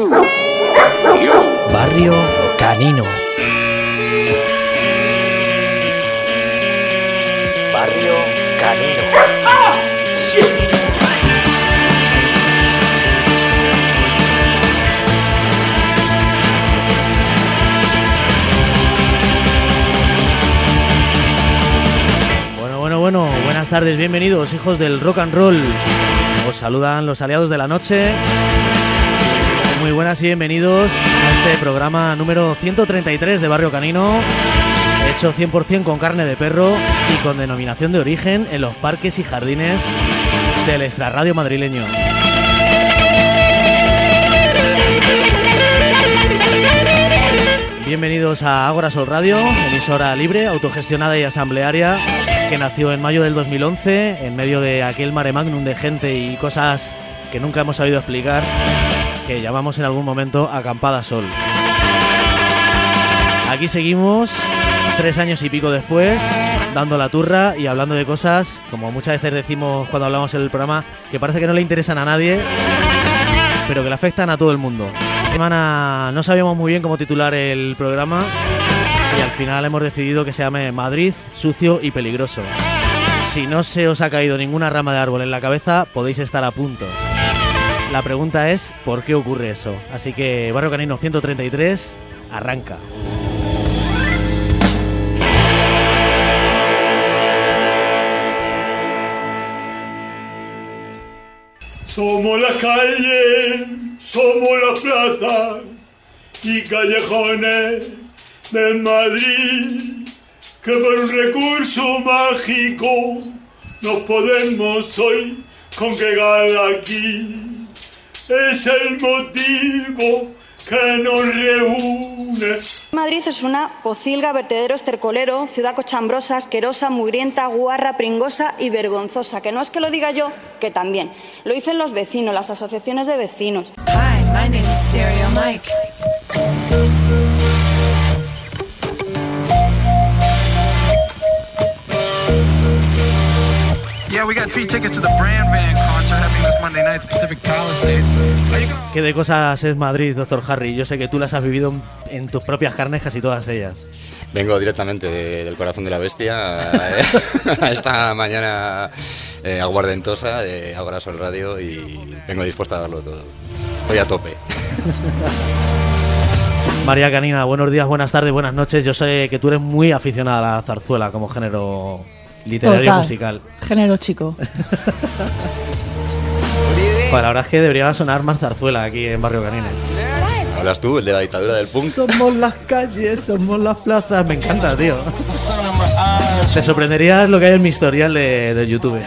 Barrio Canino. Barrio Canino. Bueno, buenas tardes, bienvenidos, hijos del rock and roll. Os saludan los aliados de la noche. Muy buenas y bienvenidos a este programa número 133 de Barrio Canino, hecho 100% con carne de perro y con denominación de origen en los parques y jardines del extrarradio madrileño. Bienvenidos a Ágora Sol Radio, emisora libre, autogestionada y asamblearia, que nació en mayo del 2011 en medio de aquel mare magnum de gente y cosas que nunca hemos sabido explicar, que llamamos en algún momento Acampada Sol. Aquí seguimos 3 años y pico después, dando la turra y hablando de cosas, como muchas veces decimos cuando hablamos en el programa, que parece que no le interesan a nadie, pero que le afectan a todo el mundo. Esta semana no sabíamos muy bien cómo titular el programa y al final hemos decidido que se llame Madrid, sucio y peligroso. Si no se os ha caído ninguna rama de árbol en la cabeza, podéis estar a punto. La pregunta es, ¿por qué ocurre eso? Así que Barrio Canino 133, arranca. Somos la calle, somos la plaza y callejones de Madrid, que por un recurso mágico nos podemos hoy congregar aquí. Es el motivo que nos reúne. Madrid es una pocilga, vertedero estercolero, ciudad cochambrosa, asquerosa, mugrienta, guarra, pringosa y vergonzosa. Que no es que lo diga yo, que también. Lo dicen los vecinos, las asociaciones de vecinos. Hi, my name is Stereo Mike. Yeah, we got 3 tickets to the Brand Van concert happening this Monday night at the Pacific Palisades. ¿Qué de cosas es Madrid, Dr. Harry? Yo sé que tú las has vivido en tus propias carnes, casi todas ellas. Vengo directamente del corazón de la bestia a esta mañana aguardentosa de Ágora Sol Radio y vengo dispuesto a darlo todo. Estoy a tope. María Canina, buenos días, buenas tardes, buenas noches. Yo sé que tú eres muy aficionada a la zarzuela como género literario. Total, musical. Género chico. Bueno, la verdad es que debería sonar más zarzuela aquí en Barrio Canino. ¿Hablas tú, el de la dictadura del punk? Somos las calles, somos las plazas. Me encanta, tío. Te sorprenderías lo que hay en mi historial de YouTube.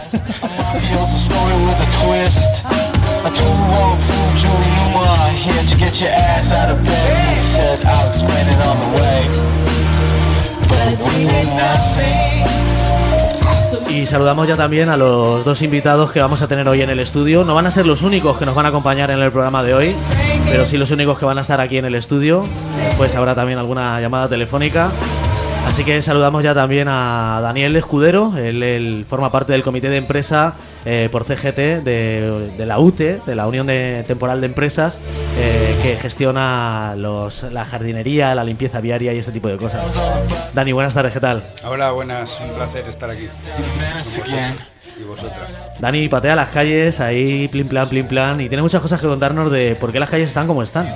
Y saludamos ya también a los 2 invitados que vamos a tener hoy en el estudio. No van a ser los únicos que nos van a acompañar en el programa de hoy, pero sí los únicos que van a estar aquí en el estudio. Después habrá también alguna llamada telefónica. Así que saludamos ya también a Daniel Escudero. Él forma parte del comité de empresa por CGT de la UTE, de la Unión Temporal de Empresas, que gestiona la jardinería, la limpieza viaria y este tipo de cosas. Dani, buenas tardes, ¿qué tal? Hola, buenas, un placer estar aquí. Y vosotras. Dani patea las calles ahí, plin plan, y tiene muchas cosas que contarnos de por qué las calles están como están.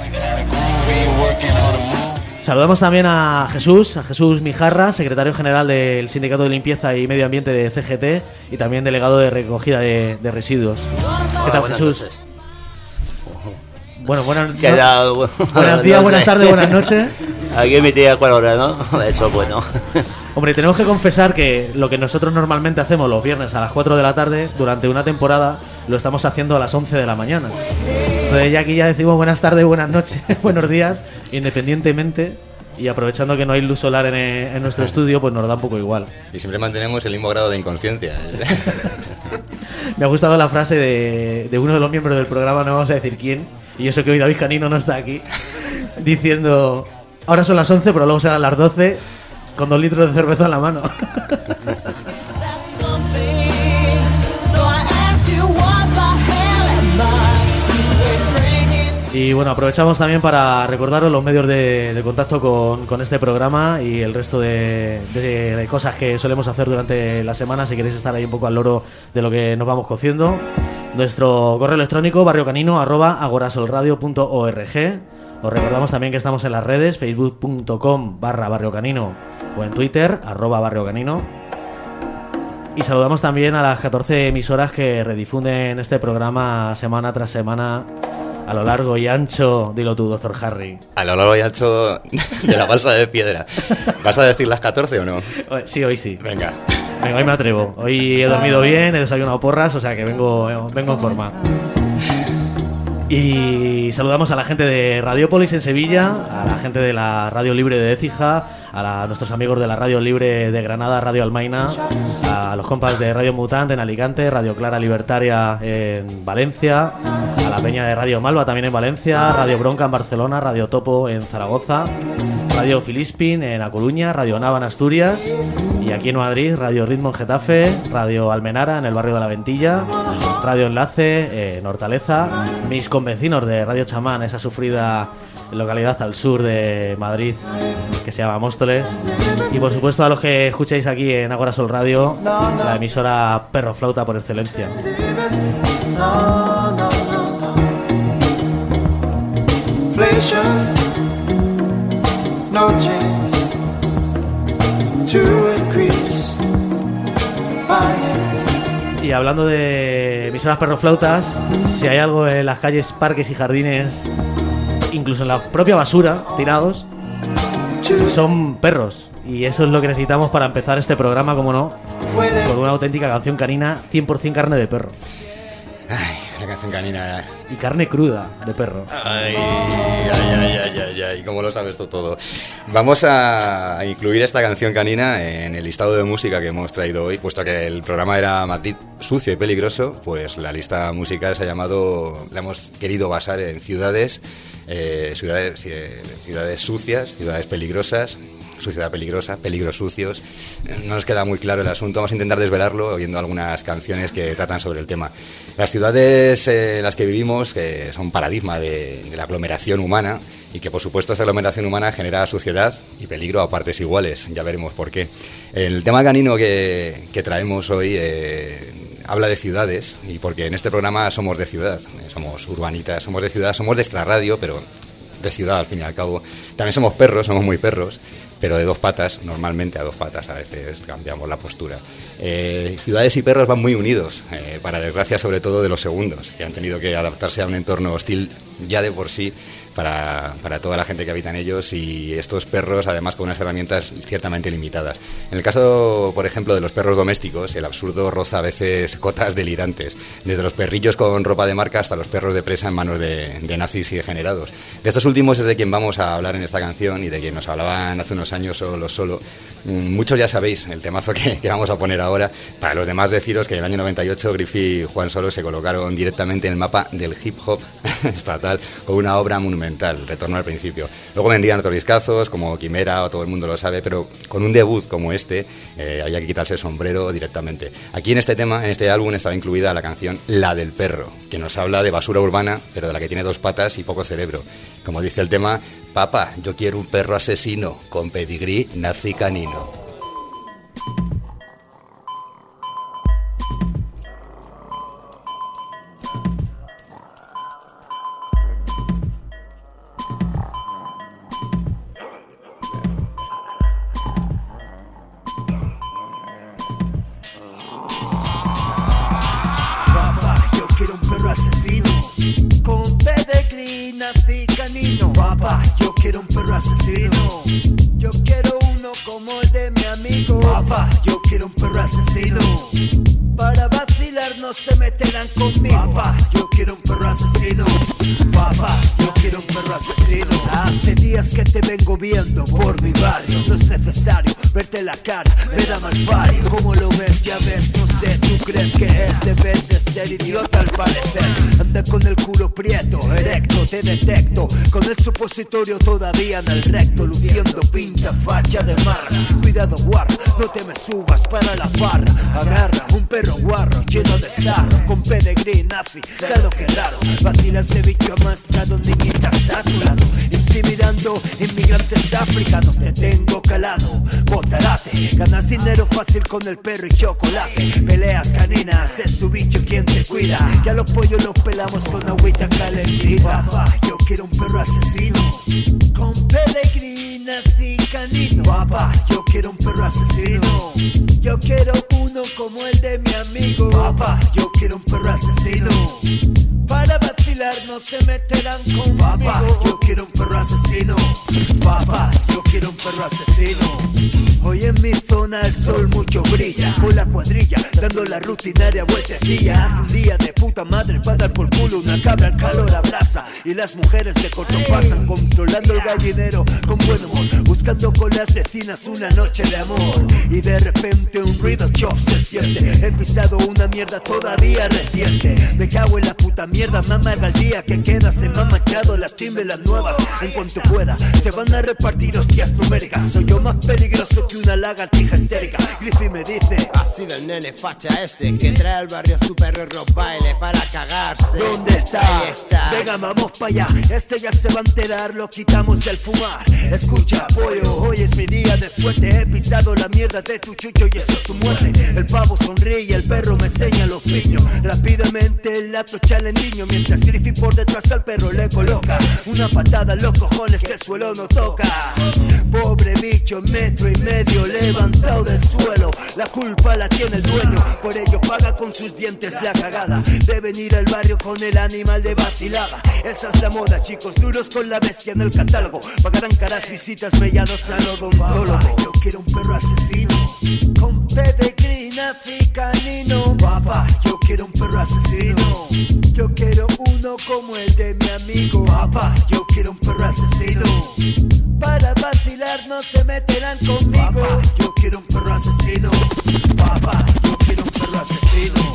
Saludamos también a Jesús Mijarra, secretario general del Sindicato de Limpieza y Medio Ambiente de CGT y también delegado de recogida de residuos. ¿Qué tal, Jesús? Noches. Bueno, buenos días, buenas tardes, buenas noches. Aquí emitía 4 horas, ¿no? Eso es bueno. Hombre, tenemos que confesar que lo que nosotros normalmente hacemos los viernes a las 4 de la tarde, durante una temporada, lo estamos haciendo a las 11 de la mañana. Entonces ya aquí ya decimos buenas tardes, buenas noches, buenos días, independientemente, y aprovechando que no hay luz solar en nuestro estudio, pues nos da un poco igual. Y siempre mantenemos el mismo grado de inconsciencia. Me ha gustado la frase de uno de los miembros del programa, no vamos a decir quién, y eso que hoy David Canino no está aquí, diciendo, ahora son las 11, pero luego serán las 12, con 2 litros de cerveza en la mano. Y bueno, aprovechamos también para recordaros los medios de contacto con este programa y el resto de cosas que solemos hacer durante la semana, si queréis estar ahí un poco al loro de lo que nos vamos cociendo. Nuestro correo electrónico barriocanino@agorasolradio.org. Os recordamos también que estamos en las redes, facebook.com/barriocanino o en Twitter, @barriocanino. Y saludamos también a las 14 emisoras que redifunden este programa semana tras semana a lo largo y ancho, dilo tú, doctor Harry. A lo largo y ancho de la balsa de piedra. ¿Vas a decir las 14 o no? Sí, hoy sí. Venga, hoy me atrevo. Hoy he dormido bien, he desayunado porras, o sea que vengo en forma. Y saludamos a la gente de Radiópolis en Sevilla, a la gente de la Radio Libre de Écija, a nuestros amigos de la Radio Libre de Granada, Radio Almaina, a los compas de Radio Mutante en Alicante, Radio Clara Libertaria en Valencia, a la peña de Radio Malva también en Valencia, Radio Bronca en Barcelona, Radio Topo en Zaragoza, Radio Filispín en A Coruña, Radio Nava en Asturias, y aquí en Madrid Radio Ritmo en Getafe, Radio Almenara en el barrio de La Ventilla, Radio Enlace en Hortaleza, mis convecinos de Radio Chamán, esa sufrida localidad al sur de Madrid que se llama Móstoles, y por supuesto a los que escucháis aquí en Agora Sol Radio, la emisora Perro Flauta por excelencia. Y hablando de emisoras perroflautas, si hay algo en las calles, parques y jardines, incluso en la propia basura, tirados, son perros. Y eso es lo que necesitamos para empezar este programa, como no, con una auténtica canción canina, 100% carne de perro. ay, la canción canina. Y carne cruda de perro. Ay, ¿cómo lo sabes tú todo? Vamos a incluir esta canción canina en el listado de música que hemos traído hoy, puesto que el programa era matiz sucio y peligroso, pues la lista musical se ha llamado, la hemos querido basar en ciudades sucias, ciudades peligrosas, suciedad peligrosa, peligros sucios. No nos queda muy claro el asunto, vamos a intentar desvelarlo oyendo algunas canciones que tratan sobre el tema. Las ciudades en las que vivimos, que son paradigma de la aglomeración humana, y que por supuesto esa aglomeración humana genera suciedad y peligro a partes iguales, ya veremos por qué. El tema canino que traemos hoy habla de ciudades, y porque en este programa somos de ciudad, somos urbanitas, somos de ciudad, somos de extrarradio, pero de ciudad al fin y al cabo. También somos perros, somos muy perros, pero de dos patas, normalmente a dos patas, a veces cambiamos la postura. Ciudades y perros van muy unidos, para desgracia sobre todo de los segundos, que han tenido que adaptarse a un entorno hostil ya de por sí para toda la gente que habita en ellos, y estos perros además con unas herramientas ciertamente limitadas. En el caso, por ejemplo, de los perros domésticos, el absurdo roza a veces cotas delirantes, desde los perrillos con ropa de marca hasta los perros de presa en manos de nazis y degenerados. De estos últimos es de quien vamos a hablar en esta canción, y de quien nos hablaban hace unos años solo. Muchos ya sabéis el temazo que vamos a poner ahora. Para los demás, deciros que en el año 98 Griffith y Juan Solo se colocaron directamente en el mapa del hip hop estatal con una obra monumental, Retorno al Principio. Luego vendrían otros discazos como Quimera, o todo el mundo lo sabe, pero con un debut como este había que quitarse el sombrero directamente. Aquí en este tema, en este álbum, estaba incluida la canción La del Perro, que nos habla de basura urbana, pero de la que tiene dos patas y poco cerebro. Como dice el tema: papá, yo quiero un perro asesino, con pedigrí nazi canino. Papá, yo quiero un perro asesino. Yo quiero uno como el de mi amigo. Papá, yo quiero un perro asesino. Para vacilar no se meterán conmigo. Papá, yo quiero un perro asesino. Papá, yo quiero un perro asesino. Hace días que te vengo viendo por mi barrio. No es necesario verte la cara, me da mal fallo. Como lo ves, ya ves, no sé, tú crees que es. Debes de ser idiota al parecer. Anda con el culo prieto, erecto, te detecto. Con el supositorio todavía en el recto, luciendo pinta, facha de marra. Cuidado guarra, no te me subas para la barra. Agarra un perro guarro lleno de sarro, con pedigrí nazi, claro que raro. Vacila ese bicho amastrado, niñito africanos te tengo calado. Botarate, ganas dinero fácil con el perro y chocolate. Peleas caninas, es tu bicho quien te cuida. Que a los pollos los pelamos con agüita calentita. Papá, yo quiero un perro asesino con peregrinas y canino. Papá, yo quiero un perro asesino. Yo quiero uno como el de mi amigo. Papá, yo quiero un perro asesino. Para vacilar no se meterán conmigo. Papá, yo quiero un perro asesino. Papá, yo quiero un perro asesino. Hoy en mi zona el sol mucho brilla. Con la cuadrilla, dando la rutinaria vueltecilla. Hace un día de puta madre para dar por culo una cabra, el calor abraza. Y las mujeres de corto pasan, controlando el gallinero con buen humor. Buscando con las vecinas una noche de amor. Y de repente un ruido chof se siente. He pisado una mierda todavía reciente. Me cago en la puta mierda, me amarga el día que queda. Se me han manchado las las nuevas. En cuanto pueda, se van a repartir hostias numéricas. Soy yo más peligroso que una lagartija histérica. Griffy me dice: ha sido el nene facha ese que trae al barrio su perro y rock baile para cagarse. ¿Dónde está? Ahí está. Venga, vamos para allá. Este ya se va a enterar, lo quitamos del fumar. Escucha, pollo, hoy es mi día de suerte. He pisado la mierda de tu chucho y eso es tu muerte. El pavo sonríe y el perro me enseña los piños. Rápidamente el lato chale el niño, mientras Griffy por detrás al perro le coloca una patada en los cojones que el suelo no toca. Pobre bicho, 1,5 metros levantado del suelo. La culpa la tiene el dueño, por ello paga con sus dientes la cagada de venir al barrio con el animal de vacilada. Esa es la moda, chicos, duros con la bestia en el catálogo. Pagarán caras visitas mellados al odontólogo. Yo quiero un perro asesino con peregrina y canino. Papá, yo quiero un perro asesino. Yo quiero uno como el de mi amigo. Papá, yo quiero un perro asesino. Para vacilar no se meterán conmigo. Papá, yo quiero un perro asesino. Papá, yo quiero un perro asesino.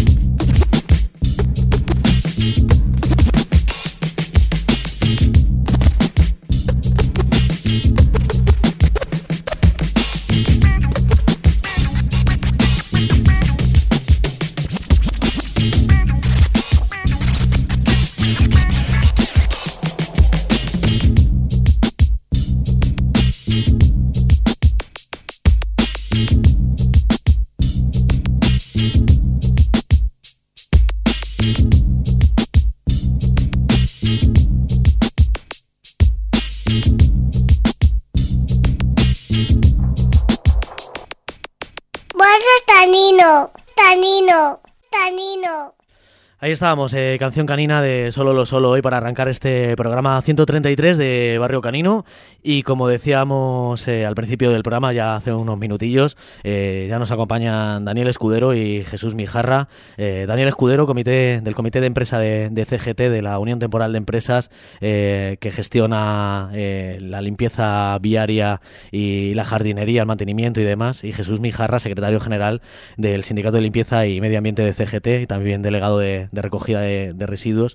Tanino. Ahí estábamos, canción canina de Solo lo Solo hoy para arrancar este programa 133 de Barrio Canino. Y como decíamos al principio del programa, ya hace unos minutillos, ya nos acompañan Daniel Escudero y Jesús Mijarra. Daniel Escudero, del comité de empresa de CGT, de la Unión Temporal de Empresas, que gestiona la limpieza viaria y la jardinería, el mantenimiento y demás. Y Jesús Mijarra, secretario general del Sindicato de Limpieza y Medio Ambiente de CGT y también delegado de recogida de residuos.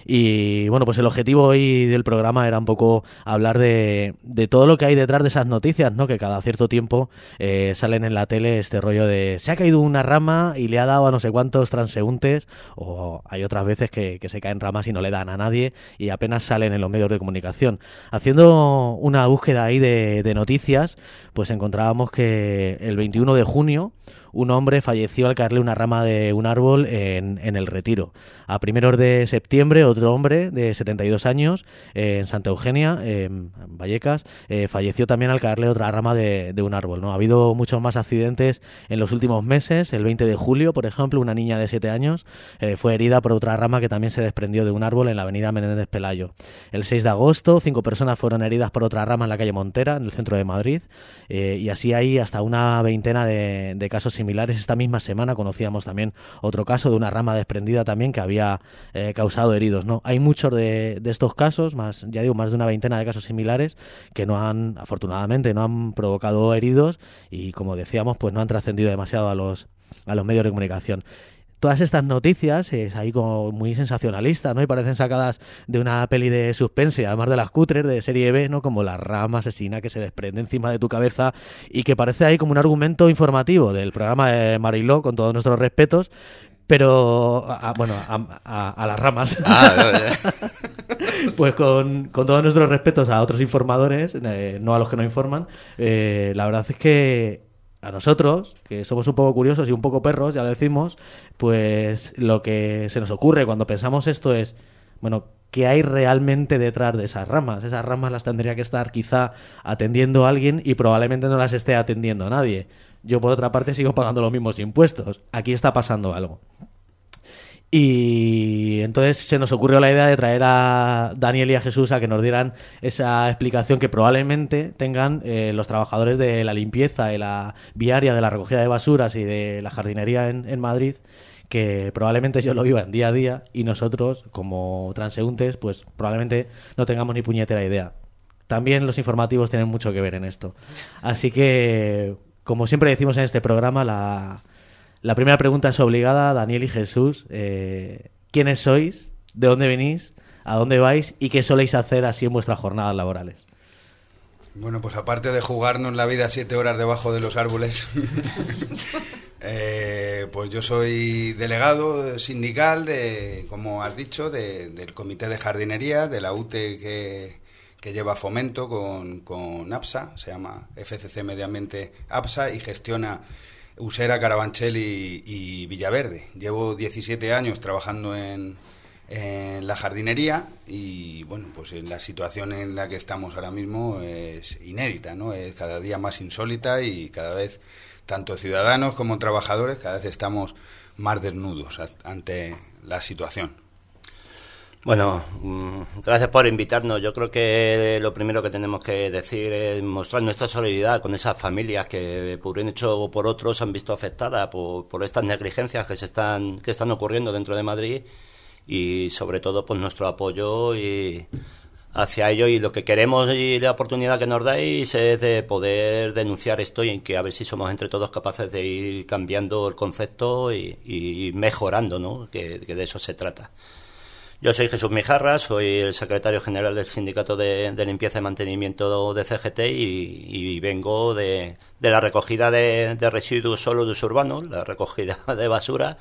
Y bueno, pues el objetivo hoy del programa era un poco hablar de todo lo que hay detrás de esas noticias, ¿no? Que cada cierto tiempo salen en la tele este rollo de se ha caído una rama y le ha dado a no sé cuántos transeúntes, o hay otras veces que se caen ramas y no le dan a nadie y apenas salen en los medios de comunicación. Haciendo una búsqueda ahí de noticias, pues encontrábamos que el 21 de junio un hombre falleció al caerle una rama de un árbol en el Retiro. A primeros de septiembre, otro hombre de 72 años en Santa Eugenia, en Vallecas, falleció también al caerle otra rama de un árbol, ¿no? Ha habido muchos más accidentes en los últimos meses. El 20 de julio, por ejemplo, una niña de 7 años fue herida por otra rama que también se desprendió de un árbol en la avenida Menéndez Pelayo. El 6 de agosto, 5 personas fueron heridas por otra rama en la calle Montera, en el centro de Madrid, y así hay hasta una veintena de casos similares. Esta misma semana conocíamos también otro caso de una rama desprendida también que había causado heridos, ¿no? Hay muchos de estos casos, más de una veintena de casos similares que afortunadamente no han provocado heridos y, como decíamos, pues no han trascendido demasiado a los medios de comunicación. Todas estas noticias es ahí como muy sensacionalista, ¿no? Y parecen sacadas de una peli de suspense, además de las cutres de serie B, ¿no? Como la rama asesina que se desprende encima de tu cabeza y que parece ahí como un argumento informativo del programa de Mariló, con todos nuestros respetos, pero a las ramas. Pues con todos nuestros respetos a otros informadores, no a los que no informan, la verdad es que a nosotros, que somos un poco curiosos y un poco perros, ya lo decimos, pues lo que se nos ocurre cuando pensamos esto es, bueno, ¿qué hay realmente detrás de esas ramas? Esas ramas las tendría que estar quizá atendiendo a alguien y probablemente no las esté atendiendo a nadie. Yo, por otra parte, sigo pagando los mismos impuestos. Aquí está pasando algo. Y entonces se nos ocurrió la idea de traer a Daniel y a Jesús a que nos dieran esa explicación que probablemente tengan los trabajadores de la limpieza, de la viaria, de la recogida de basuras y de la jardinería en Madrid, que probablemente ellos lo vivan día a día y nosotros, como transeúntes, pues probablemente no tengamos ni puñetera idea. También los informativos tienen mucho que ver en esto. Así que, como siempre decimos en este programa, la primera pregunta es obligada. Daniel y Jesús, ¿quiénes sois? ¿De dónde venís? ¿A dónde vais? ¿Y qué soléis hacer así en vuestras jornadas laborales? Bueno, pues aparte de jugarnos la vida 7 horas debajo de los árboles, pues yo soy delegado sindical, como has dicho, del Comité de Jardinería, de la UTE que lleva Fomento con APSA, se llama FCC Medio Ambiente APSA, y gestiona Usera, Carabanchel y Villaverde. Llevo 17 años trabajando en la jardinería y, bueno, pues la situación en la que estamos ahora mismo es inédita, ¿no? Es cada día más insólita y cada vez, tanto ciudadanos como trabajadores, cada vez estamos más desnudos ante la situación. Bueno, gracias por invitarnos. Yo creo que lo primero que tenemos que decir es mostrar nuestra solidaridad con esas familias que por un hecho o por otro se han visto afectadas por estas negligencias que están ocurriendo dentro de Madrid, y sobre todo pues nuestro apoyo y hacia ello, y lo que queremos y la oportunidad que nos dais es de poder denunciar esto y que a ver si somos entre todos capaces de ir cambiando el concepto y mejorando, ¿no? Que de eso se trata. Yo soy Jesús Mijarra, soy el secretario general del Sindicato de Limpieza y Mantenimiento de CGT y vengo de la recogida de residuos sólidos urbanos, la recogida de basura,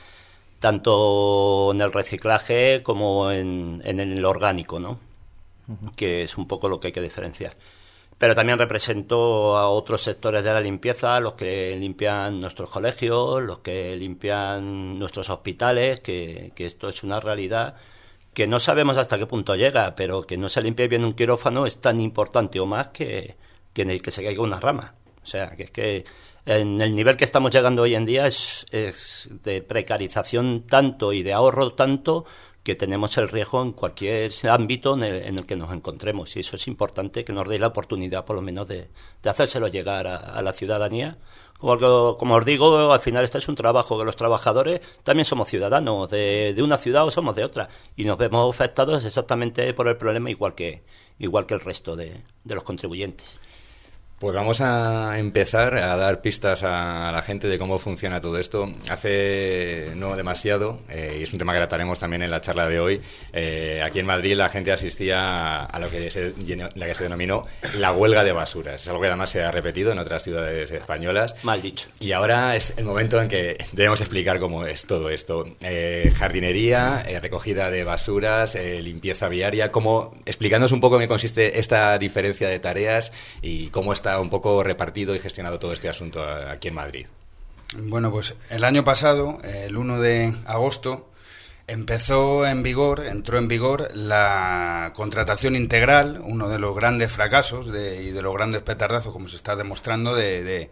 tanto en el reciclaje como en el orgánico, ¿no? Uh-huh. Que es un poco lo que hay que diferenciar. Pero también represento a otros sectores de la limpieza, los que limpian nuestros colegios, los que limpian nuestros hospitales, que esto es una realidad que no sabemos hasta qué punto llega, pero que no se limpie bien un quirófano es tan importante o más que se caiga una rama. O sea, que es que en el nivel que estamos llegando hoy en día es de precarización tanto y de ahorro tanto que tenemos el riesgo en cualquier ámbito en el que nos encontremos, y eso es importante que nos dé la oportunidad por lo menos de hacérselo llegar a la ciudadanía. Como os digo, al final este es un trabajo que los trabajadores también somos ciudadanos de una ciudad o somos de otra, y nos vemos afectados exactamente por el problema igual que el resto de los contribuyentes. Pues vamos a empezar a dar pistas a la gente de cómo funciona todo esto. Hace no demasiado, y es un tema que trataremos también en la charla de hoy, aquí en Madrid la gente asistía a lo que se denominó la huelga de basuras. Es algo que además se ha repetido en otras ciudades españolas. Mal dicho. Y ahora es el momento en que debemos explicar cómo es todo esto. Jardinería, recogida de basuras, limpieza viaria, explicándonos un poco en qué consiste esta diferencia de tareas y cómo está un poco repartido y gestionado todo este asunto aquí en Madrid. Bueno, pues el año pasado, el 1 de agosto, entró en vigor la contratación integral, uno de los grandes fracasos y de los grandes petardazos, como se está demostrando, de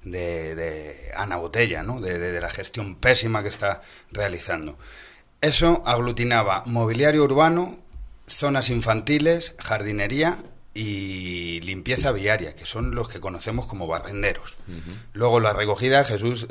Ana Botella, ¿no? De la gestión pésima que está realizando. Eso aglutinaba mobiliario urbano, zonas infantiles, jardinería y limpieza viaria, que son los que conocemos como barrenderos. Uh-huh. Luego la recogida, Jesús,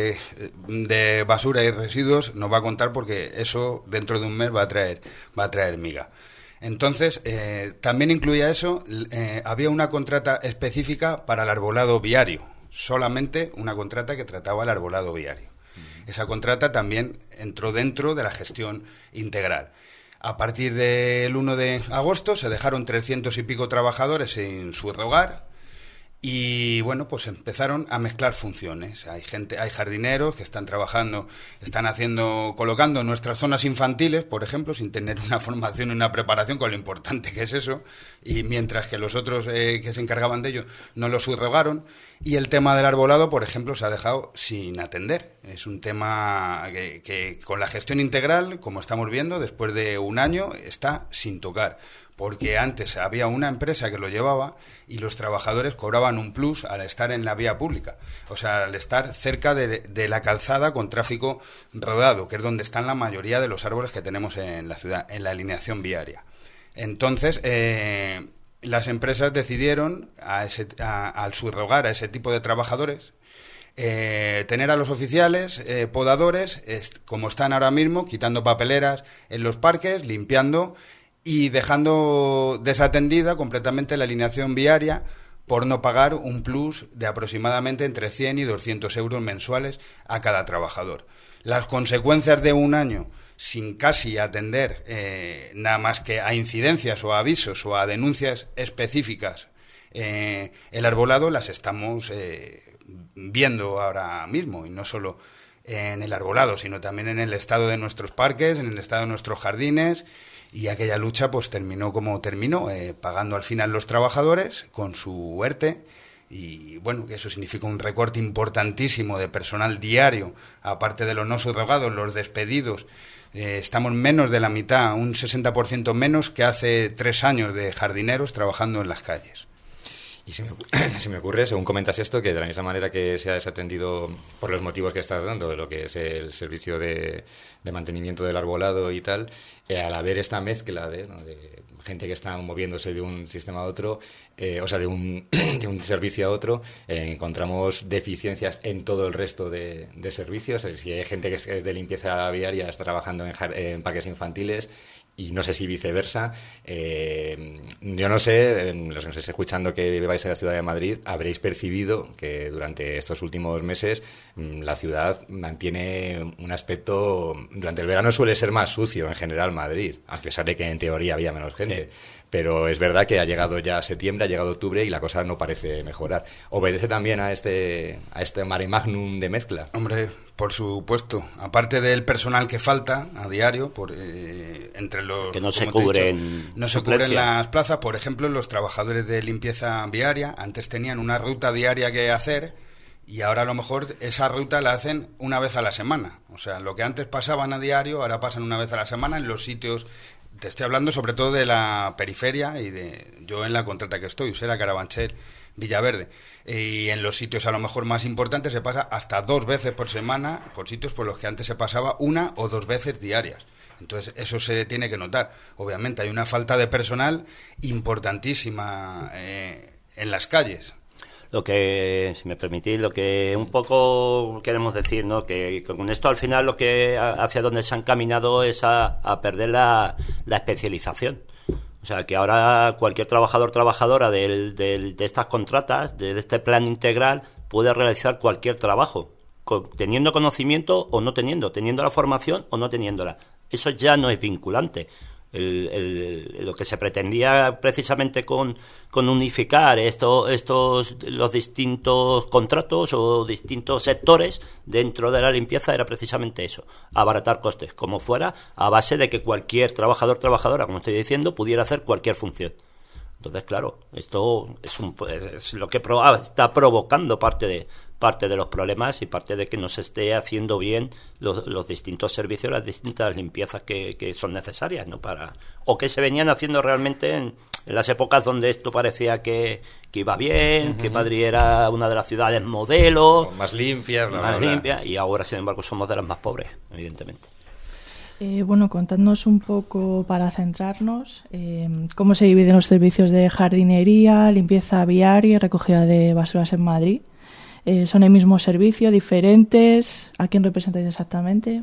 de basura y residuos nos va a contar, porque eso dentro de un mes va a traer miga. Entonces, también incluía eso, había una contrata específica para el arbolado viario, solamente una contrata que trataba el arbolado viario. Uh-huh. Esa contrata también entró dentro de la gestión integral. A partir del 1 de agosto se dejaron 300 y pico trabajadores sin subrogar Y bueno, pues empezaron a mezclar funciones. Hay jardineros que están trabajando, colocando nuestras zonas infantiles, por ejemplo, sin tener una formación y una preparación, con lo importante que es eso, y mientras que los otros que se encargaban de ello no lo subrogaron. Y el tema del arbolado, por ejemplo, se ha dejado sin atender. Es un tema que con la gestión integral, como estamos viendo, después de un año, está sin tocar. Porque antes había una empresa que lo llevaba y los trabajadores cobraban un plus al estar en la vía pública, o sea, al estar cerca de la calzada con tráfico rodado, que es donde están la mayoría de los árboles que tenemos en la ciudad, en la alineación viaria. Entonces, las empresas decidieron, al subrogar a ese tipo de trabajadores, tener a los oficiales, podadores, como están ahora mismo, quitando papeleras en los parques, limpiando y dejando desatendida completamente la alineación viaria por no pagar un plus de aproximadamente entre 100 y 200 euros mensuales a cada trabajador. Las consecuencias de un año sin casi atender nada más que a incidencias o a avisos o a denuncias específicas, el arbolado las estamos viendo ahora mismo, y no solo en el arbolado, sino también en el estado de nuestros parques, en el estado de nuestros jardines. Y aquella lucha pues terminó como terminó, pagando al final los trabajadores con su ERTE, y bueno, que eso significa un recorte importantísimo de personal diario, aparte de los no subrogados, los despedidos. Estamos menos de la mitad, un 60% menos que hace 3 años de jardineros trabajando en las calles. Y se me ocurre, según comentas esto, que de la misma manera que se ha desatendido por los motivos que estás dando, de lo que es el servicio de mantenimiento del arbolado y tal, al haber esta mezcla de gente que está moviéndose de un sistema a otro, o sea, de un servicio a otro, encontramos deficiencias en todo el resto de servicios. Si hay gente que es de limpieza viaria, está trabajando en parques infantiles, y no sé si viceversa. Yo no sé, los que nos estáis escuchando que viváis en la ciudad de Madrid, habréis percibido que durante estos últimos meses la ciudad mantiene un aspecto. Durante el verano suele ser más sucio en general Madrid, a pesar de que en teoría había menos gente. Sí. Pero es verdad que ha llegado ya septiembre, ha llegado octubre y la cosa no parece mejorar. ¿Obedece también a este mare magnum de mezcla? Hombre, por supuesto. Aparte del personal que falta a diario, entre los que no se cubren las plazas. Por ejemplo, los trabajadores de limpieza viaria antes tenían una ruta diaria que hacer, y ahora a lo mejor esa ruta la hacen una vez a la semana. O sea, lo que antes pasaban a diario, ahora pasan una vez a la semana en los sitios. Te estoy hablando sobre todo de la periferia y yo en la contrata que estoy, Usera, Carabanchel, Villaverde. Y en los sitios a lo mejor más importantes se pasa hasta 2 veces por semana, por sitios por los que antes se pasaba 1 o 2 veces diarias. Entonces eso se tiene que notar. Obviamente hay una falta de personal importantísima en las calles. Lo que, si me permitís, lo que un poco queremos decir, ¿no? Que con esto al final lo que hacia donde se han caminado es a perder la especialización. O sea, que ahora cualquier trabajadora de estas contratas, de este plan integral, puede realizar cualquier trabajo, teniendo conocimiento o no teniendo la formación o no teniéndola. Eso ya no es vinculante. Lo que se pretendía precisamente con unificar los distintos contratos o distintos sectores dentro de la limpieza era precisamente eso, abaratar costes, como fuera, a base de que cualquier trabajadora, como estoy diciendo, pudiera hacer cualquier función. Entonces, claro, esto es lo que está provocando parte de los problemas y parte de que no se esté haciendo bien los distintos servicios, las distintas limpiezas que son necesarias, ¿no? O que se venían haciendo realmente en las épocas donde esto parecía que iba bien, que Madrid era una de las ciudades modelo, más limpia, y ahora, sin embargo, somos de las más pobres, evidentemente. Bueno, contadnos un poco, para centrarnos, cómo se dividen los servicios de jardinería, limpieza viaria y recogida de basuras en Madrid. ¿Son el mismo servicio, diferentes? ¿A quién representáis exactamente?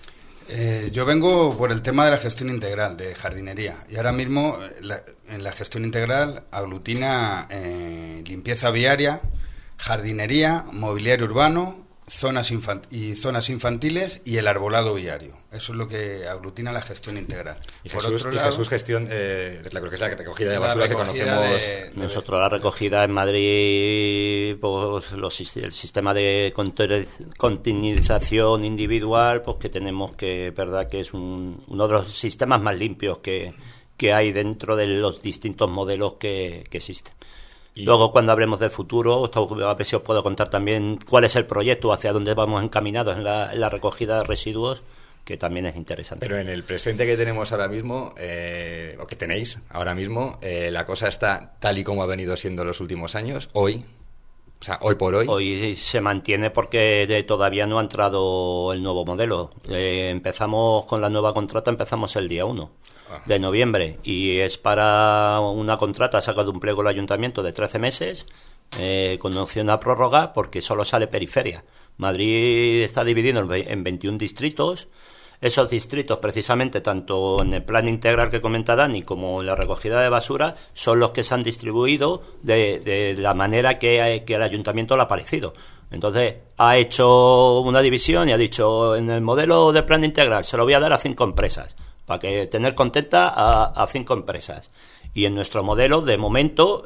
Yo vengo por el tema de la gestión integral de jardinería, y ahora mismo en la gestión integral aglutina limpieza viaria, jardinería, mobiliario urbano zonas infantiles y el arbolado viario. Eso es lo que aglutina la gestión integral. Y Jesús gestión, creo que es la recogida de basura que conocemos. Nosotros la recogida en Madrid, pues el sistema de containerización individual, pues que tenemos que, verdad que es uno de los sistemas más limpios que hay dentro de los distintos modelos que existen. Y luego, cuando hablemos del futuro, a ver si os puedo contar también cuál es el proyecto, hacia dónde vamos encaminados en la recogida de residuos, que también es interesante. Pero en el presente que tenemos ahora mismo, o que tenéis ahora mismo, la cosa está tal y como ha venido siendo los últimos años, hoy. O sea, hoy por hoy. Hoy se mantiene porque todavía no ha entrado el nuevo modelo. Empezamos con la nueva contrata, empezamos el día 1 de noviembre, y es para una contrata, saca de un pliego el ayuntamiento de 13 meses, con opción a prórroga, porque solo sale periferia. Madrid está dividido en 21 distritos. Esos distritos, precisamente, tanto en el plan integral que comenta Dani como en la recogida de basura, son los que se han distribuido de la manera que el ayuntamiento le ha parecido. Entonces, ha hecho una división y ha dicho, en el modelo de plan integral se lo voy a dar a 5 empresas, para que tener contenta a 5 empresas. Y en nuestro modelo, de momento,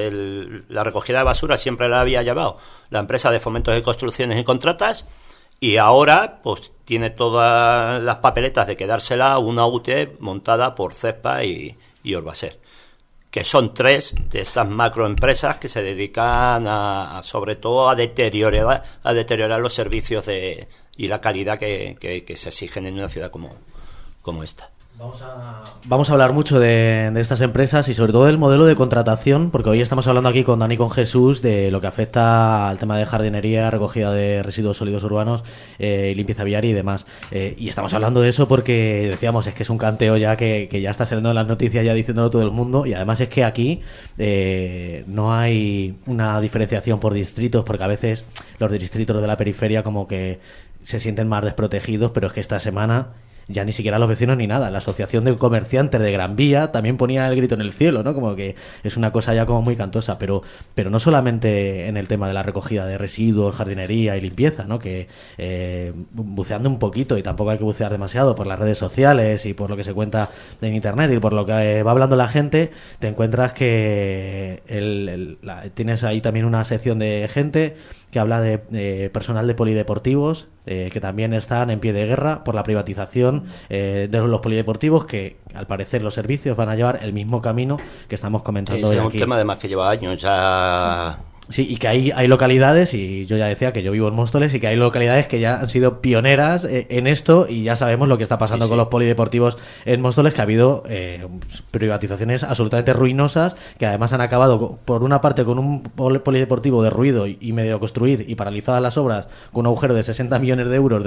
la recogida de basura siempre la había llevado la empresa de Fomentos de Construcciones y Contratas, y ahora pues tiene todas las papeletas de quedársela una UTE montada por CEPA y Orbaser, que son 3 de estas macroempresas que se dedican sobre todo a deteriorar los servicios y la calidad que se exigen en una ciudad como esta. Vamos a hablar mucho de estas empresas y sobre todo del modelo de contratación, porque hoy estamos hablando aquí con Dani y con Jesús de lo que afecta al tema de jardinería, recogida de residuos sólidos urbanos, y limpieza viaria y demás. Y estamos hablando de eso porque decíamos, es que es un canteo ya que ya está saliendo en las noticias, ya diciéndolo todo el mundo, y además es que aquí no hay una diferenciación por distritos, porque a veces los distritos de la periferia como que se sienten más desprotegidos, pero es que esta semana ya ni siquiera los vecinos ni nada. La Asociación de Comerciantes de Gran Vía también ponía el grito en el cielo, ¿no? Como que es una cosa ya como muy cantosa, pero no solamente en el tema de la recogida de residuos, jardinería y limpieza, ¿no? Que buceando un poquito, y tampoco hay que bucear demasiado por las redes sociales y por lo que se cuenta en internet y por lo que va hablando la gente, te encuentras que tienes ahí también una sección de gente que habla de personal de polideportivos que también están en pie de guerra por la privatización de los polideportivos, que al parecer los servicios van a llevar el mismo camino que estamos comentando hoy aquí. Es un tema además que lleva años ya. Sí, y que hay localidades, y yo ya decía que yo vivo en Móstoles, y que hay localidades que ya han sido pioneras en esto, y ya sabemos lo que está pasando con los polideportivos en Móstoles, que ha habido privatizaciones absolutamente ruinosas, que además han acabado por una parte con un polideportivo derruido y medio construir y paralizadas las obras, con un agujero de 60 millones de euros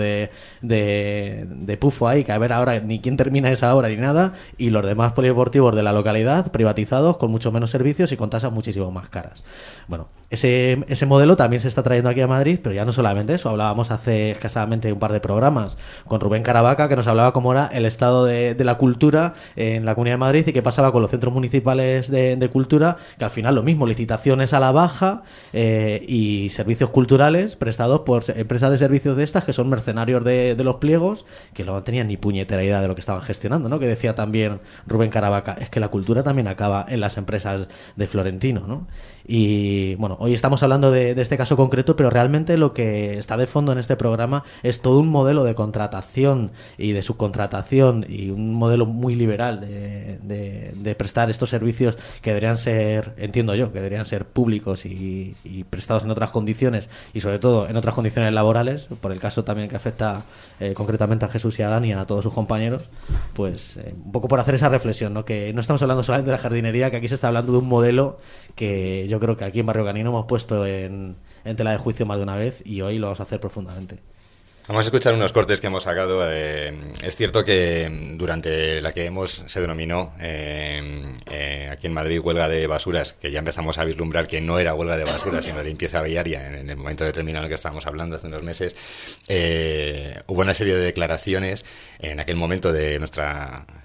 de pufo ahí, que a ver ahora ni quién termina esa obra ni nada, y los demás polideportivos de la localidad privatizados con mucho menos servicios y con tasas muchísimo más caras. Bueno, ese modelo también se está trayendo aquí a Madrid, pero ya no solamente eso. Hablábamos hace escasamente un par de programas con Rubén Caravaca, que nos hablaba cómo era el estado de la cultura en la Comunidad de Madrid y qué pasaba con los centros municipales de cultura, que al final lo mismo, licitaciones a la baja y servicios culturales prestados por empresas de servicios de estas que son mercenarios de los pliegos, que no tenían ni puñetera idea de lo que estaban gestionando, ¿no? Que decía también Rubén Caravaca, es que la cultura también acaba en las empresas de Florentino, ¿no? Y bueno, hoy estamos hablando de este caso concreto, pero realmente lo que está de fondo en este programa es todo un modelo de contratación y de subcontratación, y un modelo muy liberal de prestar estos servicios que deberían ser, entiendo yo, que deberían ser públicos y prestados en otras condiciones, y sobre todo en otras condiciones laborales, por el caso también que afecta concretamente a Jesús y a Dani y a todos sus compañeros. Pues un poco por hacer esa reflexión, ¿no? Que no estamos hablando solamente de la jardinería, que aquí se está hablando de un modelo que yo creo que aquí en Barrio Canino hemos puesto en tela de juicio más de una vez, y hoy lo vamos a hacer profundamente. Vamos a escuchar unos cortes que hemos sacado. Es cierto que durante la que se denominó aquí en Madrid huelga de basuras, que ya empezamos a vislumbrar que no era huelga de basuras, sino de limpieza viaria en el momento determinado en el que estábamos hablando hace unos meses, hubo una serie de declaraciones en aquel momento de nuestra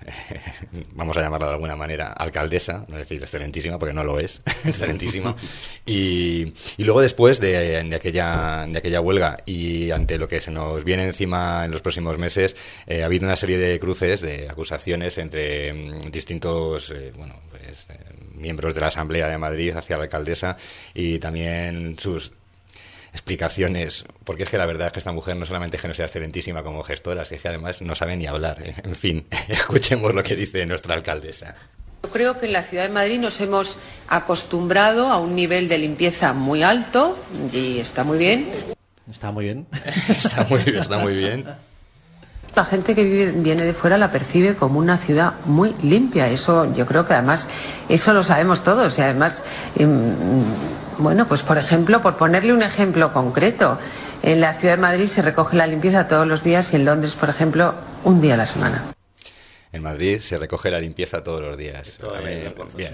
vamos a llamarla de alguna manera, alcaldesa, no decir excelentísima, porque no lo es, excelentísima. Y luego después de aquella huelga y ante lo que se nos viene encima en los próximos meses, ha habido una serie de cruces, de acusaciones entre distintos miembros de la Asamblea de Madrid hacia la alcaldesa y también sus explicaciones, porque es que la verdad es que esta mujer no solamente es que no sea excelentísima como gestora, es que además no sabe ni hablar. En fin, escuchemos lo que dice nuestra alcaldesa. Yo creo que en la ciudad de Madrid nos hemos acostumbrado a un nivel de limpieza muy alto y está muy bien. Está muy bien. Está muy bien. La gente que viene de fuera la percibe como una ciudad muy limpia. Eso yo creo que además, eso lo sabemos todos. Y además, bueno, pues por ejemplo, por ponerle un ejemplo concreto, en la ciudad de Madrid se recoge la limpieza todos los días y en Londres, por ejemplo, un día a la semana. En Madrid se recoge la limpieza todos los días. Bien.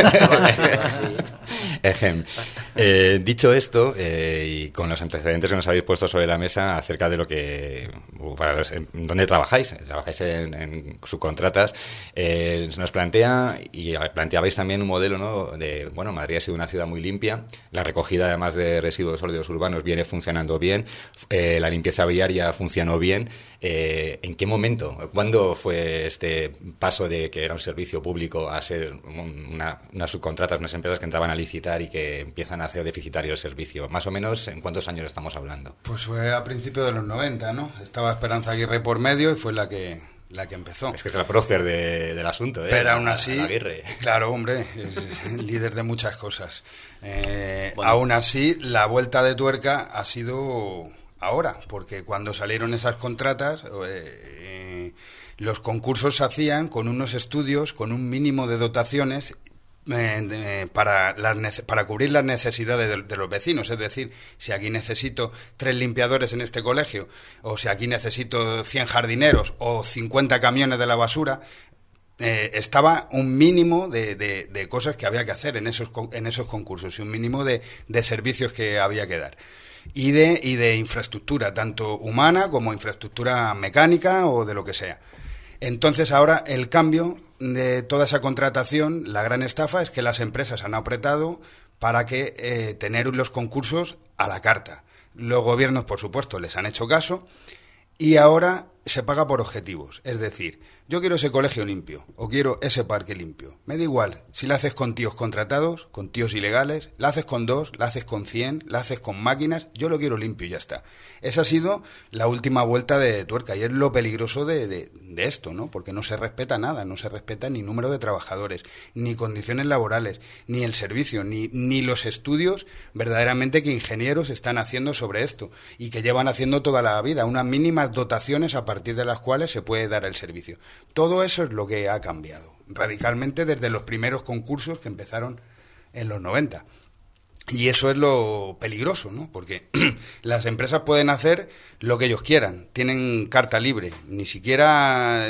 Dicho esto, y con los antecedentes que nos habéis puesto sobre la mesa acerca de lo que... ¿Dónde trabajáis? Trabajáis en subcontratas. Se nos plantea, y planteabais también un modelo, ¿no? Madrid ha sido una ciudad muy limpia. La recogida, además de residuos sólidos urbanos, viene funcionando bien. La limpieza viaria funcionó bien. ¿En qué momento? ¿Cuándo fue este paso de que era un servicio público a ser unas subcontratas, unas empresas que entraban a licitar y que empiezan a hacer deficitario el servicio? Más o menos, ¿en cuántos años estamos hablando? Pues fue a principios de los 90, ¿no? Estaba Esperanza Aguirre por medio y fue la que empezó. Es que es la prócer del asunto, ¿eh? Pero aún así, Aguirre. Claro, hombre, es líder de muchas cosas. Aún así, la vuelta de tuerca ha sido ahora, porque cuando salieron esas contratas... los concursos se hacían con unos estudios, con un mínimo de dotaciones para cubrir las necesidades de los vecinos. Es decir, si aquí necesito 3 limpiadores en este colegio, o si aquí necesito 100 jardineros o 50 camiones de la basura, estaba un mínimo de cosas que había que hacer en esos concursos y un mínimo de servicios que había que dar. Y de infraestructura, tanto humana como infraestructura mecánica o de lo que sea. Entonces ahora el cambio de toda esa contratación, la gran estafa es que las empresas han apretado para que tener los concursos a la carta. Los gobiernos, por supuesto, les han hecho caso y ahora se paga por objetivos. Es decir, yo quiero ese colegio limpio o quiero ese parque limpio. Me da igual si lo haces con tíos contratados, con tíos ilegales, la haces con 2, la haces con 100, la haces con máquinas, yo lo quiero limpio y ya está. Esa ha sido la última vuelta de tuerca y es lo peligroso de esto, ¿no? Porque no se respeta nada, no se respeta ni número de trabajadores, ni condiciones laborales, ni el servicio, ni los estudios verdaderamente que ingenieros están haciendo sobre esto y que llevan haciendo toda la vida, unas mínimas dotaciones a partir de las cuales se puede dar el servicio. Todo eso es lo que ha cambiado radicalmente desde los primeros concursos que empezaron en los 90. Y eso es lo peligroso, ¿no? Porque las empresas pueden hacer lo que ellos quieran, tienen carta libre. Ni siquiera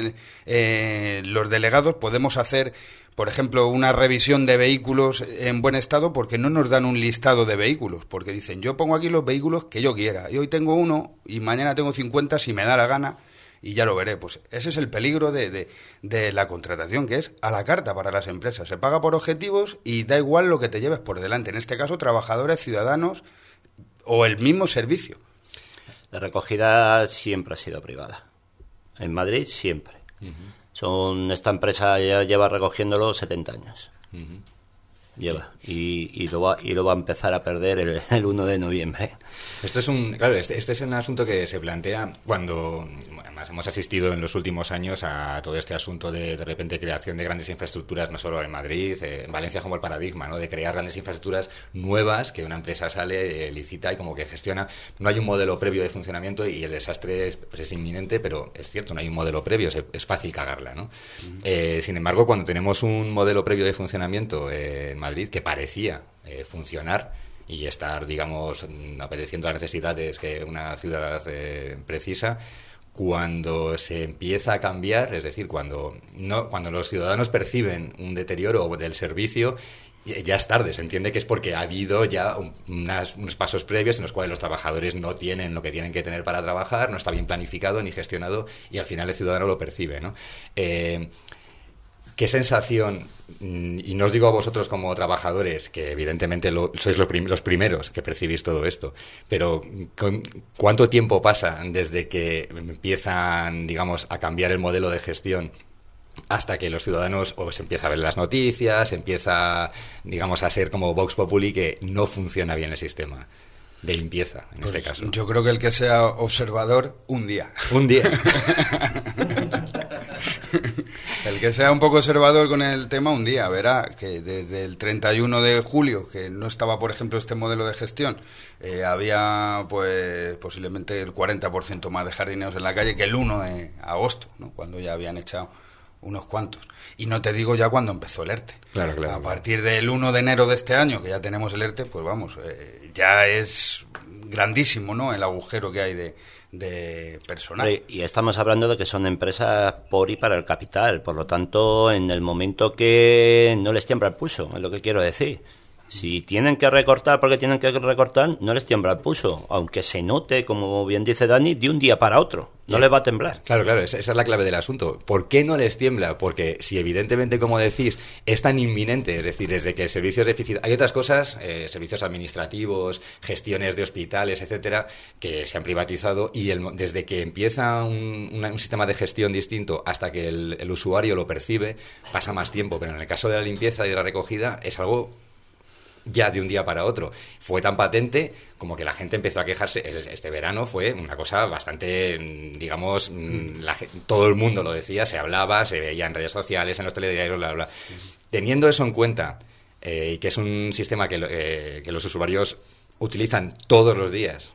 los delegados podemos hacer, por ejemplo, una revisión de vehículos en buen estado porque no nos dan un listado de vehículos. Porque dicen, yo pongo aquí los vehículos que yo quiera. Y hoy tengo 1 y mañana tengo 50 si me da la gana. Y ya lo veré. Pues ese es el peligro de la contratación, que es a la carta para las empresas. Se paga por objetivos y da igual lo que te lleves por delante. En este caso, trabajadores, ciudadanos o el mismo servicio. La recogida siempre ha sido privada. En Madrid, siempre. Esta empresa ya lleva recogiéndolo 70 años. Lleva. Y lo va a empezar a perder el 1 de noviembre. Esto es este es un asunto que se plantea cuando además hemos asistido en los últimos años a todo este asunto de repente creación de grandes infraestructuras, no solo en Madrid, en Valencia como el paradigma, ¿no? De crear grandes infraestructuras nuevas que una empresa sale, licita y como que gestiona. No hay un modelo previo de funcionamiento y el desastre es inminente, pero es cierto, no hay un modelo previo, es fácil cagarla, ¿no? Sin embargo, cuando tenemos un modelo previo de funcionamiento en Madrid que parecía funcionar y estar, digamos, obedeciendo a las necesidades que una ciudad precisa, cuando se empieza a cambiar, es decir, cuando los ciudadanos perciben un deterioro del servicio, ya es tarde. Se entiende que es porque ha habido ya unos pasos previos en los cuales los trabajadores no tienen lo que tienen que tener para trabajar, no está bien planificado ni gestionado, y al final el ciudadano lo percibe, ¿no? ¿Qué sensación, y no os digo a vosotros como trabajadores, que evidentemente sois los primeros que percibís todo esto, pero cuánto tiempo pasa desde que empiezan, digamos, a cambiar el modelo de gestión hasta que los ciudadanos o se empieza a ver las noticias, empieza, digamos, a ser como Vox Populi, que no funciona bien el sistema de limpieza, en este caso? Yo creo que el que sea observador, un día. Un día. El que sea un poco observador con el tema, un día verá que desde el 31 de julio, que no estaba, por ejemplo, este modelo de gestión, había pues posiblemente el 40% más de jardineros en la calle que el 1 de agosto, ¿no? Cuando ya habían echado unos cuantos. Y no te digo ya cuando empezó el ERTE. Claro. A partir del 1 de enero de este año, que ya tenemos el ERTE, pues vamos, ya es grandísimo, ¿no?, el agujero que hay de personal. Y estamos hablando de que son empresas por y para el capital, por lo tanto, en el momento que no les tiembla el pulso, es lo que quiero decir. Si tienen que recortar porque tienen que recortar, no les tiembla el pulso, aunque se note, como bien dice Dani, de un día para otro. No les va a temblar. Claro, esa es la clave del asunto. ¿Por qué no les tiembla? Porque si evidentemente, como decís, es tan inminente, es decir, desde que el servicio es deficitario, hay otras cosas, servicios administrativos, gestiones de hospitales, etcétera, que se han privatizado, y desde que empieza un sistema de gestión distinto hasta que el usuario lo percibe, pasa más tiempo. Pero en el caso de la limpieza y de la recogida es algo ya de un día para otro. Fue tan patente como que la gente empezó a quejarse. Este verano fue una cosa bastante, digamos, todo el mundo lo decía, se hablaba, se veía en redes sociales, en los telediarios, bla, bla. Teniendo eso en cuenta, y que es un sistema que los usuarios utilizan todos los días,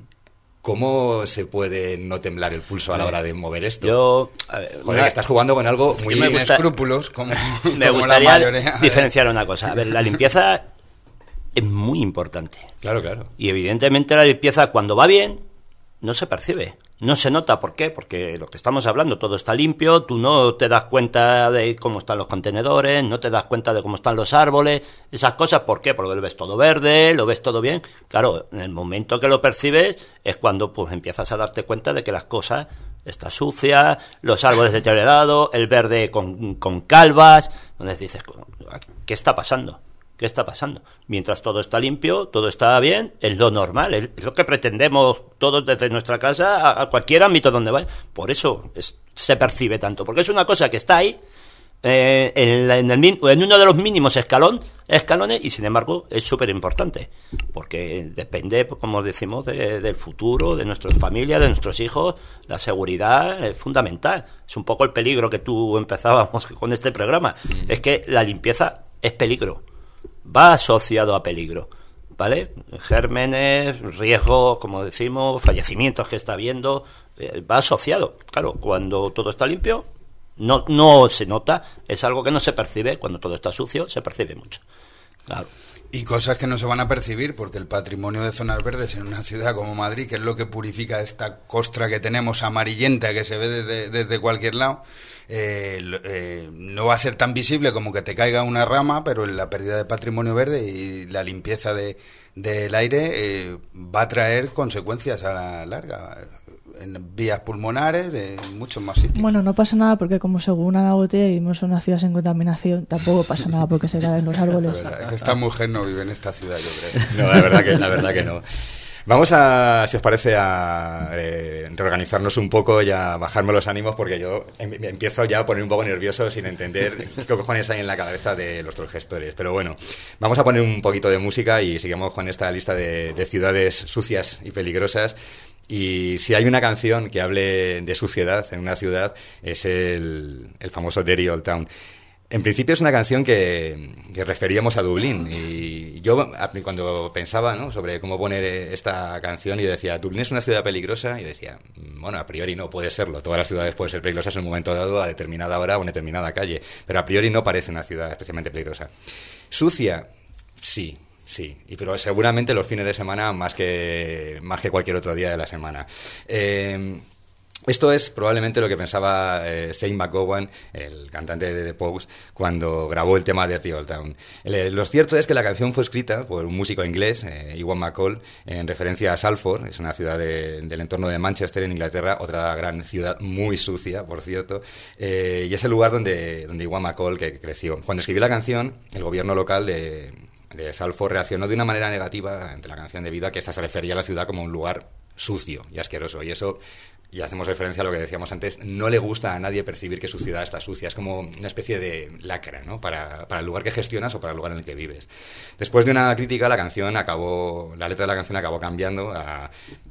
¿cómo se puede no temblar el pulso a la hora de mover esto? Que estás jugando con algo muy sin escrúpulos, como me como gustaría la mayoría. diferenciar una cosa. A ver, la limpieza es muy importante. Claro. Y evidentemente la limpieza, cuando va bien, no se percibe, no se nota. ¿Por qué? Porque lo que estamos hablando, todo está limpio, tú no te das cuenta de cómo están los contenedores, no te das cuenta de cómo están los árboles, esas cosas. ¿Por qué? Porque lo ves todo verde, lo ves todo bien. Claro, en el momento que lo percibes es cuando pues empiezas a darte cuenta de que las cosas están sucias, los árboles deteriorados, el verde con calvas, donde dices, ¿qué está pasando? ¿Qué está pasando? Mientras todo está limpio, todo está bien, es lo normal, es lo que pretendemos todos desde nuestra casa a cualquier ámbito donde vaya. Por eso se percibe tanto, porque es una cosa que está ahí en uno de los mínimos escalones, y sin embargo es súper importante, porque depende, como decimos, del futuro, de nuestra familia, de nuestros hijos. La seguridad es fundamental. Es un poco el peligro que tú empezábamos con este programa. Es que la limpieza es peligro. Va asociado a peligro, ¿vale? Gérmenes, riesgos, como decimos, fallecimientos que está habiendo, va asociado. Claro, cuando todo está limpio, no se nota, es algo que no se percibe. Cuando todo está sucio, se percibe mucho. Claro. Y cosas que no se van a percibir, porque el patrimonio de zonas verdes en una ciudad como Madrid, que es lo que purifica esta costra que tenemos amarillenta que se ve desde cualquier lado, no va a ser tan visible como que te caiga una rama, pero la pérdida de patrimonio verde y la limpieza del aire va a traer consecuencias a la larga, en vías pulmonares, en muchos más sitios. Bueno, no pasa nada porque como según Ana Botella vivimos en una ciudad sin contaminación, tampoco pasa nada porque se caen los árboles. La verdad, es que esta mujer no vive en esta ciudad, yo creo. No, la verdad que no. Vamos a, si os parece, a reorganizarnos un poco y a bajarme los ánimos, porque yo me empiezo ya a poner un poco nervioso sin entender qué cojones hay en la cabeza de nuestros gestores. Pero bueno, vamos a poner un poquito de música y seguimos con esta lista de ciudades sucias y peligrosas. Y si hay una canción que hable de suciedad en una ciudad, es el famoso Dirty Old Town. En principio es una canción que referíamos a Dublín, y yo cuando pensaba, ¿no?, sobre cómo poner esta canción, yo decía, Dublín es una ciudad peligrosa, y decía, bueno, a priori no puede serlo, todas las ciudades pueden ser peligrosas en un momento dado, a determinada hora o en determinada calle, pero a priori no parece una ciudad especialmente peligrosa. Sucia, sí, pero seguramente los fines de semana más que cualquier otro día de la semana. Esto es probablemente lo que pensaba Shane McGowan, el cantante de The Pogues, cuando grabó el tema Dirty Old Town. Lo cierto es que la canción fue escrita por un músico inglés, Ewan MacColl, en referencia a Salford, es una ciudad del entorno de Manchester, en Inglaterra, otra gran ciudad muy sucia, por cierto, y es el lugar donde Ewan MacColl que creció. Cuando escribió la canción, el gobierno local de Salford reaccionó de una manera negativa ante la canción debido a que esta se refería a la ciudad como un lugar sucio y asqueroso, y eso... Y hacemos referencia a lo que decíamos antes, no le gusta a nadie percibir que su ciudad está sucia, es como una especie de lacra, ¿no? Para el lugar que gestionas o para el lugar en el que vives. Después de una crítica, la letra de la canción acabó cambiando a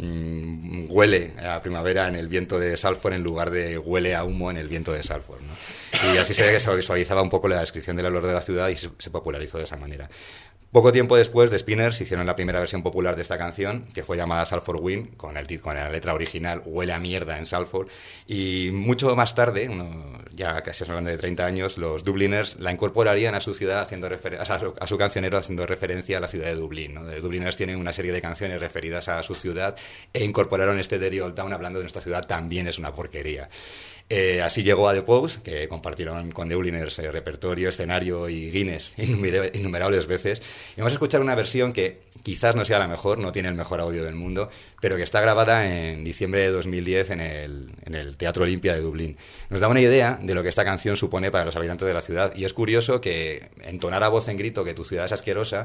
huele a primavera en el viento de Salford en lugar de huele a humo en el viento de Salford, ¿no? Y así se ve que se suavizaba un poco la descripción del olor de la ciudad y se popularizó de esa manera. Poco tiempo después, The Spinners hicieron la primera versión popular de esta canción, que fue llamada Salford Wind, con la letra original Huele a mierda en Salford, y mucho más tarde, ya casi hablando de 30 años, los Dubliners la incorporarían a su ciudad, a su cancionero, haciendo referencia a la ciudad de Dublín, ¿no? The Dubliners tienen una serie de canciones referidas a su ciudad e incorporaron este Dirty Old Town hablando de nuestra ciudad, también es una porquería. Así llegó a The Pogues, que compartieron con The Dubliners repertorio, escenario y Guinness innumerables veces. Y vamos a escuchar una versión que quizás no sea la mejor, no tiene el mejor audio del mundo, pero que está grabada en diciembre de 2010 en el Teatro Olympia de Dublín. Nos da una idea de lo que esta canción supone para los habitantes de la ciudad. Y es curioso que entonar a voz en grito que tu ciudad es asquerosa...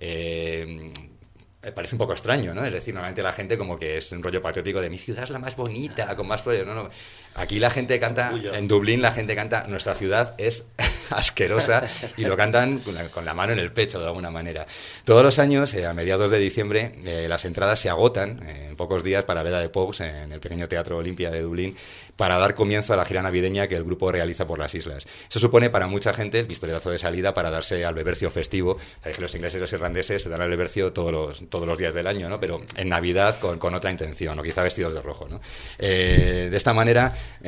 parece un poco extraño, ¿no? Es decir, normalmente la gente como que es un rollo patriótico de mi ciudad es la más bonita, con más flores, no. Aquí la gente canta, en Dublín la gente canta nuestra ciudad es asquerosa y lo cantan con la mano en el pecho de alguna manera. Todos los años, a mediados de diciembre, las entradas se agotan en pocos días para ver a The Pogues en el pequeño Teatro Olympia de Dublín para dar comienzo a la gira navideña que el grupo realiza por las islas. Eso supone para mucha gente el pistoletazo de salida para darse al bebercio festivo. Sabéis que los ingleses y los irlandeses se dan al bebercio todos los días del año, ¿no? Pero en Navidad con otra intención, o quizá vestidos de rojo, ¿no? De esta manera,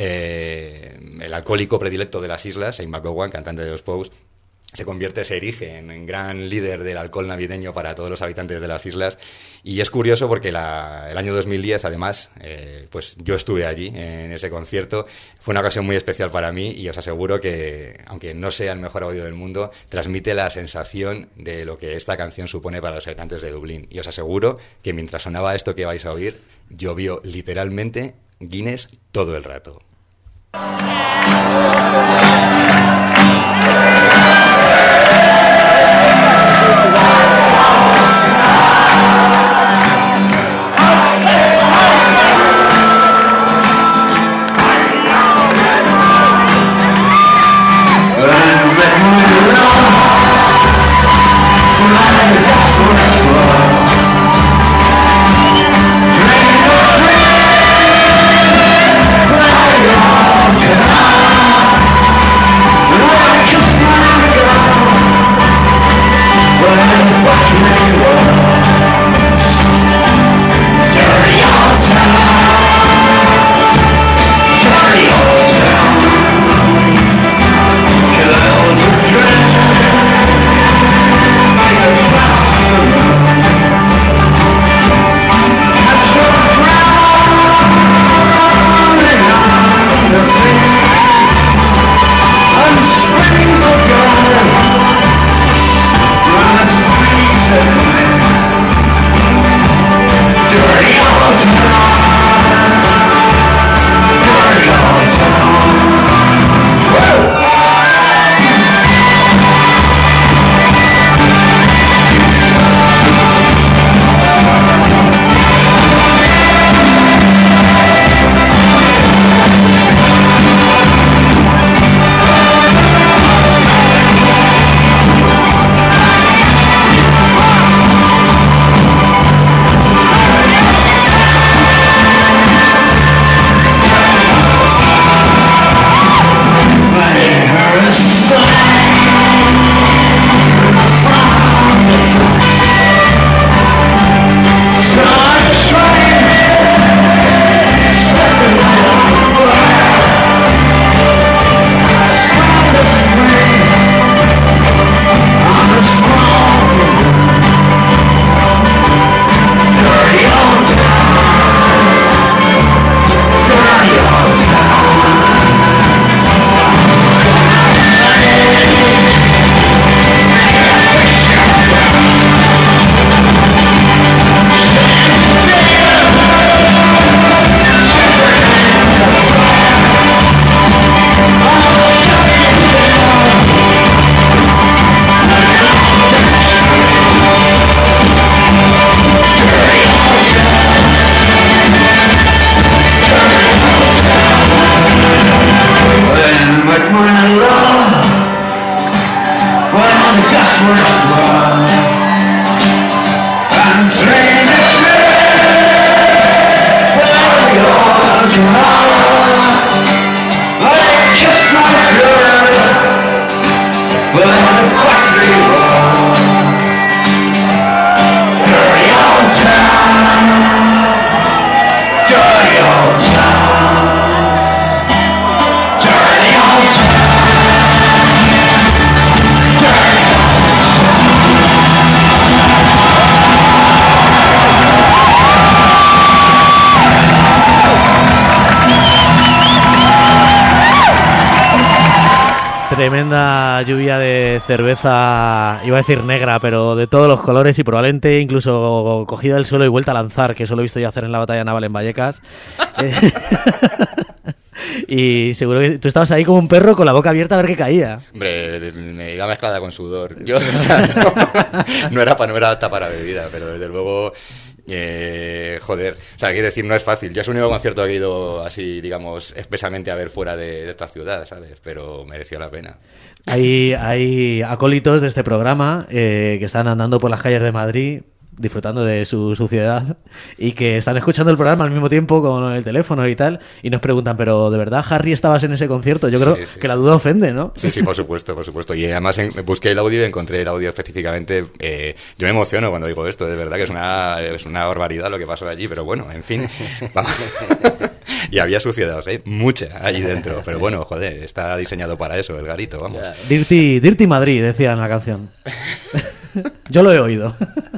el alcohólico predilecto de las islas, Shane McGowan, cantante de los Pogues, se erige en gran líder del alcohol navideño para todos los habitantes de las islas. Y es curioso porque el año 2010, además, pues yo estuve allí en ese concierto. Fue una ocasión muy especial para mí y os aseguro que, aunque no sea el mejor audio del mundo, transmite la sensación de lo que esta canción supone para los habitantes de Dublín. Y os aseguro que mientras sonaba esto que vais a oír, llovió literalmente Guinness todo el rato. Tremenda lluvia de cerveza, iba a decir negra, pero de todos los colores y probablemente incluso cogida del suelo y vuelta a lanzar, que eso lo he visto yo hacer en la batalla naval en Vallecas. Y seguro que tú estabas ahí como un perro con la boca abierta a ver qué caía. Hombre, me iba mezclada con sudor. Yo, o sea, no era apta para bebida, pero desde luego... joder, o sea, quiero decir, no es fácil. Yo es el único concierto que he ido así, digamos, expresamente a ver fuera de esta ciudad, ¿sabes? Pero mereció la pena. Hay acólitos de este programa que están andando por las calles de Madrid disfrutando de su suciedad y que están escuchando el programa al mismo tiempo con el teléfono y tal, y nos preguntan, pero ¿de verdad, Harry, estabas en ese concierto? Yo creo que la duda ofende, ¿no? Sí, por supuesto. Y además busqué el audio y encontré el audio específicamente. Yo me emociono cuando digo esto, de verdad que es una barbaridad lo que pasó allí, pero bueno, en fin, vamos. Y había suciedad, mucha allí dentro, pero bueno, joder, está diseñado para eso, el garito, vamos. Dirty Madrid, decía en la canción. Yo lo he oído.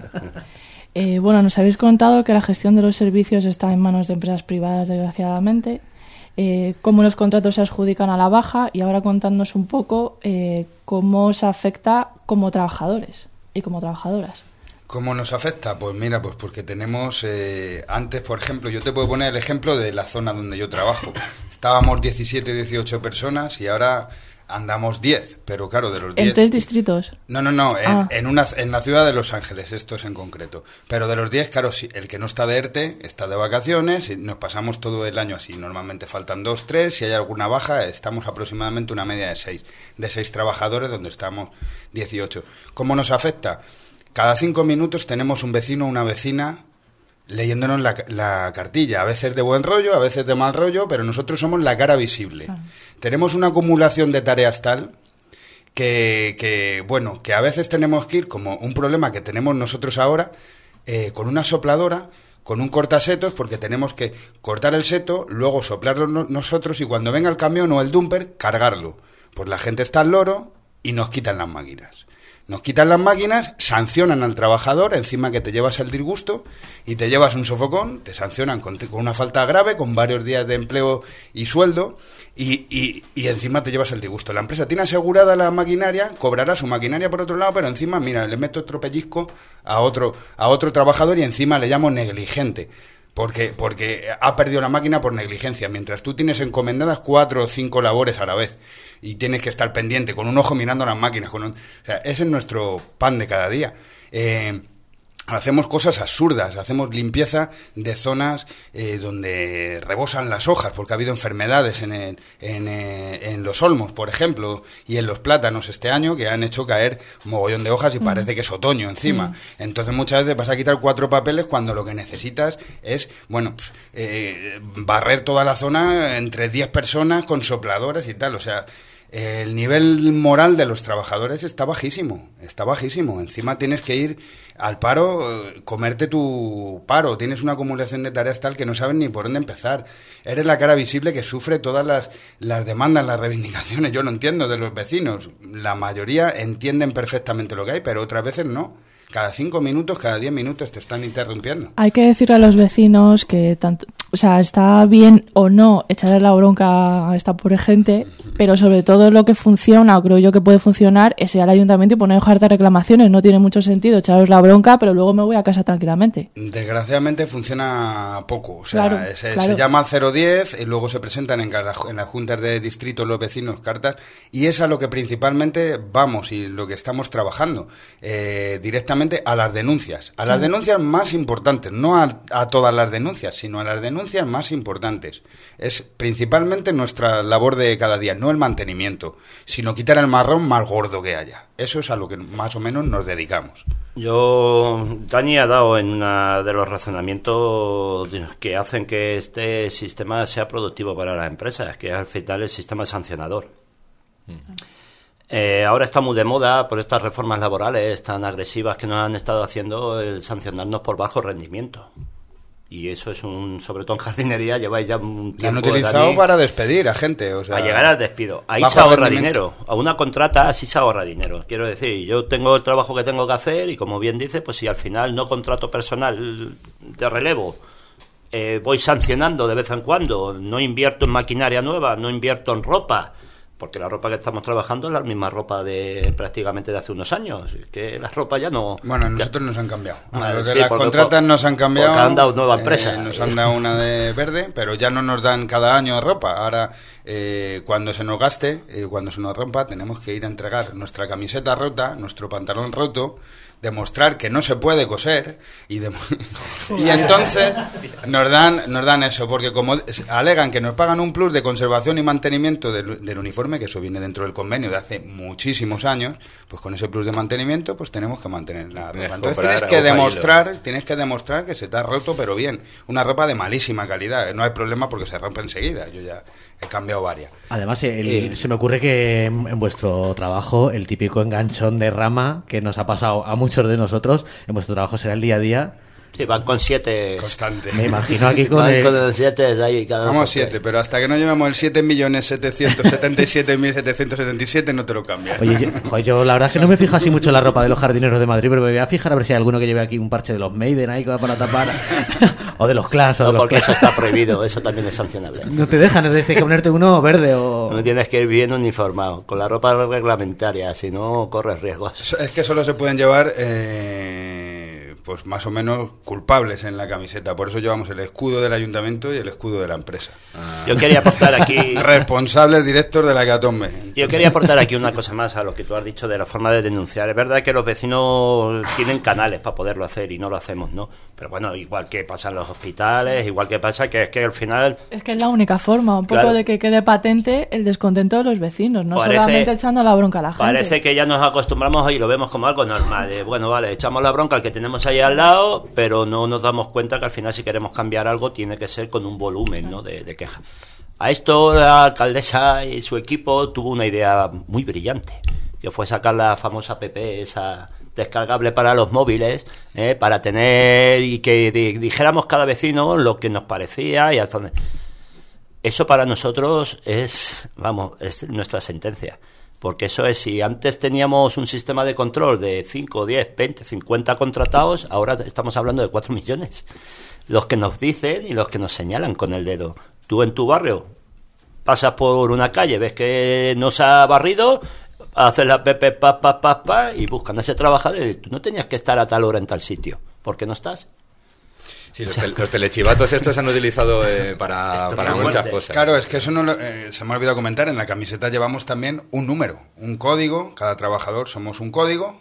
Bueno, nos habéis contado que la gestión de los servicios está en manos de empresas privadas, desgraciadamente. Cómo los contratos se adjudican a la baja, y ahora contadnos un poco cómo os afecta como trabajadores y como trabajadoras. ¿Cómo nos afecta? Pues mira, pues porque tenemos antes, por ejemplo, yo te puedo poner el ejemplo de la zona donde yo trabajo. Estábamos 17, 18 personas y ahora andamos 10, pero claro, de los 10... ¿En 3 distritos? No, en la ciudad de Los Ángeles, esto es en concreto. Pero de los 10, claro, sí, el que no está de ERTE está de vacaciones y nos pasamos todo el año así. Normalmente faltan 2, 3, si hay alguna baja, estamos aproximadamente una media de 6 trabajadores, donde estamos 18. ¿Cómo nos afecta? Cada 5 minutos tenemos un vecino o una vecina leyéndonos la cartilla, a veces de buen rollo, a veces de mal rollo, pero nosotros somos la cara visible. Tenemos una acumulación de tareas tal que a veces tenemos que ir, como un problema que tenemos nosotros ahora, con una sopladora, con un cortasetos, porque tenemos que cortar el seto, luego soplarlo nosotros y cuando venga el camión o el dumper, cargarlo. Pues la gente está al loro y nos quitan las máquinas. Nos quitan las máquinas, sancionan al trabajador, encima que te llevas el disgusto y te llevas un sofocón, te sancionan con una falta grave, con varios días de empleo y sueldo, y encima te llevas el disgusto. La empresa tiene asegurada la maquinaria, cobrará su maquinaria por otro lado, pero encima, mira, le meto otro pellizco a otro trabajador y encima le llamo negligente. Porque ha perdido la máquina por negligencia, mientras tú tienes encomendadas 4 o 5 labores a la vez y tienes que estar pendiente, con un ojo mirando las máquinas. O sea, ese es nuestro pan de cada día. Hacemos cosas absurdas, hacemos limpieza de zonas donde rebosan las hojas, porque ha habido enfermedades en los olmos, por ejemplo, y en los plátanos este año, que han hecho caer un mogollón de hojas y parece que es otoño encima. Entonces muchas veces vas a quitar 4 papeles cuando lo que necesitas es, barrer toda la zona entre 10 personas con sopladoras y tal, o sea... El nivel moral de los trabajadores está bajísimo. Encima tienes que ir al paro, comerte tu paro. Tienes una acumulación de tareas tal que no sabes ni por dónde empezar. Eres la cara visible que sufre todas las demandas, las reivindicaciones. Yo no entiendo de los vecinos. La mayoría entienden perfectamente lo que hay, pero otras veces no. Cada 5 minutos, cada 10 minutos te están interrumpiendo. Hay que decirle a los vecinos que está bien o no echarle la bronca a esta pobre gente, pero sobre todo lo que funciona, o creo yo que puede funcionar, es ir al ayuntamiento y poner hojas de reclamaciones. No tiene mucho sentido echaros la bronca, pero luego me voy a casa tranquilamente. Desgraciadamente funciona poco. O sea, se llama al 010 y luego se presentan en las juntas de distrito los vecinos cartas, y es a lo que principalmente vamos y lo que estamos trabajando directamente a las denuncias. A las denuncias más importantes, no a todas las denuncias, sino a las denuncias renuncias más importantes. Es principalmente nuestra labor de cada día, no el mantenimiento, sino quitar el marrón más gordo que haya. Eso es a lo que más o menos nos dedicamos. Dani ha dado en uno de los razonamientos que hacen que este sistema sea productivo para las empresas, que al final el sistema sancionador. Ahora está muy de moda por estas reformas laborales tan agresivas que nos han estado haciendo el sancionarnos por bajo rendimiento. Y eso es sobre todo en jardinería, lleváis ya un tiempo. Lo han utilizado, Dani, para despedir a gente, o sea, a llegar al despido. Ahí se ahorra dinero. A una contrata así se ahorra dinero. Quiero decir, yo tengo el trabajo que tengo que hacer y, como bien dice, pues si al final no contrato personal de relevo, voy sancionando de vez en cuando, no invierto en maquinaria nueva, no invierto en ropa, porque la ropa que estamos trabajando es la misma ropa de prácticamente de hace unos años. Es que la ropa ya no... Bueno, nosotros nos han cambiado. Los de las contratas nos han cambiado. Porque han dado nueva empresa. Nos han dado una de verde, pero ya no nos dan cada año ropa. Ahora, cuando se nos gaste, cuando se nos rompa, tenemos que ir a entregar nuestra camiseta rota, nuestro pantalón roto, demostrar que no se puede coser y entonces nos dan eso, porque como alegan que nos pagan un plus de conservación y mantenimiento del uniforme, que eso viene dentro del convenio de hace muchísimos años, pues con ese plus de mantenimiento pues tenemos que mantener la ropa. Entonces tienes que demostrar que se te ha roto, pero bien, una ropa de malísima calidad. No hay problema porque se rompe enseguida. Yo ya he cambiado varias. Además, se me ocurre que en vuestro trabajo el típico enganchón de rama que nos ha pasado a muchos de nosotros, en vuestro trabajo será el día a día. Sí, van con 7 constante. Me imagino aquí con van con 7 ahí cada uno. Vamos 7, pero hasta que no llevemos el 7.777.777 no te lo cambias. Oye, yo la verdad es que no me fijo así mucho en la ropa de los jardineros de Madrid, pero me voy a fijar a ver si hay alguno que lleve aquí un parche de los Maiden ahí para tapar, o de los Clash, no, porque eso está prohibido, eso también es sancionable. No te dejan, tienes que ponerte uno verde o... No tienes que ir bien uniformado, con la ropa reglamentaria, si no corres riesgos. Es que solo se pueden llevar... pues más o menos culpables en la camiseta. Por eso llevamos el escudo del ayuntamiento y el escudo de la empresa. Yo quería aportar aquí... Responsables directos de la hecatombe. Yo quería aportar aquí una cosa más a lo que tú has dicho de la forma de denunciar. Es verdad que los vecinos tienen canales para poderlo hacer y no lo hacemos, ¿no? Pero bueno, igual que pasa en los hospitales, igual que pasa que es que al final... Es que es la única forma, un poco de que quede patente el descontento de los vecinos, no solamente echando la bronca a la gente. Parece que ya nos acostumbramos y lo vemos como algo normal. Bueno, vale, echamos la bronca al que tenemos ahí al lado, pero no nos damos cuenta que al final si queremos cambiar algo tiene que ser con un volumen, ¿no?, de queja. A esto la alcaldesa y su equipo tuvo una idea muy brillante, que fue sacar la famosa app, esa descargable para los móviles, para tener y que dijéramos cada vecino lo que nos parecía y hasta dónde. Eso para nosotros es nuestra sentencia. Porque eso es, si antes teníamos un sistema de control de 5, 10, 20, 50 contratados, ahora estamos hablando de 4 millones. Los que nos dicen y los que nos señalan con el dedo. Tú en tu barrio pasas por una calle, ves que no se ha barrido, haces la pepe, y buscan a ese trabajador y tú no tenías que estar a tal hora en tal sitio. ¿Por qué no estás? Sí, los telechivatos estos se han utilizado para muchas cosas. Claro, es que eso se me ha olvidado comentar. En la camiseta llevamos también un número, un código. Cada trabajador somos un código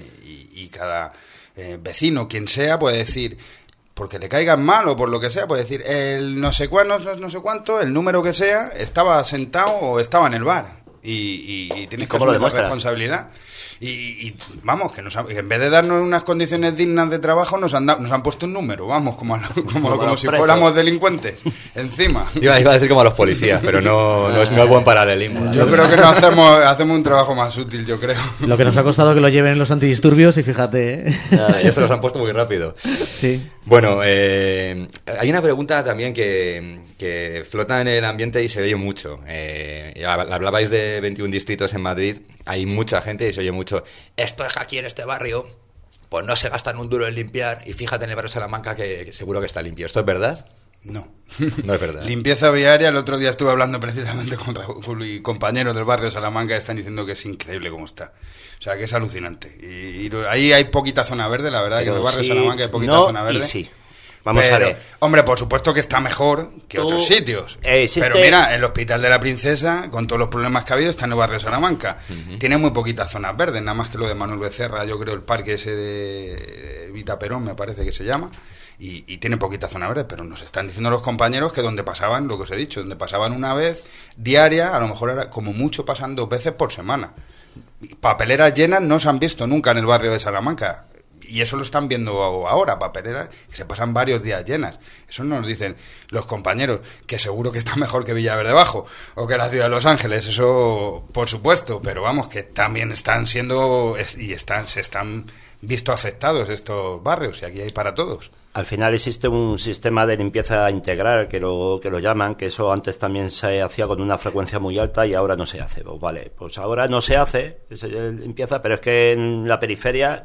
y cada vecino, quien sea, puede decir, porque le caigan mal o por lo que sea, puede decir, el no sé cuánto, el número que sea, estaba sentado o estaba en el bar. Y tienes que asumir la responsabilidad. Y vamos, que en vez de darnos unas condiciones dignas de trabajo, nos han puesto un número, vamos, como si fuéramos delincuentes, encima. Iba a decir como a los policías, pero no es buen paralelismo. Yo creo que no hacemos un trabajo más útil, yo creo. Lo que nos ha costado que lo lleven los antidisturbios y fíjate. Ellos se los han puesto muy rápido. Sí. Bueno, hay una pregunta también que flota en el ambiente y se oye mucho. Hablabais de 21 distritos en Madrid, hay mucha gente y se oye mucho. Esto es aquí en este barrio, pues no se gastan un duro en limpiar y fíjate en el barrio Salamanca que seguro que está limpio. ¿Esto es verdad? No. No es verdad. Limpieza viaria, el otro día estuve hablando precisamente con Raúl y compañeros del barrio Salamanca, están diciendo que es increíble cómo está. O sea, que es alucinante. Y ahí hay poquita zona verde, la verdad, pero que en el barrio Salamanca hay poquita zona verde. Y sí. Vamos a ver. Hombre, por supuesto que está mejor que otros sitios. Pero mira, el Hospital de la Princesa, con todos los problemas que ha habido, está en el barrio Salamanca. Tiene muy poquitas zonas verdes, nada más que lo de Manuel Becerra, yo creo el parque ese de Vita Perón, me parece que se llama. y tiene poquita zona verde, pero nos están diciendo los compañeros que donde pasaban, lo que os he dicho, donde pasaban una vez diaria, a lo mejor era como mucho pasan 2 veces por semana. Papeleras llenas no se han visto nunca en el barrio de Salamanca. Y eso lo están viendo ahora, papeleras que se pasan varios días llenas. Eso nos dicen los compañeros, que seguro que está mejor que Villaverde Bajo o que la ciudad de Los Ángeles, eso por supuesto, pero vamos, que también están siendo y se están visto afectados estos barrios, y aquí hay para todos. Al final existe un sistema de limpieza integral que lo llaman, que eso antes también se hacía con una frecuencia muy alta y ahora no se hace. Pues vale, pues ahora no se hace esa limpieza, pero es que en la periferia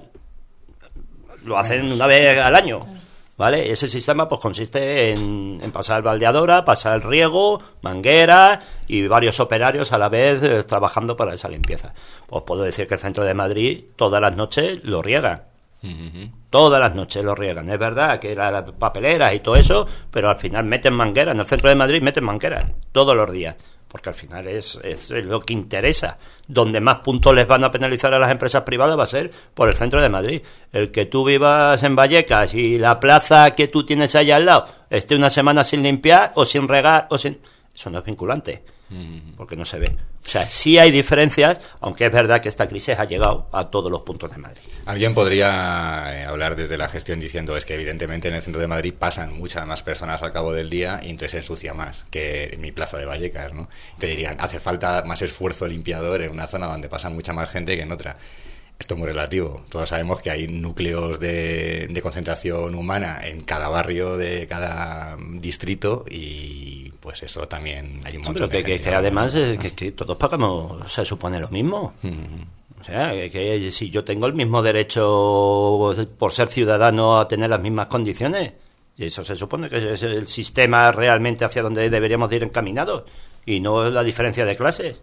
lo hacen una vez al año, ¿vale? Ese sistema pues consiste en pasar baldeadora, pasar riego, manguera y varios operarios a la vez trabajando para esa limpieza. Pues puedo decir que el centro de Madrid todas las noches lo riegan. Todas las noches lo riegan. Es verdad que las papeleras y todo eso, pero al final meten mangueras. En el centro de Madrid meten mangueras todos los días, porque al final es lo que interesa. Donde más puntos les van a penalizar a las empresas privadas va a ser por el centro de Madrid. El que tú vivas en Vallecas y la plaza que tú tienes allá al lado esté una semana sin limpiar o sin regar eso no es vinculante, porque no se ve. O sea, sí hay diferencias, aunque es verdad que esta crisis ha llegado a todos los puntos de Madrid. Alguien podría hablar desde la gestión diciendo es que evidentemente en el centro de Madrid pasan muchas más personas al cabo del día y entonces se ensucia más que en mi plaza de Vallecas, ¿no? Te dirían, hace falta más esfuerzo limpiador en una zona donde pasa mucha más gente que en otra. Esto es muy relativo. Todos sabemos que hay núcleos de concentración humana en cada barrio de cada distrito y pues eso también hay un montón de gente. Que además que todos pagamos, se supone lo mismo. O sea, que si yo tengo el mismo derecho por ser ciudadano a tener las mismas condiciones, y eso se supone que es el sistema realmente hacia donde deberíamos de ir encaminados y no la diferencia de clases.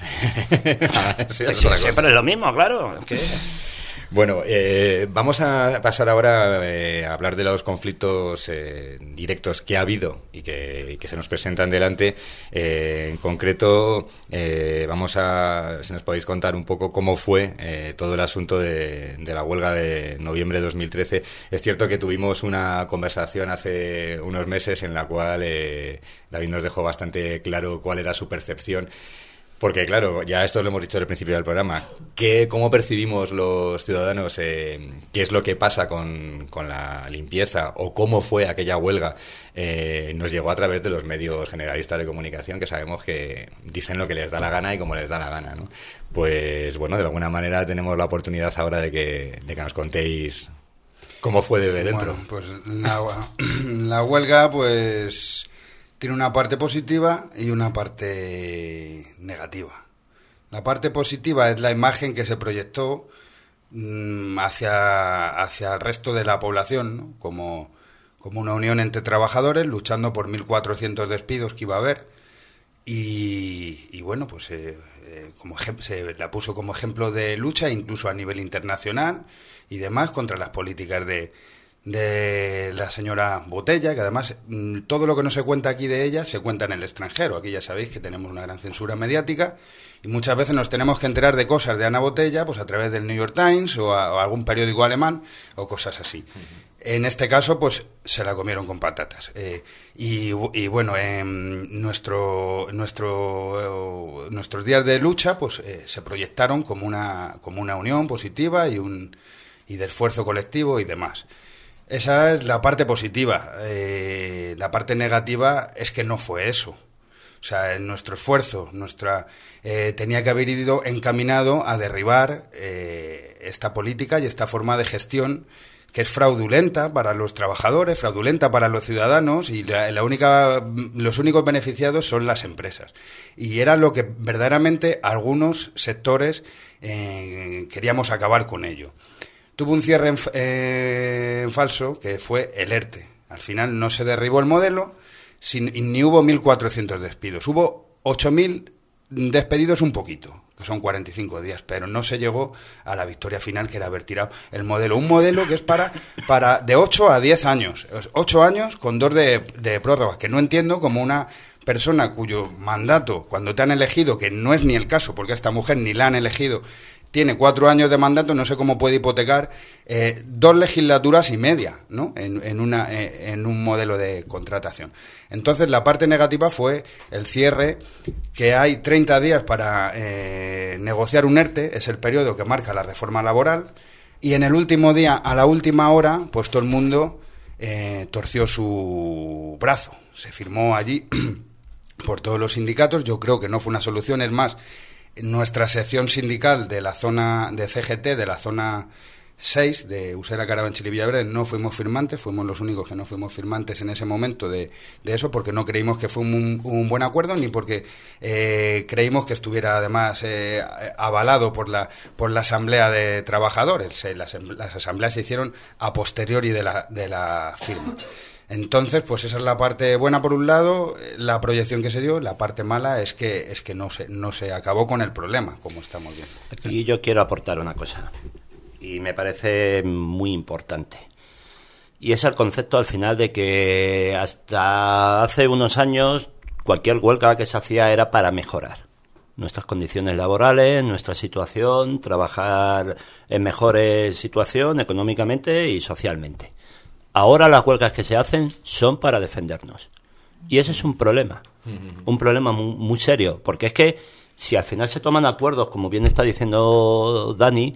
Siempre es lo mismo, claro. Es que... Bueno, vamos a pasar ahora a hablar de los conflictos directos que ha habido y que se nos presentan delante. En concreto, si nos podéis contar un poco cómo fue todo el asunto de la huelga de noviembre de 2013. Es cierto que tuvimos una conversación hace unos meses en la cual David nos dejó bastante claro cuál era su percepción. Porque, claro, ya esto lo hemos dicho al principio del programa, ¿cómo percibimos los ciudadanos qué es lo que pasa con la limpieza o cómo fue aquella huelga? Nos llegó a través de los medios generalistas de comunicación, que sabemos que dicen lo que les da la gana y como les da la gana, ¿no? Pues, bueno, de alguna manera tenemos la oportunidad ahora de que nos contéis cómo fue desde dentro. Bueno, pues la huelga, pues... tiene una parte positiva y una parte negativa. La parte positiva es la imagen que se proyectó hacia el resto de la población, ¿no? Como una unión entre trabajadores luchando por 1.400 despidos que iba a haber. Y bueno, pues se la puso como ejemplo de lucha, incluso a nivel internacional y demás, contra las políticas de la señora Botella, que además todo lo que no se cuenta aquí de ella se cuenta en el extranjero. Aquí ya sabéis que tenemos una gran censura mediática y muchas veces nos tenemos que enterar de cosas de Ana Botella pues a través del New York Times o algún periódico alemán o cosas así. En este caso pues se la comieron con patatas y bueno, nuestros días de lucha pues se proyectaron como una unión positiva y de esfuerzo colectivo y demás. Esa es la parte positiva. La parte negativa es que no fue eso. O sea, nuestro esfuerzo tenía que haber ido encaminado a derribar esta política y esta forma de gestión que es fraudulenta para los trabajadores, fraudulenta para los ciudadanos y los únicos beneficiados son las empresas. Y era lo que verdaderamente algunos sectores queríamos acabar con ello. Tuvo un cierre en falso, que fue el ERTE. Al final no se derribó el modelo, ni hubo 1.400 despidos. Hubo 8.000 despedidos un poquito, que son 45 días, pero no se llegó a la victoria final, que era haber tirado el modelo. Un modelo que es para de 8 a 10 años. 8 años con 2 de prórrogas, que no entiendo como una persona cuyo mandato, cuando te han elegido, que no es ni el caso, porque a esta mujer ni la han elegido, tiene 4 años de mandato, no sé cómo puede hipotecar 2 legislaturas y media, ¿no? en un modelo de contratación. Entonces, la parte negativa fue el cierre, que hay 30 días para negociar un ERTE, es el periodo que marca la reforma laboral, y en el último día, a la última hora, pues todo el mundo torció su brazo. Se firmó allí por todos los sindicatos. Yo creo que no fue una solución. Es más, nuestra sección sindical de la zona de CGT, de la zona 6, de Usera, Carabanchel y Villaverde, no fuimos firmantes, fuimos los únicos que no fuimos firmantes en ese momento de eso, porque no creímos que fue un buen acuerdo, ni porque creímos que estuviera además avalado por la Asamblea de Trabajadores. Las asambleas se hicieron a posteriori de la firma. Entonces, pues esa es la parte buena por un lado, la proyección que se dio. La parte mala es que no se acabó con el problema, como estamos viendo. Aquí yo quiero aportar una cosa, y me parece muy importante. Y es el concepto al final de que hasta hace unos años cualquier huelga que se hacía era para mejorar nuestras condiciones laborales, nuestra situación, trabajar en mejores situación económicamente y socialmente. Ahora las huelgas que se hacen son para defendernos. Y ese es un problema muy, muy serio, porque es que si al final se toman acuerdos, como bien está diciendo Dani,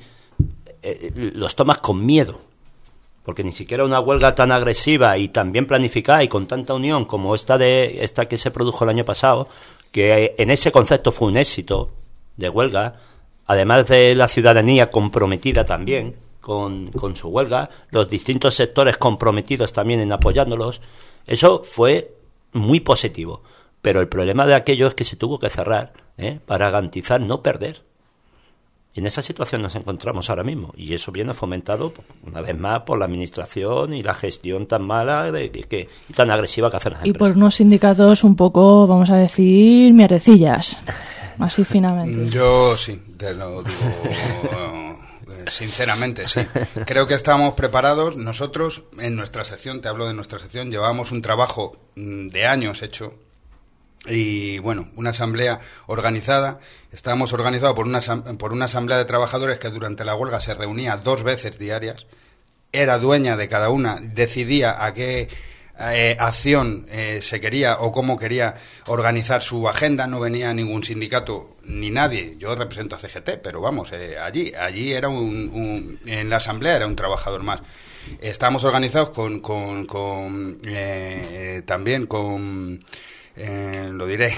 los tomas con miedo, porque ni siquiera una huelga tan agresiva y tan bien planificada y con tanta unión como esta que se produjo el año pasado, que en ese concepto fue un éxito de huelga, además de la ciudadanía comprometida también con su huelga, los distintos sectores comprometidos también en apoyándolos, eso fue muy positivo. Pero el problema de aquello es que se tuvo que cerrar para garantizar no perder. Y en esa situación nos encontramos ahora mismo, y eso viene fomentado una vez más por la administración y la gestión tan mala y tan agresiva que hacen las empresas. Y por unos sindicatos un poco, vamos a decir, mierdecillas, así finamente. Yo sí, te lo digo sinceramente, sí. Creo que estamos preparados. Nosotros, en nuestra sección, te hablo de nuestra sección, llevábamos un trabajo de años hecho. Y bueno, una asamblea organizada. Estábamos organizados por una asamblea de trabajadores que durante la huelga se reunía 2 veces diarias, era dueña de cada una, decidía a qué acción se quería o cómo quería organizar su agenda. No venía ningún sindicato ni nadie. Yo represento a CGT, pero vamos, allí era en la asamblea era un trabajador más. Estábamos organizados también con lo diré,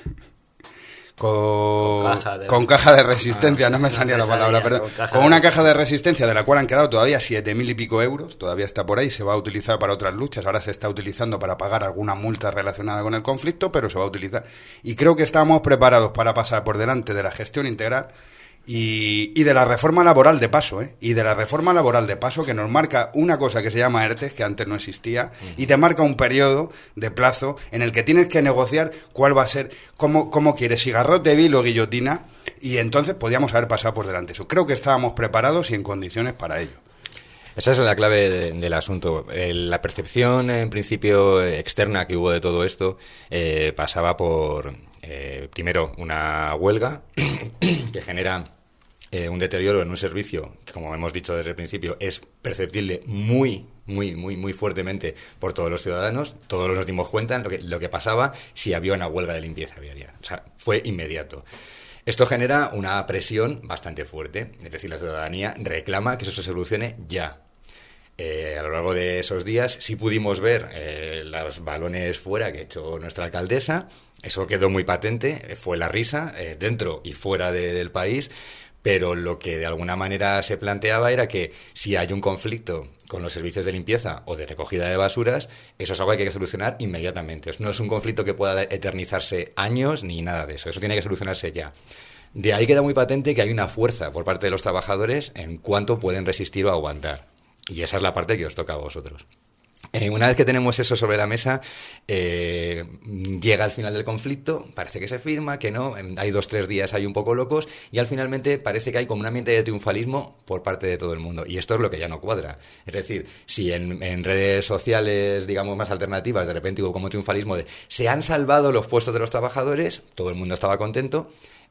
con caja de resistencia, no me salía la palabra, perdón, con una caja de resistencia de la cual han quedado todavía 7.000 y pico euros, todavía está por ahí, se va a utilizar para otras luchas, ahora se está utilizando para pagar alguna multa relacionada con el conflicto, pero se va a utilizar. Y creo que estamos preparados para pasar por delante de la gestión integral y de la reforma laboral de paso, y de la reforma laboral de paso, que nos marca una cosa que se llama ERTE, que antes no existía, y te marca un periodo de plazo en el que tienes que negociar cuál va a ser, cómo quieres, si garrote vil o guillotina, y entonces podíamos haber pasado por delante eso. Creo que estábamos preparados y en condiciones para ello. Esa es la clave del asunto. La percepción, en principio, externa que hubo de todo esto pasaba por, primero, una huelga que genera un deterioro en un servicio que, como hemos dicho desde el principio, es perceptible muy fuertemente por todos los ciudadanos. Todos nos dimos cuenta de lo que pasaba si había una huelga de limpieza viaria. O sea, fue inmediato. Esto genera una presión bastante fuerte, es decir, la ciudadanía reclama que eso se solucione ya. A lo largo de esos días sí pudimos ver los balones fuera que ha hecho nuestra alcaldesa. Eso quedó muy patente, fue la risa dentro y fuera del país, pero lo que de alguna manera se planteaba era que si hay un conflicto con los servicios de limpieza o de recogida de basuras, eso es algo que hay que solucionar inmediatamente. No es un conflicto que pueda eternizarse años ni nada de eso, eso tiene que solucionarse ya. De ahí queda muy patente que hay una fuerza por parte de los trabajadores en cuánto pueden resistir o aguantar. Y esa es la parte que os toca a vosotros. Una vez que tenemos eso sobre la mesa, llega al final del conflicto, parece que se firma, que no, hay 2-3 días ahí un poco locos, y al finalmente parece que hay como un ambiente de triunfalismo por parte de todo el mundo, y esto es lo que ya no cuadra. Es decir, si en redes sociales, digamos, más alternativas, de repente hubo como triunfalismo de se han salvado los puestos de los trabajadores, todo el mundo estaba contento.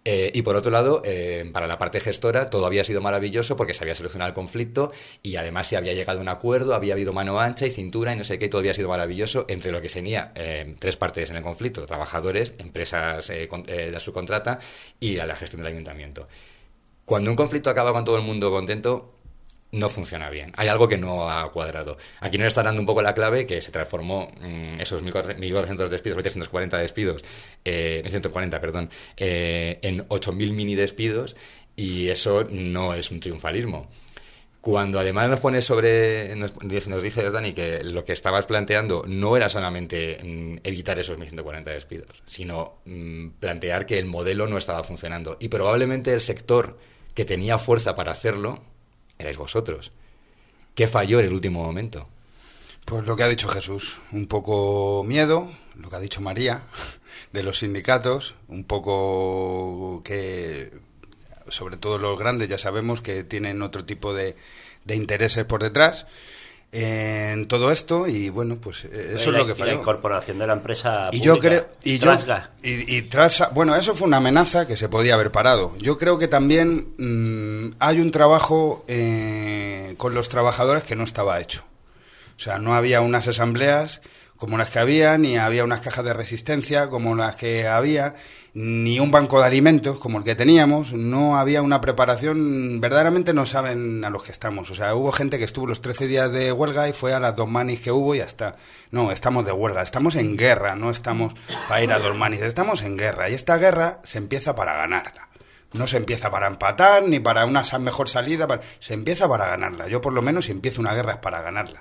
Y por otro lado, para la parte gestora, todo había sido maravilloso porque se había solucionado el conflicto y además se había llegado a un acuerdo, había habido mano ancha y cintura y no sé qué, todo había sido maravilloso entre lo que se tenía tres partes en el conflicto: trabajadores, empresas de subcontrata y a la gestión del ayuntamiento. Cuando un conflicto acaba con todo el mundo contento, no funciona bien. Hay algo que no ha cuadrado. Aquí nos está dando un poco la clave que se transformó esos 1.400 despidos, 1.340 despidos, 140, perdón, en 8.000 mini despidos, y eso no es un triunfalismo. Cuando además nos dices, Dani, que lo que estabas planteando no era solamente evitar esos 1.140 despidos, sino plantear que el modelo no estaba funcionando. Y probablemente el sector que tenía fuerza para hacerlo erais vosotros. ¿Qué falló en el último momento? Pues lo que ha dicho Jesús, un poco miedo, lo que ha dicho María, de los sindicatos, un poco que, sobre todo los grandes, ya sabemos que tienen otro tipo de intereses por detrás en todo esto, y bueno, pues eso es lo que falló. La incorporación de la empresa y pública, yo creo Trasga. Bueno, eso fue una amenaza que se podía haber parado. Yo creo que también hay un trabajo con los trabajadores que no estaba hecho. O sea, no había unas asambleas como las que había, ni había unas cajas de resistencia como las que había, ni un banco de alimentos como el que teníamos. No había una preparación, verdaderamente no saben a los que estamos. O sea, hubo gente que estuvo los 13 días de huelga y fue a las 2 manis que hubo y ya está. No, estamos de huelga, estamos en guerra, no estamos para ir a 2 manis, estamos en guerra, y esta guerra se empieza para ganarla. No se empieza para empatar, ni para una mejor salida, se empieza para ganarla. Yo por lo menos, si empiezo una guerra es para ganarla.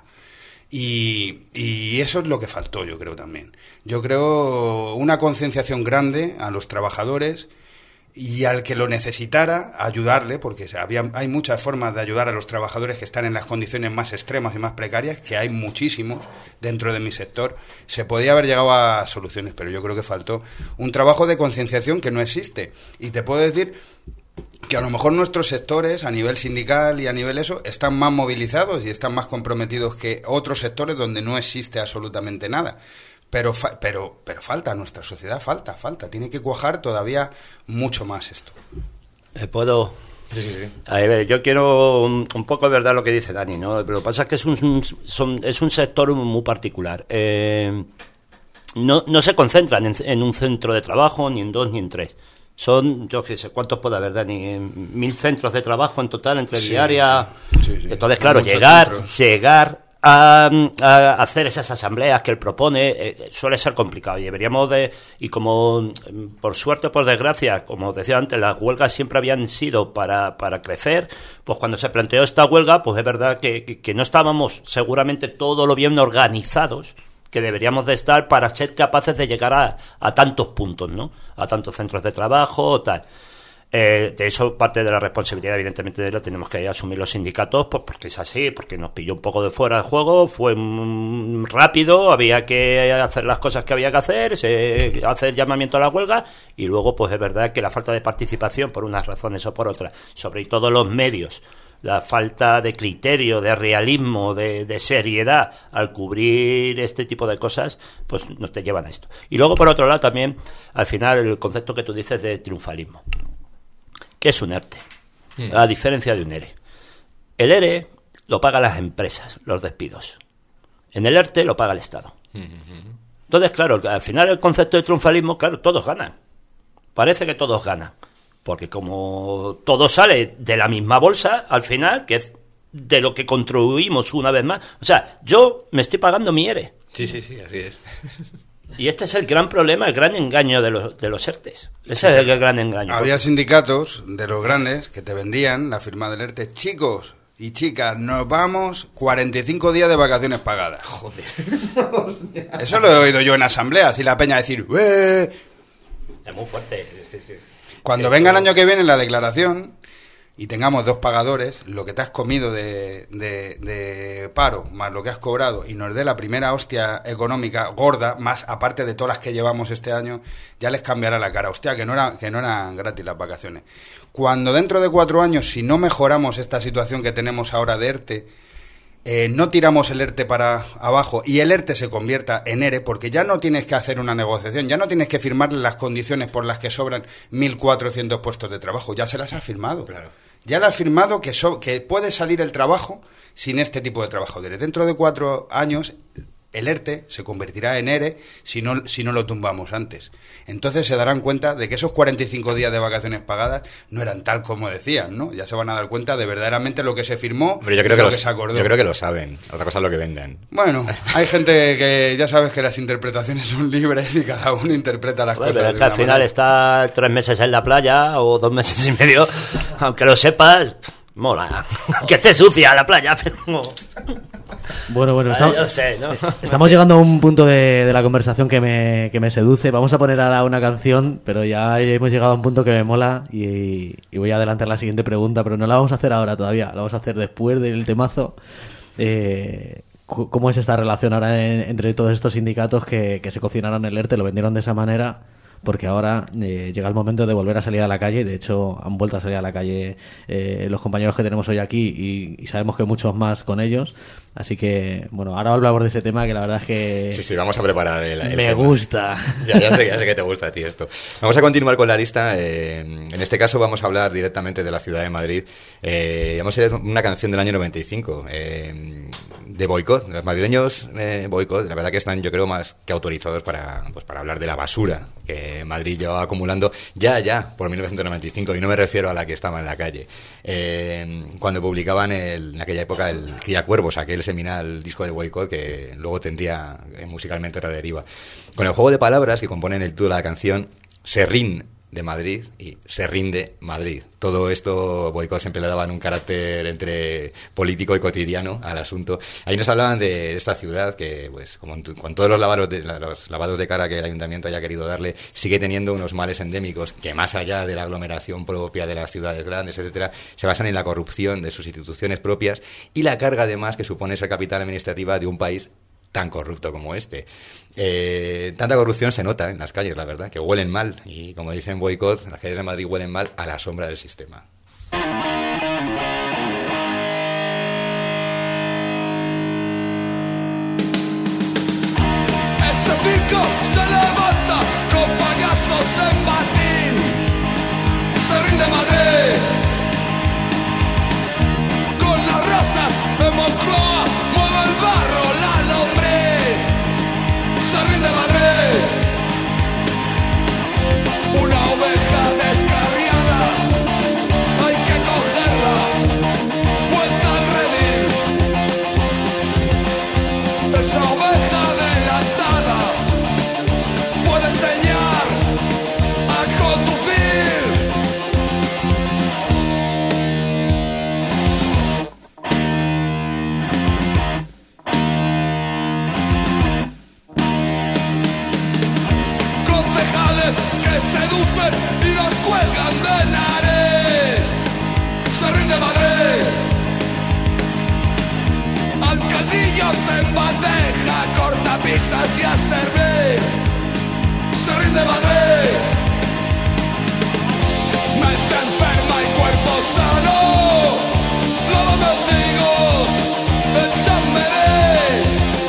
Y eso es lo que faltó, yo creo también. Yo creo una concienciación grande a los trabajadores y al que lo necesitara, ayudarle, porque hay muchas formas de ayudar a los trabajadores que están en las condiciones más extremas y más precarias, que hay muchísimos dentro de mi sector. Se podía haber llegado a soluciones, pero yo creo que faltó un trabajo de concienciación que no existe. Y te puedo decir que a lo mejor nuestros sectores, a nivel sindical y a nivel eso, están más movilizados y están más comprometidos que otros sectores donde no existe absolutamente nada. Pero falta, nuestra sociedad falta. Tiene que cuajar todavía mucho más esto. ¿Puedo? Sí. A ver, yo quiero un poco de verdad lo que dice Dani, ¿no? Pero lo que pasa es que es un sector muy particular. No se concentran en un centro de trabajo, ni en 2, ni en 3. Son, yo qué sé, ¿cuántos puede haber, Dani? 1.000 centros de trabajo en total, entre diarias. Sí. Entonces, claro, llegar a hacer esas asambleas que él propone suele ser complicado. Y deberíamos y como por suerte o por desgracia, como decía antes, las huelgas siempre habían sido para crecer, pues cuando se planteó esta huelga, pues es verdad que no estábamos seguramente todo lo bien organizados que deberíamos de estar para ser capaces de llegar a tantos puntos, ¿no? A tantos centros de trabajo, tal. De eso parte de la responsabilidad, evidentemente, la tenemos que asumir los sindicatos, pues porque es así, porque nos pilló un poco de fuera de juego, fue rápido, había que hacer las cosas que había que hacer llamamiento a la huelga, y luego pues es verdad que la falta de participación, por unas razones o por otras, sobre todo los medios, la falta de criterio, de realismo, de seriedad al cubrir este tipo de cosas, pues nos te llevan a esto. Y luego, por otro lado, también, al final, el concepto que tú dices de triunfalismo. ¿Qué es un ERTE? A diferencia de un ERE. El ERE lo pagan las empresas, los despidos. En el ERTE lo paga el Estado. Entonces, claro, al final el concepto de triunfalismo, claro, todos ganan. Parece que todos ganan. Porque como todo sale de la misma bolsa, al final, que es de lo que contribuimos una vez más. O sea, yo me estoy pagando mi ERE. Sí, así es. Y este es el gran problema, el gran engaño de los ERTEs. Ese es el gran engaño. Había sindicatos de los grandes que te vendían la firma del ERTE. Chicos y chicas, nos vamos 45 días de vacaciones pagadas. Joder. Eso lo he oído yo en asambleas y la peña decir ¡eh! Es muy fuerte. Cuando venga el año que viene la declaración y tengamos 2 pagadores, lo que te has comido de paro más lo que has cobrado, y nos dé la primera hostia económica gorda, más aparte de todas las que llevamos este año, ya les cambiará la cara. Hostia, que no eran gratis las vacaciones. Cuando dentro de 4 años, si no mejoramos esta situación que tenemos ahora de ERTE, no tiramos el ERTE para abajo y el ERTE se convierta en ERE, porque ya no tienes que hacer una negociación, ya no tienes que firmar las condiciones por las que sobran 1.400 puestos de trabajo, ya se las has firmado. Claro. Ya le has firmado que puede salir el trabajo sin este tipo de trabajadores. Dentro de 4 años el ERTE se convertirá en ERE si no lo tumbamos antes. Entonces se darán cuenta de que esos 45 días de vacaciones pagadas no eran tal como decían, ¿no? Ya se van a dar cuenta de verdaderamente lo que se firmó y lo que se acordó. Yo creo que lo saben. Otra cosa es lo que venden. Bueno, hay gente que ya sabes que las interpretaciones son libres y cada uno interpreta las cosas. Pero es que al final estar 3 meses en la playa o 2 meses y medio, aunque lo sepas, mola. Que esté sucia la playa, pero... Bueno, yo sé, ¿no? Estamos llegando a un punto de la conversación que me seduce. Vamos a poner ahora una canción, pero ya hemos llegado a un punto que me mola y voy a adelantar la siguiente pregunta, pero no la vamos a hacer ahora todavía, la vamos a hacer después del temazo. ¿Cómo es esta relación ahora entre todos estos sindicatos que se cocinaron el ERTE, lo vendieron de esa manera? Porque ahora llega el momento de volver a salir a la calle. De hecho, han vuelto a salir a la calle los compañeros que tenemos hoy aquí y sabemos que muchos más con ellos. Así que, bueno, ahora hablamos de ese tema que la verdad es que... Sí, vamos a preparar el me tema. Gusta. Ya sé que te gusta a ti esto. Vamos a continuar con la lista. En este caso vamos a hablar directamente de la ciudad de Madrid. Vamos a ir a una canción del año 95. De Boicot. Los madrileños Boicot, la verdad que están, yo creo, más que autorizados para hablar de la basura que Madrid llevaba acumulando ya por 1995, y no me refiero a la que estaba en la calle. Cuando publicaban en aquella época el Criacuervos, aquel seminal disco de Boicot que luego tendría musicalmente otra deriva. Con el juego de palabras que componen el título de la canción, Serrín de Madrid y se rinde Madrid. Todo esto Boicot siempre le daban un carácter entre político y cotidiano al asunto. Ahí nos hablaban de esta ciudad que, pues, como con todos los lavados de cara que el ayuntamiento haya querido darle, sigue teniendo unos males endémicos que, más allá de la aglomeración propia de las ciudades grandes, etcétera, se basan en la corrupción de sus instituciones propias y la carga, además, que supone ser capital administrativa de un país tan corrupto como este. Tanta corrupción se nota en las calles, la verdad, que huelen mal, y como dicen Boicot, las calles de Madrid huelen mal a la sombra del sistema. Este circo se levanta con payasos en batín, se rinde Madrid, con las rosas de Moncloa mueve el barro la lombriz, se rinde Madrid, una oveja descarriada, hay que cogerla, vuelta al redil, esa oveja adelantada puede enseñar a conducir. Concejales que seducen y nos cuelgan de nariz, se rinde Madrid. Alcaldillos en bandeja, cortapisas y a servir, se rinde Madrid. Mente enferma y cuerpo sano, lava mendigos en Chamberí.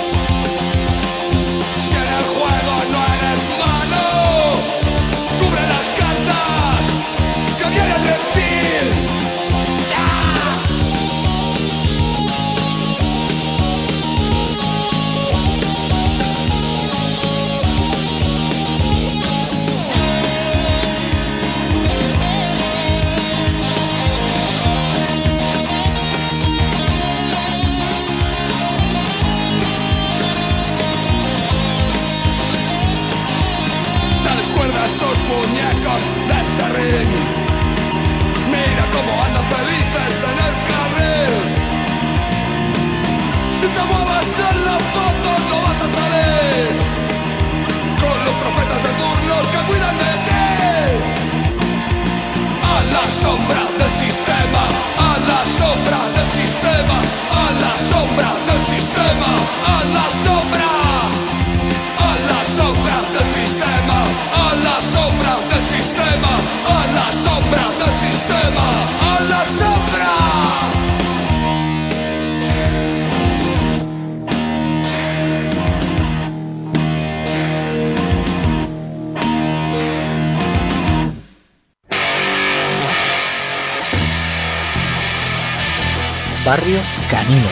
Si en el juego no eres mano, cubre las cartas que viene el reptil. Dales cuerda a esos muñecos de ese ring. Mira cómo andan felices en el carril. Si te mueves en la foto no vas a salir con los profetas de turno que cuidan de ti. A la sombra del sistema, a la sombra del sistema, a la sombra del sistema, a la sombra, a la sombra del sistema, a la sombra del sistema, a la sombra del sistema, a la sombra. Barrio Canino.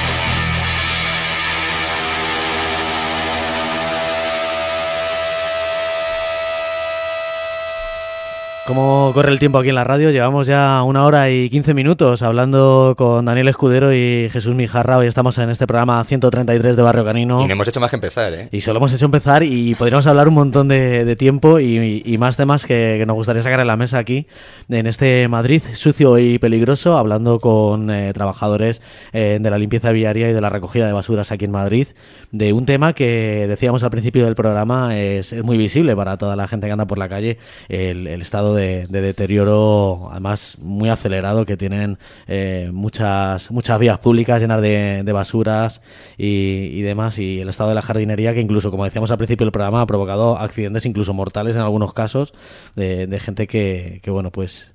¿Cómo corre el tiempo aquí en la radio? Llevamos ya 1 hora y 15 minutos hablando con Daniel Escudero y Jesús Mijarra. Hoy estamos en este programa 133 de Barrio Canino. Y no hemos hecho más que empezar, ¿eh? Y solo hemos hecho empezar y podríamos hablar un montón de tiempo y más temas que nos gustaría sacar en la mesa aquí, en este Madrid sucio y peligroso, hablando con trabajadores de la limpieza viaria y de la recogida de basuras aquí en Madrid, de un tema que decíamos al principio del programa es muy visible para toda la gente que anda por la calle, el estado de deterioro, además muy acelerado, que tienen muchas vías públicas llenas de basuras y demás, y el estado de la jardinería, que incluso, como decíamos al principio del programa, ha provocado accidentes incluso mortales en algunos casos, de gente que bueno, pues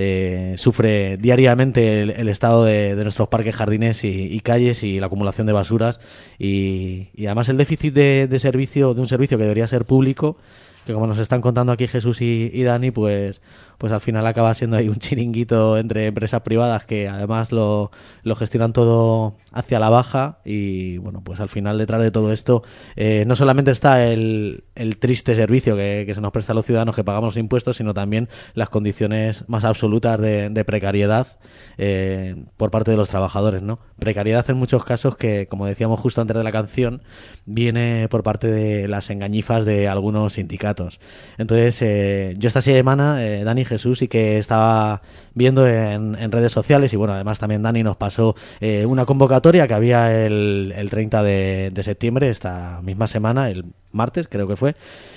sufre diariamente el estado de nuestros parques, jardines y calles, y la acumulación de basuras y además el déficit de un servicio que debería ser público, que como nos están contando aquí Jesús y Dani, pues al final acaba siendo ahí un chiringuito entre empresas privadas que además lo gestionan todo hacia la baja. Y bueno, pues al final detrás de todo esto no solamente está el triste servicio que se nos presta a los ciudadanos que pagamos los impuestos, sino también las condiciones más absolutas de precariedad por parte de los trabajadores, ¿no? Precariedad en muchos casos que, como decíamos justo antes de la canción, viene por parte de las engañifas de algunos sindicatos. Entonces, yo esta semana, Dani, Jesús, y que estaba viendo en redes sociales, y bueno, además también Dani nos pasó una convocatoria que había el 30 de septiembre, esta misma semana, el martes creo que fue,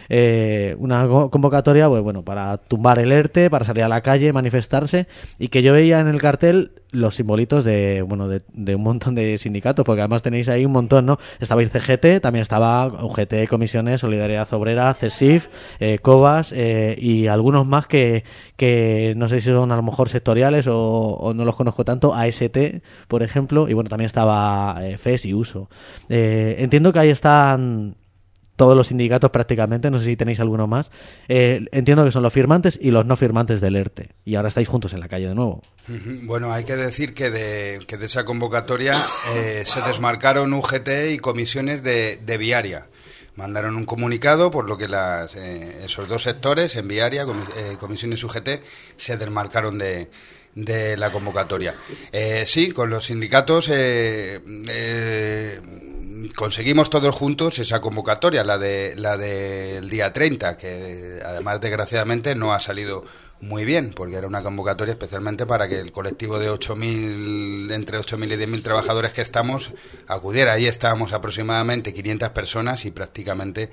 una convocatoria pues bueno, para tumbar el ERTE, para salir a la calle, manifestarse, y que yo veía en el cartel los simbolitos de un montón de sindicatos, porque además tenéis ahí un montón, ¿no? Estaba el CGT, también estaba UGT, Comisiones, Solidaridad Obrera, CESIF, COBAS, y algunos más que no sé si son a lo mejor sectoriales o no los conozco tanto, AST, por ejemplo, y bueno, también estaba FES y USO. Entiendo que ahí están todos los sindicatos prácticamente, no sé si tenéis alguno más. Entiendo que son los firmantes y los no firmantes del ERTE, y ahora estáis juntos en la calle de nuevo. Bueno, hay que decir que de esa convocatoria se desmarcaron UGT y Comisiones de Viaria. Mandaron un comunicado por lo que esos dos sectores, en Viaria, Comisiones UGT, se desmarcaron de la convocatoria. Sí, con los sindicatos conseguimos todos juntos esa convocatoria, la del día 30, que además desgraciadamente no ha salido muy bien, porque era una convocatoria especialmente para que el colectivo de entre 8.000 y 10.000 trabajadores que estamos acudiera. Ahí estábamos aproximadamente 500 personas y prácticamente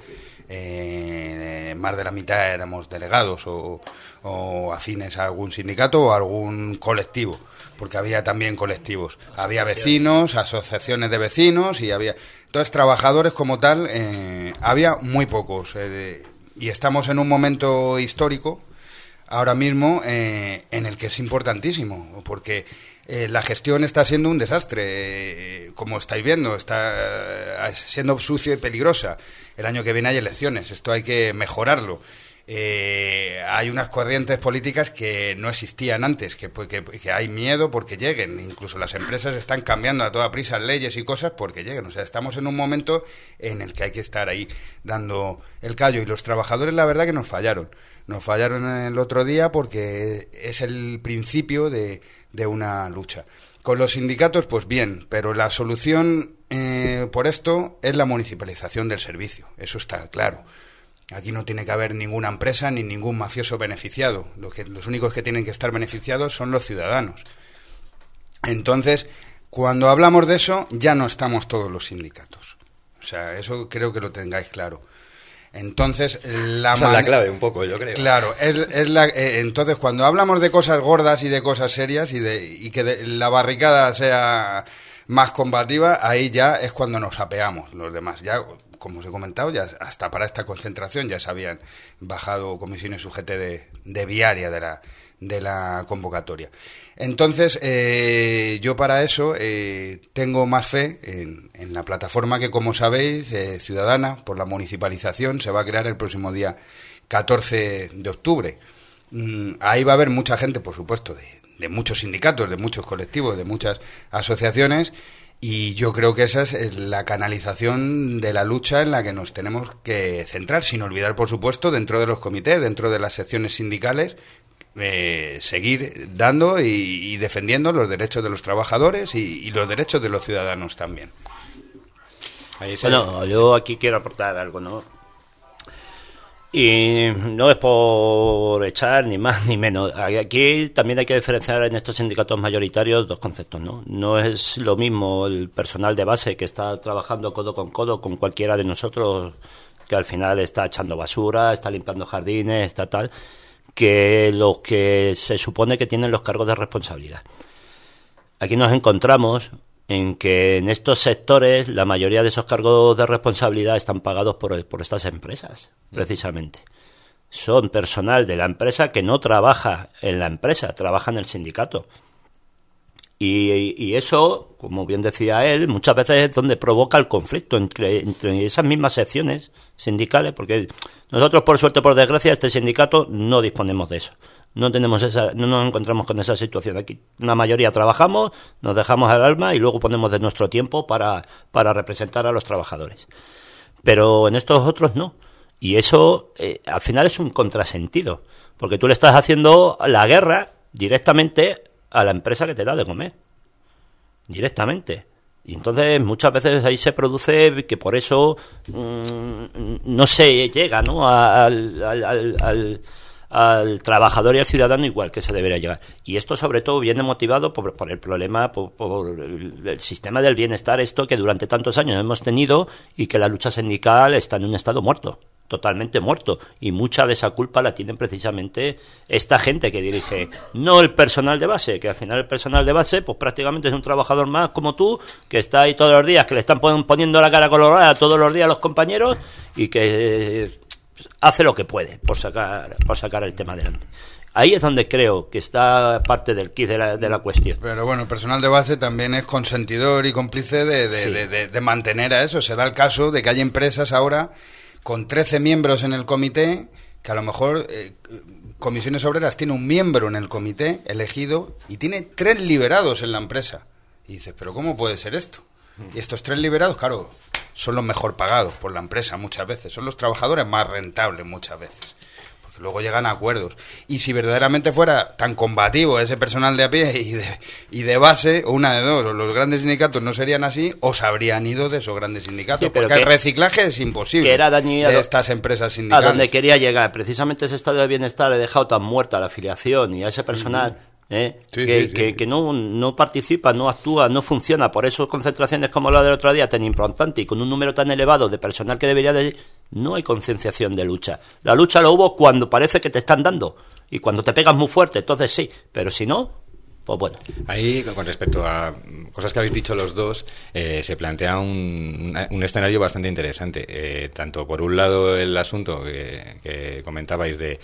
más de la mitad éramos delegados o afines a algún sindicato o a algún colectivo, porque había también colectivos, había vecinos, asociaciones de vecinos, y había entonces trabajadores como tal, había muy pocos, y estamos en un momento histórico ahora mismo en el que es importantísimo, porque la gestión está siendo un desastre, como estáis viendo, está siendo sucia y peligrosa. El año que viene hay elecciones, esto hay que mejorarlo. Hay unas corrientes políticas que no existían antes, que hay miedo porque lleguen, incluso las empresas están cambiando a toda prisa leyes y cosas porque lleguen. O sea, estamos en un momento en el que hay que estar ahí dando el callo, y los trabajadores la verdad que nos fallaron el otro día, porque es el principio de una lucha. Con los sindicatos pues bien, pero la solución por esto es la municipalización del servicio, eso está claro. Aquí no tiene que haber ninguna empresa ni ningún mafioso beneficiado. Los únicos que tienen que estar beneficiados son los ciudadanos. Entonces, cuando hablamos de eso, ya no estamos todos los sindicatos. O sea, eso creo que lo tengáis claro. Entonces, esa es la clave un poco, yo creo. Claro, entonces cuando hablamos de cosas gordas y de cosas serias y que la barricada sea más combativa, ahí ya es cuando nos apeamos los demás. Ya, como os he comentado, ya hasta para esta concentración ya se habían bajado comisiones UGT de Viaria de la convocatoria. Entonces, yo para eso tengo más fe en la plataforma que, como sabéis, ciudadana por la municipalización, se va a crear el próximo día 14 de octubre. Ahí va a haber mucha gente, por supuesto, muchos sindicatos, de muchos colectivos, de muchas asociaciones, y yo creo que esa es la canalización de la lucha en la que nos tenemos que centrar, sin olvidar, por supuesto, dentro de los comités, dentro de las secciones sindicales, seguir dando y defendiendo los derechos de los trabajadores y los derechos de los ciudadanos también. Bueno, yo aquí quiero aportar algo, ¿no? Y no es por echar ni más ni menos. Aquí también hay que diferenciar en estos sindicatos mayoritarios dos conceptos, ¿no? No es lo mismo el personal de base que está trabajando codo con cualquiera de nosotros, que al final está echando basura, está limpiando jardines, está tal, que los que se supone que tienen los cargos de responsabilidad. Aquí nos encontramos en que en estos sectores la mayoría de esos cargos de responsabilidad están pagados por estas empresas, precisamente. Son personal de la empresa que no trabaja en la empresa, trabaja en el sindicato. Y eso, como bien decía él, muchas veces es donde provoca el conflicto entre esas mismas secciones sindicales, porque nosotros, por suerte o por desgracia, este sindicato no disponemos de eso. No nos encontramos con esa situación aquí. La mayoría trabajamos, nos dejamos el alma y luego ponemos de nuestro tiempo para representar a los trabajadores. Pero en estos otros no. Y eso al final es un contrasentido, porque tú le estás haciendo la guerra directamente a la empresa que te da de comer. Directamente. Y entonces muchas veces ahí se produce que por eso no se llega, ¿no?, al trabajador y al ciudadano igual que se debería llegar. Y esto sobre todo viene motivado por el problema, por el sistema del bienestar, esto que durante tantos años hemos tenido, y que la lucha sindical está en un estado muerto, totalmente muerto, y mucha de esa culpa la tienen precisamente esta gente que dirige, no el personal de base, que al final el personal de base pues prácticamente es un trabajador más como tú, que está ahí todos los días, que le están poniendo la cara colorada todos los días a los compañeros, y que hace lo que puede por sacar el tema adelante. Ahí es donde creo que está parte del kit de la cuestión. Pero bueno, el personal de base también es consentidor y cómplice de mantener a eso. Se da el caso de que hay empresas ahora con 13 miembros en el comité, que a lo mejor Comisiones Obreras tiene un miembro en el comité elegido y tiene 3 liberados en la empresa. Y dices, ¿pero cómo puede ser esto? Y estos 3 liberados, claro, son los mejor pagados por la empresa muchas veces, son los trabajadores más rentables muchas veces, porque luego llegan a acuerdos. Y si verdaderamente fuera tan combativo ese personal de a pie y de base, una de dos, o los grandes sindicatos no serían así, o se habrían ido de esos grandes sindicatos, porque el reciclaje es imposible, que era de estas empresas sindicales. A donde quería llegar, precisamente ese estado de bienestar he dejado tan muerta la afiliación, y a ese personal que no participa, no actúa, no funciona. Por eso concentraciones como la del otro día tan importante y con un número tan elevado de personal que debería de... No hay concienciación de lucha. La lucha lo hubo cuando parece que te están dando y cuando te pegas muy fuerte, entonces sí, pero si no, pues bueno. Ahí, con respecto a cosas que habéis dicho los dos, se plantea un escenario bastante interesante. Tanto por un lado el asunto que comentabais de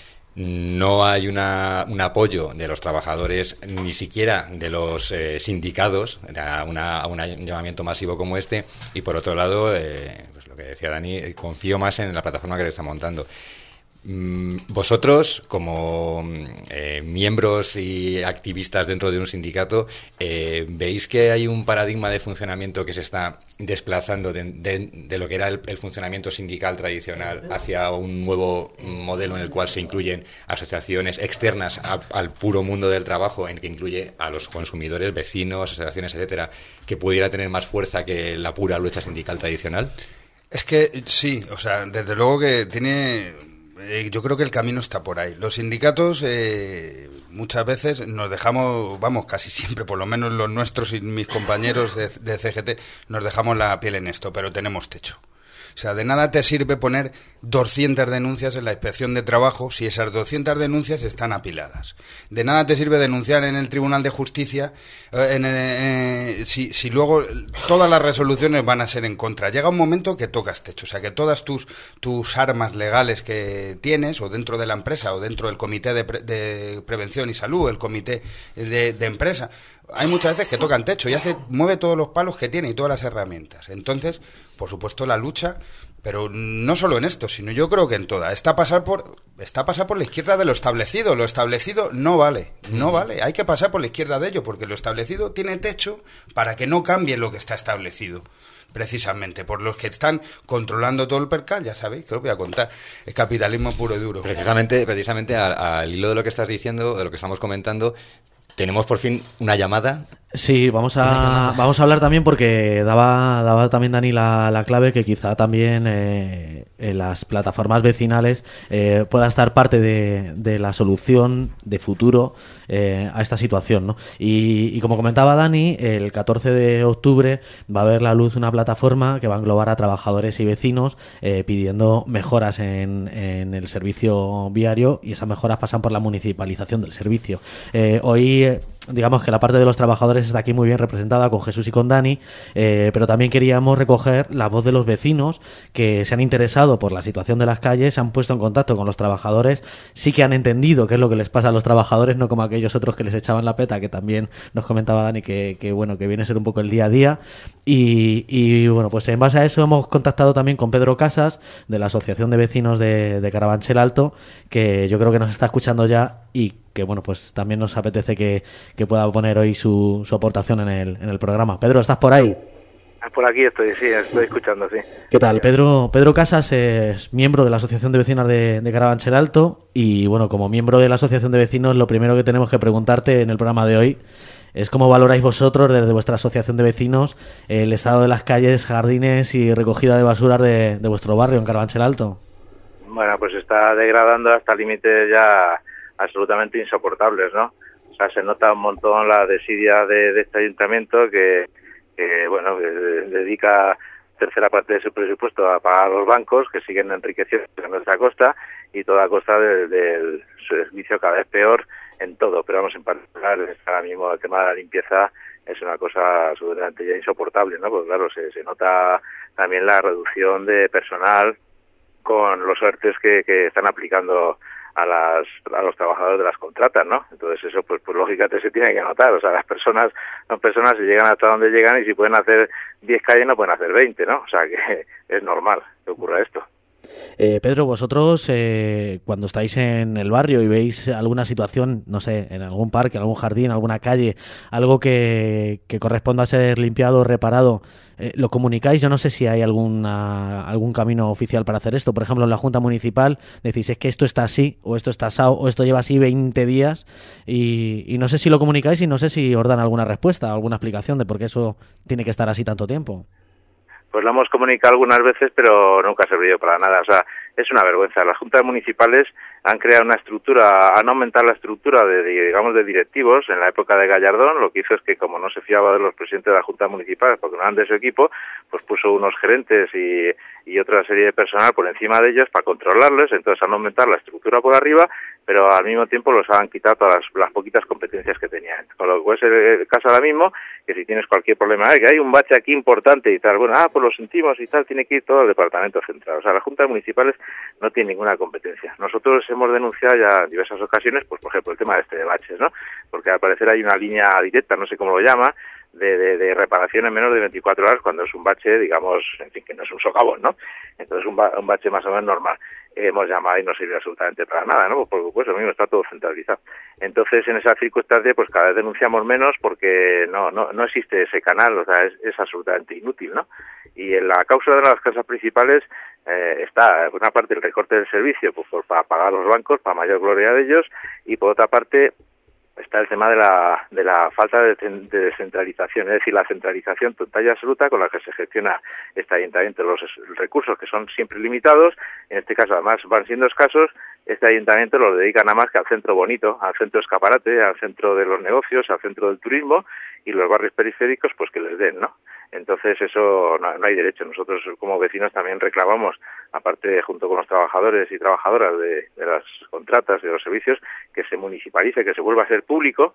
no hay un apoyo de los trabajadores, ni siquiera de los sindicatos, a un llamamiento masivo como este, y por otro lado, pues lo que decía Dani, confío más en la plataforma que le está montando. Vosotros, como miembros y activistas dentro de un sindicato, ¿veis que hay un paradigma de funcionamiento que se está desplazando de lo que era el funcionamiento sindical tradicional hacia un nuevo modelo en el cual se incluyen asociaciones externas al puro mundo del trabajo, en que incluye a los consumidores, vecinos, asociaciones, etcétera, que pudiera tener más fuerza que la pura lucha sindical tradicional? Es que sí, o sea, desde luego que tiene... yo creo que el camino está por ahí. Los sindicatos muchas veces nos dejamos, vamos, casi siempre, por lo menos los nuestros y mis compañeros de CGT, nos dejamos la piel en esto, pero tenemos techo. O sea, de nada te sirve poner 200 denuncias en la Inspección de Trabajo si esas 200 denuncias están apiladas. De nada te sirve denunciar en el Tribunal de Justicia si luego todas las resoluciones van a ser en contra. Llega un momento que tocas techo, o sea, que todas tus armas legales que tienes, o dentro de la empresa, o dentro del Comité de Prevención y Salud, el Comité de Empresa, hay muchas veces que tocan techo y mueve todos los palos que tiene y todas las herramientas. Entonces, por supuesto, la lucha, Pero no solo en esto, sino yo creo que en toda. Está a pasar por la izquierda de lo establecido. Lo establecido no vale. Hay que pasar por la izquierda de ello, porque lo establecido tiene techo para que no cambie lo que está establecido. Precisamente, por los que están controlando todo el percal, ya sabéis, que os voy a contar. Es capitalismo puro y duro. Precisamente al hilo de lo que estás diciendo, de lo que estamos comentando, tenemos por fin una llamada. Sí, vamos a hablar también porque daba también Dani la clave que quizá también en las plataformas vecinales pueda estar parte de la solución de futuro a esta situación, ¿no? Y como comentaba Dani, el 14 de octubre va a ver la luz una plataforma que va a englobar a trabajadores y vecinos pidiendo mejoras en el servicio viario, y esas mejoras pasan por la municipalización del servicio. Hoy digamos que la parte de los trabajadores está aquí muy bien representada con Jesús y con Dani, pero también queríamos recoger la voz de los vecinos que se han interesado por la situación de las calles, se han puesto en contacto con los trabajadores, sí que han entendido qué es lo que les pasa a los trabajadores, no como aquellos otros que les echaban la peta, que también nos comentaba Dani que viene a ser un poco el día a día. Y bueno, pues en base a eso hemos contactado también con Pedro Casas, de la Asociación de Vecinos de Carabanchel Alto, que yo creo que nos está escuchando ya y que bueno, pues también nos apetece que pueda poner hoy su aportación en el programa. Pedro, ¿estás por ahí? Por aquí estoy escuchando, sí. ¿Qué tal? Pedro Casas es miembro de la Asociación de Vecinos de Carabanchel Alto, y bueno, como miembro de la Asociación de Vecinos, lo primero que tenemos que preguntarte en el programa de hoy es cómo valoráis vosotros, desde vuestra Asociación de Vecinos, el estado de las calles, jardines y recogida de basuras de vuestro barrio en Carabanchel Alto. Bueno, pues está degradando hasta límites ya absolutamente insoportables, ¿no? O sea, se nota un montón la desidia de este ayuntamiento que dedica tercera parte de su presupuesto a pagar a los bancos que siguen enriqueciendo a nuestra costa, y toda a costa del servicio cada vez peor en todo. Pero vamos, en particular, ahora mismo el tema de la limpieza es una cosa absolutamente ya insoportable, ¿no? Porque claro, se nota también la reducción de personal con los ERTEs que están aplicando a los trabajadores de las contratas, ¿no? Entonces eso, pues lógicamente se tiene que notar. O sea, las personas si llegan hasta donde llegan, y si pueden hacer 10 calles no pueden hacer 20, ¿no? O sea, que es normal que ocurra esto. Pedro, vosotros cuando estáis en el barrio y veis alguna situación, no sé, en algún parque, en algún jardín, alguna calle, algo que corresponda a ser limpiado o reparado, ¿lo comunicáis? Yo no sé si hay algún camino oficial para hacer esto. Por ejemplo, en la Junta Municipal decís, es que esto está así, o esto está asado, o esto lleva así 20 días, y no sé si lo comunicáis, y no sé si os dan alguna respuesta, alguna explicación de por qué eso tiene que estar así tanto tiempo. Pues lo hemos comunicado algunas veces, pero nunca ha servido para nada. O sea, es una vergüenza. Las juntas municipales han creado una estructura, han aumentado la estructra de directivos. En la época de Gallardón, lo que hizo es que, como no se fiaba de los presidentes de la junta municipal, porque no eran de su equipo, pues puso unos gerentes y otra serie de personal por encima de ellos para controlarlos. Entonces han aumentado la estructura por arriba, pero al mismo tiempo los han quitado todas las poquitas competencias que tenían. Con lo que es el caso ahora mismo, que si tienes cualquier problema, que hay un bache aquí importante y tal, bueno, pues lo sentimos y tal, tiene que ir todo al departamento central. O sea, las juntas municipales no tienen ninguna competencia. Nosotros hemos denunciado ya en diversas ocasiones, pues por ejemplo, el tema de baches, ¿no? Porque al parecer hay una línea directa, no sé cómo lo llama, de reparación en menos de 24 horas cuando es un bache, digamos, en fin, que no es un socavón, ¿no? Entonces un bache más o menos normal. Hemos llamado y no sirve absolutamente para nada, ¿no? Porque pues lo mismo está todo centralizado. Entonces, en esa circunstancia, pues cada vez denunciamos menos porque no existe ese canal, o sea, es absolutamente inútil, ¿no? Y en la causa de las causas principales está, por una parte, el recorte del servicio, pues para pagar los bancos, para mayor gloria de ellos, y por otra parte está el tema de la falta de descentralización, es decir, la centralización total y absoluta con la que se gestiona este ayuntamiento. Los recursos, que son siempre limitados, en este caso además van siendo escasos, este ayuntamiento los dedica nada más que al centro bonito, al centro escaparate, al centro de los negocios, al centro del turismo, y los barrios periféricos pues que les den, ¿no? Entonces eso no hay derecho. Nosotros como vecinos también reclamamos, aparte junto con los trabajadores y trabajadoras de las contratas de los servicios, que se municipalice, que se vuelva a ser público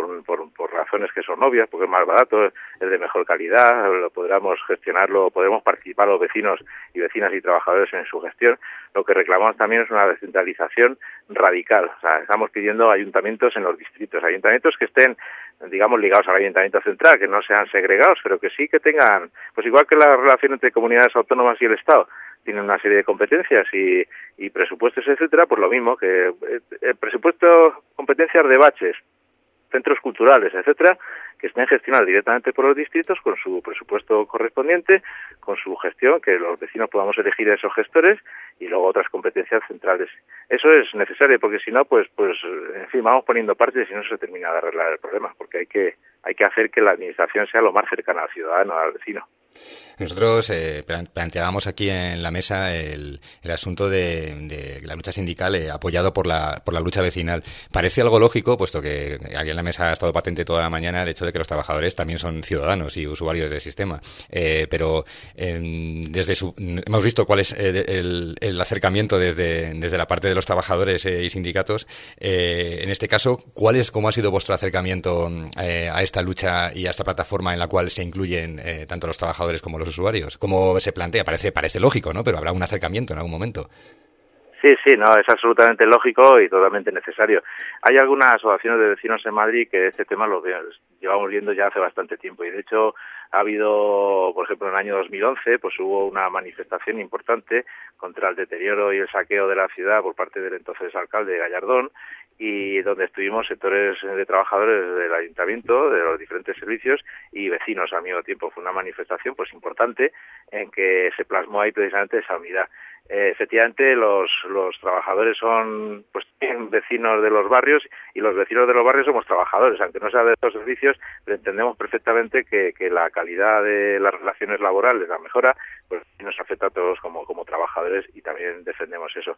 por razones que son obvias, porque es más barato, es de mejor calidad, lo podremos gestionarlo, podremos participar los vecinos y vecinas y trabajadores en su gestión. Lo que reclamamos también es una descentralización radical. O sea, estamos pidiendo ayuntamientos en los distritos, ayuntamientos que estén, digamos, ligados al ayuntamiento central, que no sean segregados, pero que sí que tengan, pues igual que la relación entre comunidades autónomas y el Estado tienen una serie de competencias y presupuestos, etcétera, pues lo mismo, que el presupuesto, competencias de baches, centros culturales, etcétera, que estén gestionados directamente por los distritos con su presupuesto correspondiente, con su gestión, que los vecinos podamos elegir a esos gestores y luego otras competencias centrales. Eso es necesario porque si no, pues en fin, vamos poniendo parches y no se termina de arreglar el problema, porque hay que hacer que la administración sea lo más cercana al ciudadano, al vecino. Nosotros planteábamos aquí en la mesa el asunto de la lucha sindical apoyado por la lucha vecinal. Parece algo lógico, puesto que aquí en la mesa ha estado patente toda la mañana el hecho de que los trabajadores también son ciudadanos y usuarios del sistema. Pero hemos visto cuál es el acercamiento desde la parte de los trabajadores y sindicatos. En este caso, ¿cómo ha sido vuestro acercamiento a esta lucha y a esta plataforma en la cual se incluyen tanto los trabajadores como los usuarios? ¿Cómo se plantea? Parece lógico, ¿no? Pero habrá un acercamiento en algún momento. Sí, no, es absolutamente lógico y totalmente necesario. Hay algunas asociaciones de vecinos en Madrid que este tema lo llevamos viendo ya hace bastante tiempo y de hecho ha habido, por ejemplo, en el año 2011, pues hubo una manifestación importante contra el deterioro y el saqueo de la ciudad por parte del entonces alcalde Gallardón, y donde estuvimos sectores de trabajadores del ayuntamiento, de los diferentes servicios y vecinos al mismo tiempo. Fue una manifestación pues importante en que se plasmó ahí precisamente esa unidad. Efectivamente, los trabajadores son pues vecinos de los barrios y los vecinos de los barrios somos trabajadores, aunque no sea de estos servicios, pero entendemos perfectamente que la calidad de las relaciones laborales, la mejora, pues nos afecta a todos como trabajadores y también defendemos eso.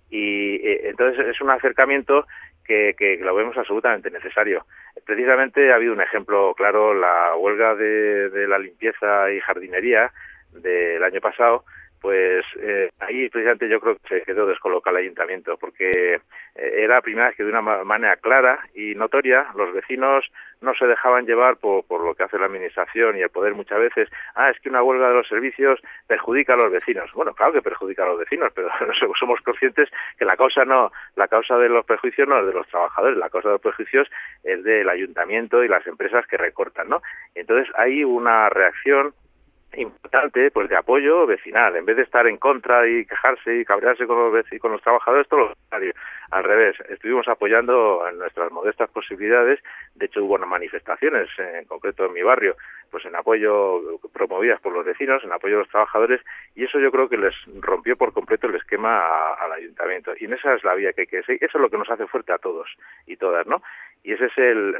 Y entonces es un acercamiento que lo vemos absolutamente necesario. Precisamente ha habido un ejemplo claro, la huelga de la limpieza y jardinería del año pasado. Pues ahí precisamente yo creo que se quedó descolocado el ayuntamiento, porque era la primera vez que de una manera clara y notoria los vecinos no se dejaban llevar por lo que hace la administración y el poder muchas veces. Es que una huelga de los servicios perjudica a los vecinos. Bueno, claro que perjudica a los vecinos, pero somos conscientes que la causa de los perjuicios no es de los trabajadores, la causa de los perjuicios es del ayuntamiento y las empresas que recortan, ¿no? Entonces hay una reacción importante pues de apoyo vecinal, en vez de estar en contra y quejarse y cabrearse con los trabajadores, todo lo contrario, al revés, estuvimos apoyando en nuestras modestas posibilidades. De hecho hubo manifestaciones, en concreto en mi barrio, pues en apoyo, promovidas por los vecinos, en apoyo a los trabajadores, y eso yo creo que les rompió por completo el esquema al ayuntamiento, y en esa es la vía que hay que seguir. Eso es lo que nos hace fuerte a todos y todas, ¿no? Y ese es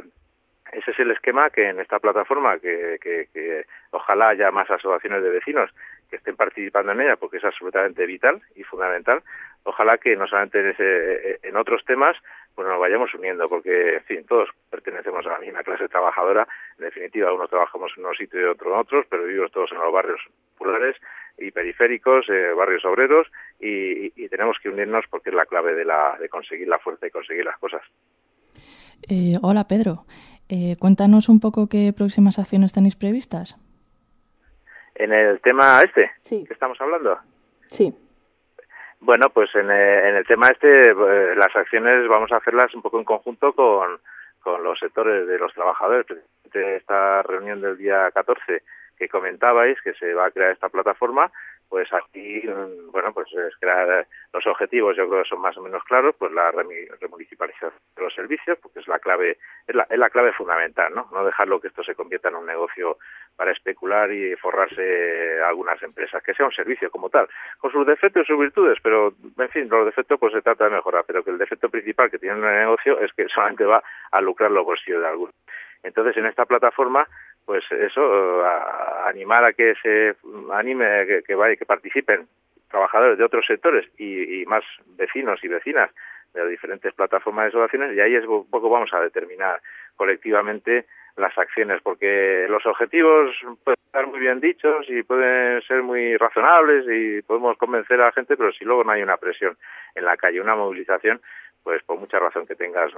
el esquema que en esta plataforma, que ojalá haya más asociaciones de vecinos que estén participando en ella, porque es absolutamente vital y fundamental. Ojalá que no solamente en otros temas, pues nos vayamos uniendo, porque, en fin, todos pertenecemos a la misma clase trabajadora. En definitiva, unos trabajamos en unos sitios y otros en otros, pero vivimos todos en los barrios populares y periféricos, barrios obreros, y tenemos que unirnos porque es la clave de conseguir la fuerza y conseguir las cosas. Hola, Pedro. Cuéntanos un poco qué próximas acciones tenéis previstas. ¿En el tema sí, que estamos hablando? Sí. Bueno, pues en el tema las acciones vamos a hacerlas un poco en conjunto con los sectores de los trabajadores. Esta reunión del día 14 que comentabais, que se va a crear esta plataforma, pues aquí, bueno, pues es crear los objetivos, yo creo que son más o menos claros, pues la remunicipalización de los servicios, porque es la clave fundamental, ¿no? No dejarlo que esto se convierta en un negocio para especular y forrarse a algunas empresas, que sea un servicio como tal, con sus defectos y sus virtudes, pero, en fin, los defectos pues se trata de mejorar, pero que el defecto principal que tiene un negocio es que solamente va a lucrar los bolsillos de algunos. Entonces, en esta plataforma, pues eso, animar a que se anime, que participen trabajadores de otros sectores y más vecinos y vecinas de las diferentes plataformas de asociaciones, y ahí es un poco vamos a determinar colectivamente las acciones, porque los objetivos pueden estar muy bien dichos y pueden ser muy razonables y podemos convencer a la gente, pero si luego no hay una presión en la calle, una movilización, pues por mucha razón que tengas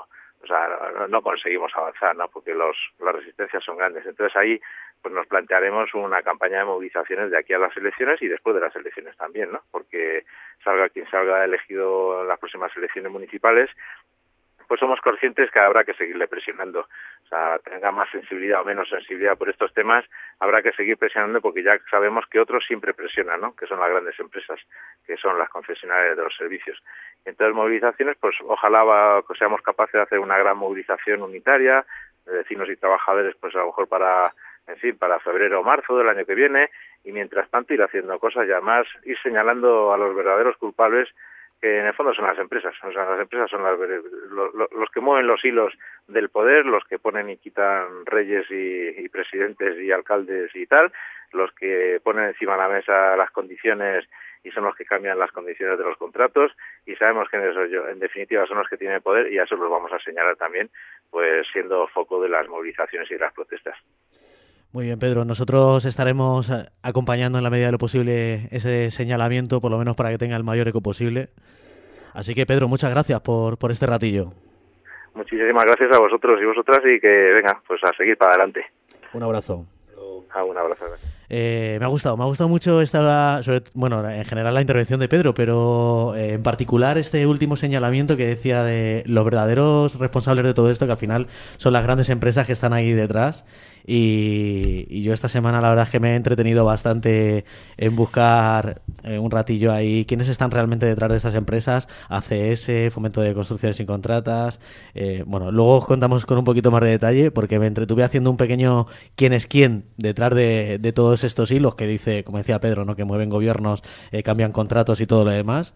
no conseguimos avanzar, ¿no? Porque las resistencias son grandes. Entonces ahí pues nos plantearemos una campaña de movilizaciones de aquí a las elecciones y después de las elecciones también, ¿no? Porque salga quien salga elegido en las próximas elecciones municipales, pues somos conscientes que habrá que seguirle presionando. O sea, tenga más sensibilidad o menos sensibilidad por estos temas, habrá que seguir presionando porque ya sabemos que otros siempre presionan, ¿no? Que son las grandes empresas, que son las concesionarias de los servicios. Entonces, movilizaciones, pues ojalá seamos capaces de hacer una gran movilización unitaria, de vecinos y trabajadores, pues a lo mejor para febrero o marzo del año que viene, y mientras tanto ir haciendo cosas y además ir señalando a los verdaderos culpables, que en el fondo son las empresas. O sea, las empresas son los que mueven los hilos del poder, los que ponen y quitan reyes y presidentes y alcaldes y tal, los que ponen encima de la mesa las condiciones y son los que cambian las condiciones de los contratos, y sabemos que en definitiva son los que tienen poder, y a eso los vamos a señalar también, pues siendo foco de las movilizaciones y de las protestas. Muy bien, Pedro. Nosotros estaremos acompañando en la medida de lo posible ese señalamiento, por lo menos para que tenga el mayor eco posible. Así que, Pedro, muchas gracias por este ratillo. Muchísimas gracias a vosotros y vosotras, y que venga, pues a seguir para adelante. Un abrazo. Un abrazo. Me ha gustado mucho en general la intervención de Pedro, pero en particular este último señalamiento que decía de los verdaderos responsables de todo esto, que al final son las grandes empresas que están ahí detrás. Y yo esta semana la verdad es que me he entretenido bastante en buscar un ratillo ahí quiénes están realmente detrás de estas empresas, ACS, Fomento de Construcciones sin Contratas. Luego os contamos con un poquito más de detalle, porque me entretuve haciendo un pequeño quién es quién detrás de todos estos hilos que dice, como decía Pedro, ¿no? Que mueven gobiernos, cambian contratos y todo lo demás.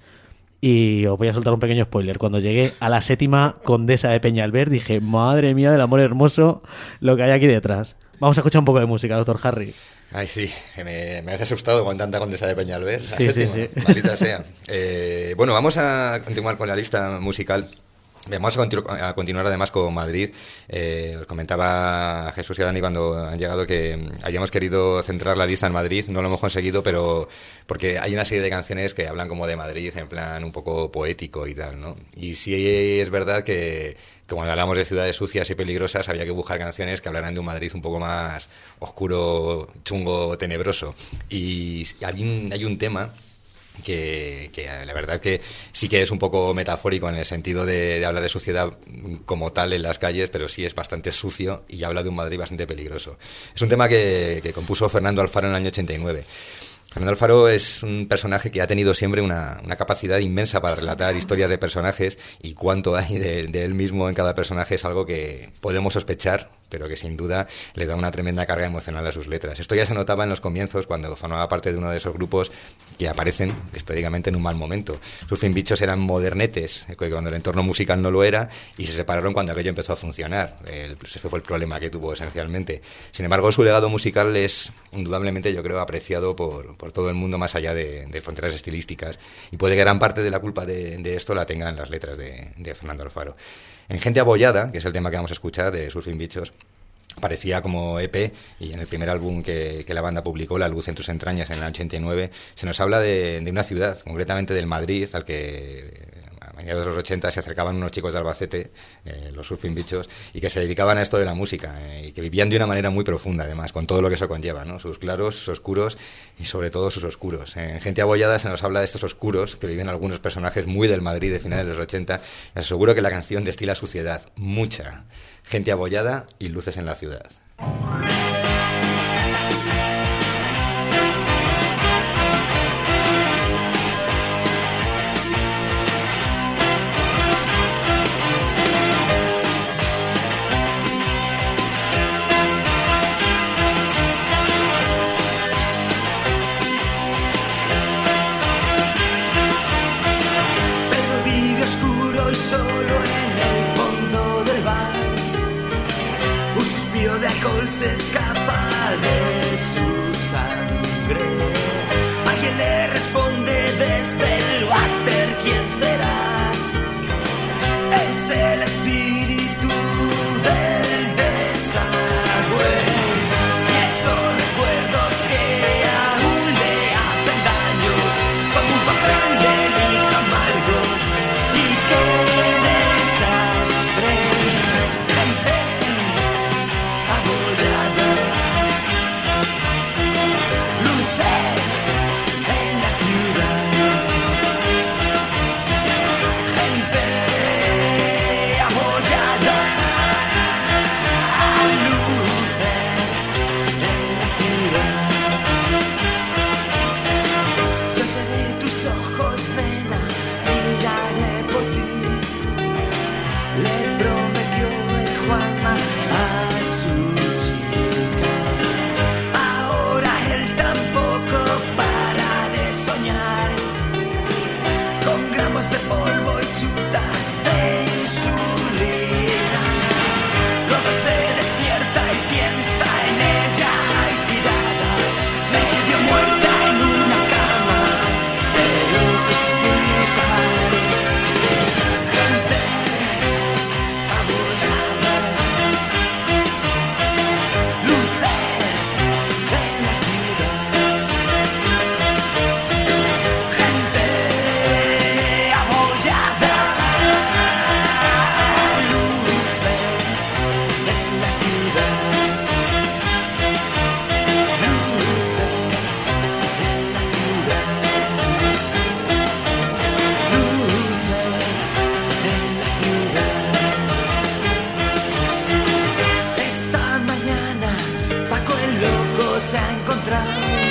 Y os voy a soltar un pequeño spoiler. Cuando llegué a la 7ª condesa de Peñalver dije, madre mía del amor hermoso, lo que hay aquí detrás. Vamos a escuchar un poco de música, doctor Harry. Ay, sí, me has asustado con tanta condesa de Peñalver. Sí. Maldita sea. Vamos a continuar con la lista musical. Vamos a continuar además con Madrid. Os comentaba Jesús y Dani cuando han llegado que habíamos querido centrar la lista en Madrid. No lo hemos conseguido, pero porque hay una serie de canciones que hablan como de Madrid en plan un poco poético y tal, ¿no? Y sí es verdad que cuando hablamos de ciudades sucias y peligrosas había que buscar canciones que hablaran de un Madrid un poco más oscuro, chungo, tenebroso. Y hay un tema que la verdad que sí que es un poco metafórico en el sentido de hablar de suciedad como tal en las calles, pero sí es bastante sucio y habla de un Madrid bastante peligroso. Es un tema que compuso Fernando Alfaro en el año 89. Fernando Alfaro es un personaje que ha tenido siempre una capacidad inmensa para relatar historias de personajes, y cuánto hay de él mismo en cada personaje es algo que podemos sospechar, pero que sin duda le da una tremenda carga emocional a sus letras. Esto ya se notaba en los comienzos, cuando formaba parte de uno de esos grupos que aparecen históricamente en un mal momento. Surfing Bichos eran modernetes, cuando el entorno musical no lo era, y se separaron cuando aquello empezó a funcionar. Ese fue el problema que tuvo esencialmente. Sin embargo, su legado musical es indudablemente, yo creo, apreciado por todo el mundo más allá de fronteras estilísticas, y puede que gran parte de la culpa de esto la tengan las letras de Fernando Alfaro. En Gente Abollada, que es el tema que vamos a escuchar de Surfing Bichos, aparecía como EP, y en el primer álbum que la banda publicó, La luz en tus entrañas, en el 89, se nos habla de una ciudad, concretamente del Madrid, al que a mediados de los 80 se acercaban unos chicos de Albacete, los Surfing Bichos, y que se dedicaban a esto de la música, y que vivían de una manera muy profunda, además, con todo lo que eso conlleva, ¿no? Sus claros, sus oscuros y sobre todo sus oscuros. En Gente Abollada se nos habla de estos oscuros que viven algunos personajes muy del Madrid de finales de los 80. Les aseguro que la canción destila suciedad, mucha. Gente Abollada y Luces en la ciudad. Se escapa se ha encontrado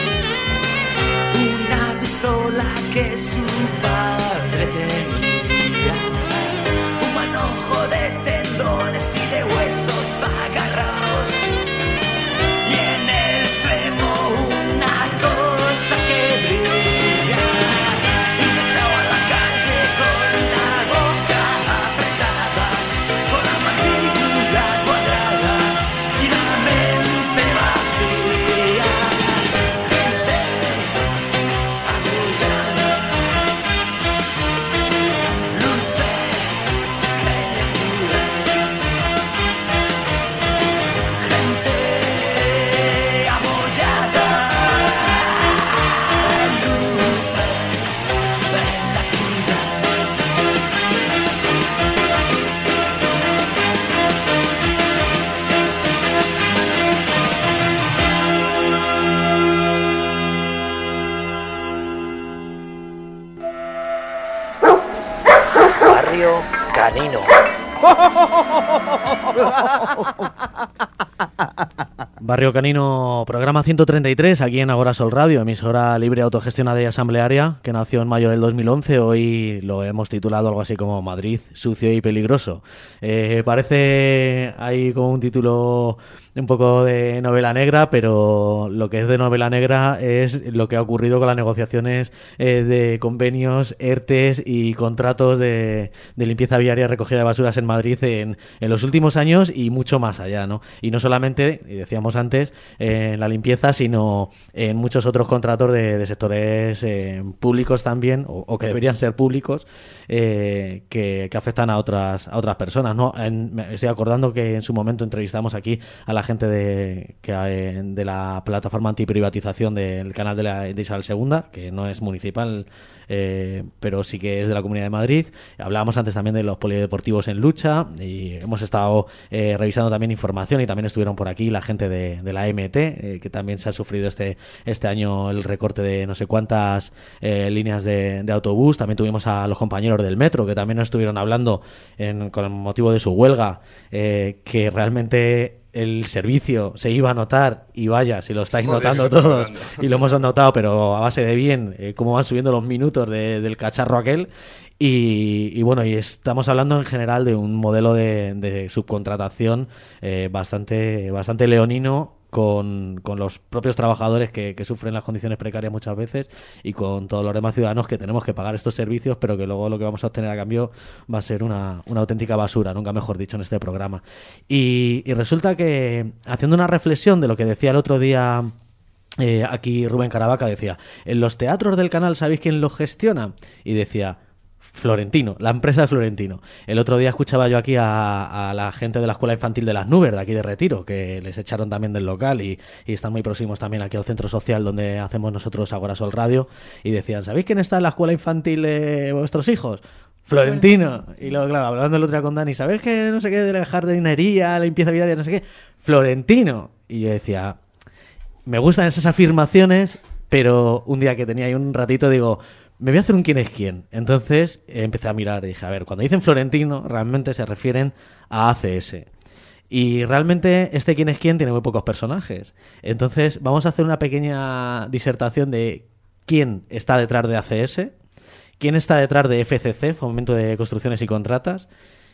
una pistola que su padre tenía, un manojo de tendones y de huesos agarrados, y en el extremo una cosa que brilla, y se echaba a la calle con la boca apretada, con la mandíbula cuadrada y la mente vacía. Gente apoyada, luces en la ciudad. Gente apoyada, luces en la ciudad. Barrio Canino. Barrio Canino, programa 133, aquí en Agora Sol Radio, emisora libre autogestionada y asamblearia, que nació en mayo del 2011. Hoy lo hemos titulado algo así como Madrid, sucio y peligroso. Parece ahí como un título un poco de novela negra, pero lo que es de novela negra es lo que ha ocurrido con las negociaciones de convenios, ERTES y contratos de limpieza viaria, recogida de basuras en Madrid en los últimos años y mucho más allá, ¿no? Y no solamente, y decíamos antes, en la limpieza, sino en muchos otros contratos de sectores públicos también, o que deberían ser públicos, que afectan a otras personas, ¿no? Me estoy acordando que en su momento entrevistamos aquí a la gente de la plataforma antiprivatización del canal de Isabel II, que no es municipal, pero sí que es de la Comunidad de Madrid. Hablábamos antes también de los polideportivos en lucha y hemos estado revisando también información, y también estuvieron por aquí la gente de la MT, que también se ha sufrido este año el recorte de no sé cuántas líneas de autobús. También tuvimos a los compañeros del metro, que también nos estuvieron hablando con el motivo de su huelga, que realmente el servicio se iba a notar, y vaya, si lo estáis notando todos, y lo hemos notado, pero a base de bien, cómo van subiendo los minutos del cacharro aquel. Y bueno, y estamos hablando en general de un modelo de subcontratación bastante leonino, con los propios trabajadores que sufren las condiciones precarias muchas veces, y con todos los demás ciudadanos que tenemos que pagar estos servicios, pero que luego lo que vamos a obtener a cambio va a ser una auténtica basura, nunca mejor dicho, en este programa. Y resulta que, haciendo una reflexión de lo que decía el otro día aquí Rubén Caravaca, decía: en los teatros del canal, ¿sabéis quién los gestiona? Y decía: Florentino, la empresa de Florentino. El otro día escuchaba yo aquí a la gente de la Escuela Infantil de las Nubes, de aquí de Retiro, que les echaron también del local y están muy próximos también aquí al centro social donde hacemos nosotros Agora Sol Radio, y decían: ¿sabéis quién está en la escuela infantil de vuestros hijos? Florentino. Y luego, claro, hablando el otro día con Dani: ¿sabéis que no sé qué de la jardinería, la limpieza viaria, no sé qué? Florentino. Y yo decía: me gustan esas afirmaciones, pero un día que tenía ahí un ratito digo: me voy a hacer un quién es quién. Entonces empecé a mirar y dije: a ver, cuando dicen Florentino realmente se refieren a ACS. Y realmente este quién es quién tiene muy pocos personajes. Entonces vamos a hacer una pequeña disertación de quién está detrás de ACS, quién está detrás de FCC, Fomento de Construcciones y Contratas,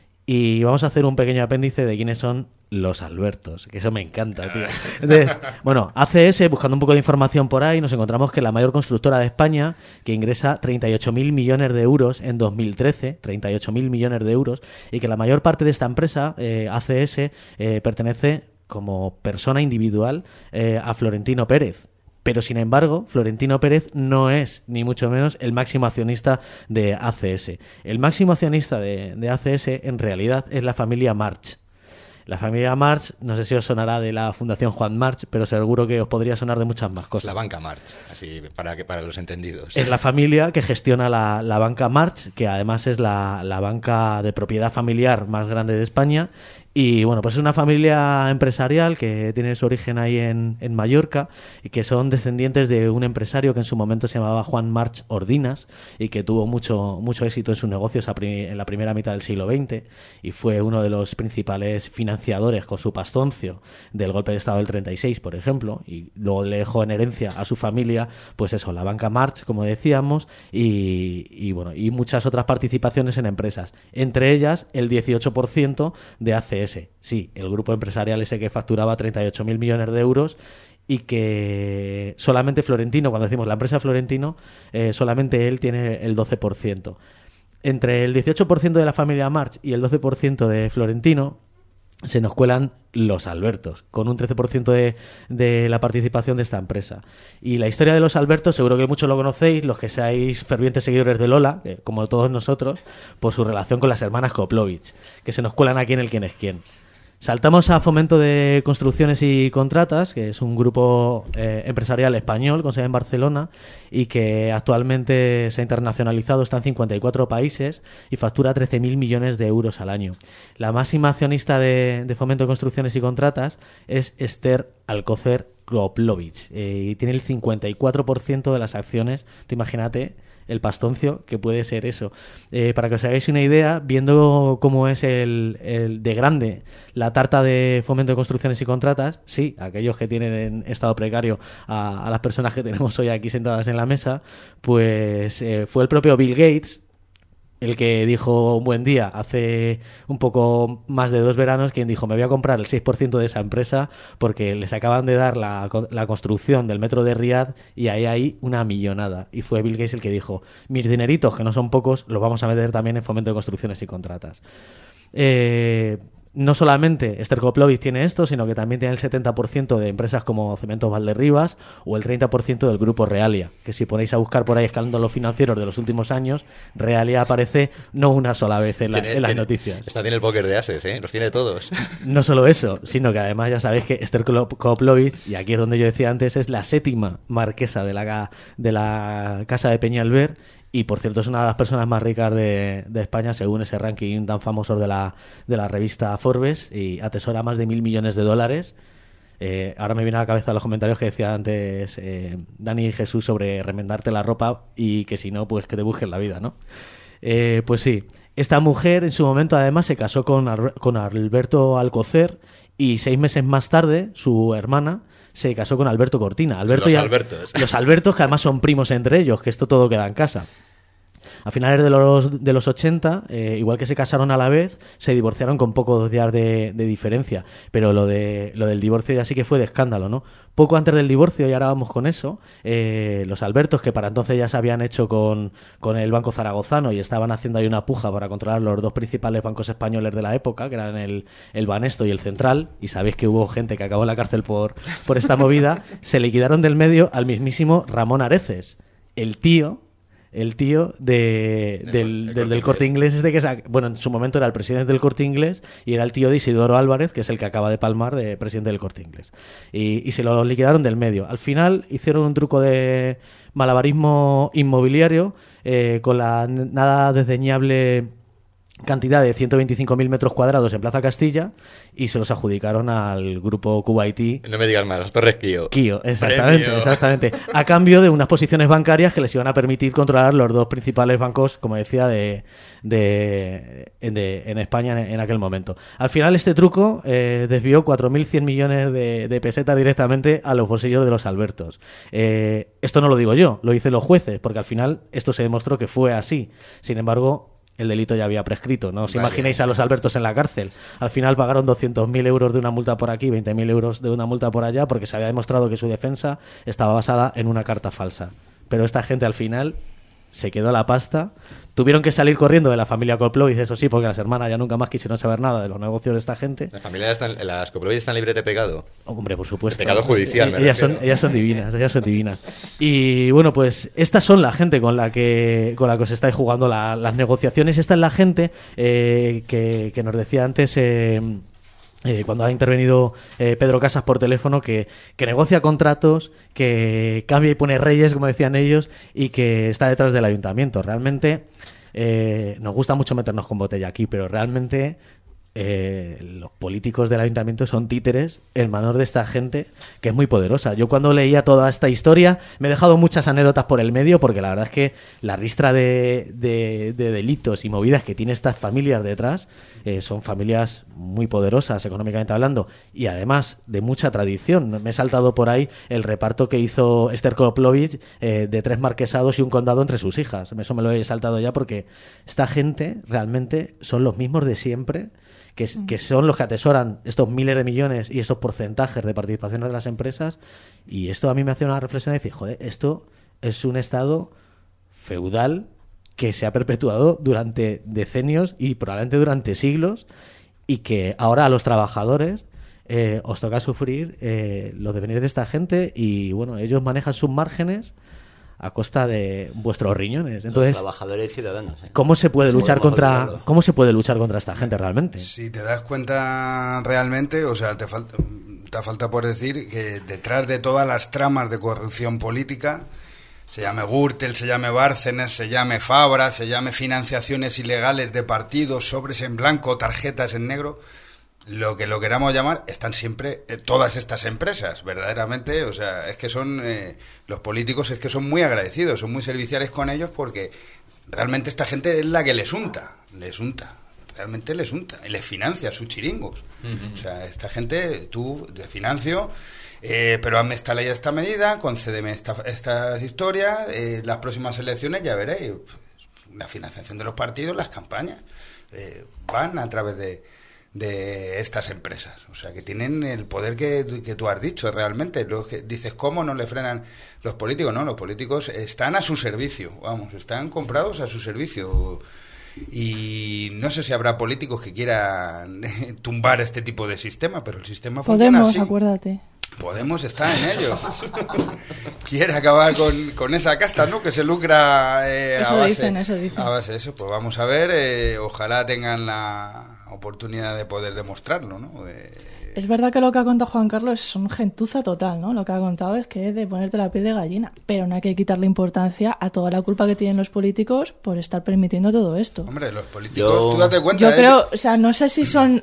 y vamos a hacer un pequeño apéndice de quiénes son los Albertos, que eso me encanta, tío. Entonces, bueno, ACS, buscando un poco de información por ahí, nos encontramos que la mayor constructora de España, que ingresa 38.000 millones de euros en 2013, 38.000 millones de euros, y que la mayor parte de esta empresa, ACS, pertenece como persona individual a Florentino Pérez. Pero, sin embargo, Florentino Pérez no es, ni mucho menos, el máximo accionista de ACS. El máximo accionista de ACS, en realidad, es la familia March. La familia March, no sé si os sonará de la Fundación Juan March, pero seguro que os podría sonar de muchas más cosas. La banca March, así para los entendidos. Es la familia que gestiona la banca March, que además es la banca de propiedad familiar más grande de España, Y bueno, pues es una familia empresarial que tiene su origen ahí en Mallorca y que son descendientes de un empresario que en su momento se llamaba Juan March Ordinas y que tuvo mucho éxito en sus negocios en la primera mitad del siglo XX y fue uno de los principales financiadores con su pastoncio del golpe de Estado del 36, por ejemplo, y luego le dejó en herencia a su familia, pues eso, la banca March, como decíamos, y bueno, y muchas otras participaciones en empresas, entre ellas el 18% de ACS. Sí, el grupo empresarial ese que facturaba 38.000 millones de euros y que solamente Florentino, cuando decimos la empresa Florentino, solamente él tiene el 12%. Entre el 18% de la familia March y el 12% de Florentino se nos cuelan los Albertos, con un 13% de la participación de esta empresa. Y la historia de los Albertos, seguro que muchos lo conocéis, los que seáis fervientes seguidores de Lola, como todos nosotros, por su relación con las hermanas Koplovich, que se nos cuelan aquí en el Quién es quién. Saltamos a Fomento de Construcciones y Contratas, que es un grupo empresarial español con sede en Barcelona y que actualmente se ha internacionalizado, está en 54 países y factura 13.000 millones de euros al año. La máxima accionista de Fomento de Construcciones y Contratas es Esther Alcocer Koplovich y tiene el 54% de las acciones. Tú imagínate el pastoncio que puede ser eso. Para que os hagáis una idea, viendo cómo es el de grande la tarta de Fomento de Construcciones y Contratas, sí, aquellos que tienen en estado precario a las personas que tenemos hoy aquí sentadas en la mesa, pues fue el propio Bill Gates el que dijo un buen día, hace un poco más de 2 veranos, quien dijo, me voy a comprar el 6% de esa empresa porque les acaban de dar la construcción del metro de Riad y ahí hay una millonada. Y fue Bill Gates el que dijo, mis dineritos, que no son pocos, los vamos a meter también en Fomento de Construcciones y Contratas. No solamente Esther Koplovich tiene esto, sino que también tiene el 70% de empresas como Cementos Valderribas o el 30% del grupo Realia, que si ponéis a buscar por ahí escándalos financieros de los últimos años, Realia aparece no una sola vez en las noticias. Esta tiene el póker de ases, los tiene todos. No solo eso, sino que además ya sabéis que Esther Koplovich, y aquí es donde yo decía antes, es la 7ª marquesa de la Casa de Peñalver. Y por cierto es una de las personas más ricas de España según ese ranking tan famoso de la revista Forbes y atesora más de 1.000 millones de dólares. Ahora me viene a la cabeza los comentarios que decía antes Dani y Jesús sobre remendarte la ropa y que si no, pues que te busques la vida, ¿no? Pues sí, esta mujer en su momento además se casó con Alberto Alcocer y 6 meses más tarde su hermana se casó con Alberto Cortina. Los Albertos. Los Albertos, que además son primos entre ellos, que esto todo queda en casa. A finales de los 80, igual que se casaron a la vez, se divorciaron con pocos días de diferencia. Pero lo del divorcio ya sí que fue de escándalo, ¿no? Poco antes del divorcio, y ahora vamos con eso, los Albertos, que para entonces ya se habían hecho con el Banco Zaragozano y estaban haciendo ahí una puja para controlar los 2 principales bancos españoles de la época, que eran el Banesto y el Central, y sabéis que hubo gente que acabó en la cárcel por esta movida, se liquidaron del medio al mismísimo Ramón Areces, el tío del Corte Inglés, bueno, en su momento era el presidente del Corte Inglés y era el tío de Isidoro Álvarez, que es el que acaba de palmar de presidente del Corte Inglés. Y se lo liquidaron del medio. Al final hicieron un truco de malabarismo inmobiliario con la nada desdeñable cantidad de 125.000 metros cuadrados en Plaza Castilla y se los adjudicaron al grupo Kuwaití. No me digas más, las Torres Kio. Exactamente. A cambio de unas posiciones bancarias que les iban a permitir controlar los 2 principales bancos, como decía, en España en aquel momento. Al final este truco desvió 4.100 millones de pesetas directamente a los bolsillos de los Albertos. Esto no lo digo yo, lo dicen los jueces, porque al final esto se demostró que fue así. Sin embargo, el delito ya había prescrito. No os imaginéis a los Albertos en la cárcel. Al final pagaron 200.000 euros de una multa por aquí, 20.000 euros de una multa por allá, porque se había demostrado que su defensa estaba basada en una carta falsa. Pero esta gente al final se quedó la pasta. Tuvieron que salir corriendo de la familia Koplovich, eso sí, porque las hermanas ya nunca más quisieron saber nada de los negocios de esta gente. Las Koplovich están libres de pecado. Hombre, por supuesto. De pecado judicial, ellas son divinas. Y bueno, pues estas son la gente con la que os estáis jugando las negociaciones. Esta es la gente que nos decía antes cuando ha intervenido Pedro Casas por teléfono, que negocia contratos, que cambia y pone reyes, como decían ellos, y que está detrás del ayuntamiento. Realmente nos gusta mucho meternos con botella aquí, pero realmente los políticos del ayuntamiento son títeres en manos de esta gente que es muy poderosa. Yo cuando leía toda esta historia me he dejado muchas anécdotas por el medio, porque la verdad es que la ristra de delitos y movidas que tiene estas familias detrás son familias muy poderosas económicamente hablando, y además de mucha tradición. Me he saltado por ahí el reparto que hizo Esther Koplovich de 3 marquesados y un condado entre sus hijas. Eso me lo he saltado ya, porque esta gente realmente son los mismos de siempre, que son los que atesoran estos miles de millones y estos porcentajes de participaciones de las empresas. Y esto a mí me hace una reflexión de decir, joder, esto es un estado feudal que se ha perpetuado durante decenios y probablemente durante siglos, y que ahora a los trabajadores os toca sufrir los devenires de esta gente, y bueno, ellos manejan sus márgenes a costa de vuestros riñones. Entonces, los trabajadores y ciudadanos. ¿cómo se puede luchar contra esta gente realmente? Si te das cuenta realmente, o sea, te falta por decir que detrás de todas las tramas de corrupción política, se llame Gürtel, se llame Bárcenas, se llame Fabra, se llame financiaciones ilegales de partidos, sobres en blanco, tarjetas en negro, lo que lo queramos llamar, están siempre todas estas empresas, verdaderamente. O sea, es que son los políticos, es que son muy agradecidos, son muy serviciales con ellos, porque realmente esta gente es la que les unta, realmente les unta, y les financia sus chiringos. O sea, esta gente, tú te financio, pero hazme esta ley, esta medida, concédeme esta historia, las próximas elecciones ya veréis. La financiación de los partidos, las campañas, van a través de estas empresas. O sea, que tienen el poder que tú has dicho realmente. Lo que dices, ¿cómo no le frenan los políticos? No, los políticos están a su servicio, vamos, están comprados a su servicio. Y no sé si habrá políticos que quieran tumbar este tipo de sistema, pero el sistema funciona así. Acuérdate. Podemos estar en ello. Quiere acabar con esa casta, ¿no? Que se lucra eso dicen. A base de eso. Pues vamos a ver, ojalá tengan la oportunidad de poder demostrarlo, ¿no? Es verdad que lo que ha contado Juan Carlos es un gentuza total, ¿no? Lo que ha contado es que es de ponerte la piel de gallina, pero no hay que quitarle importancia a toda la culpa que tienen los políticos por estar permitiendo todo esto. Hombre, los políticos, tú date cuenta. Yo creo, o sea, no sé si son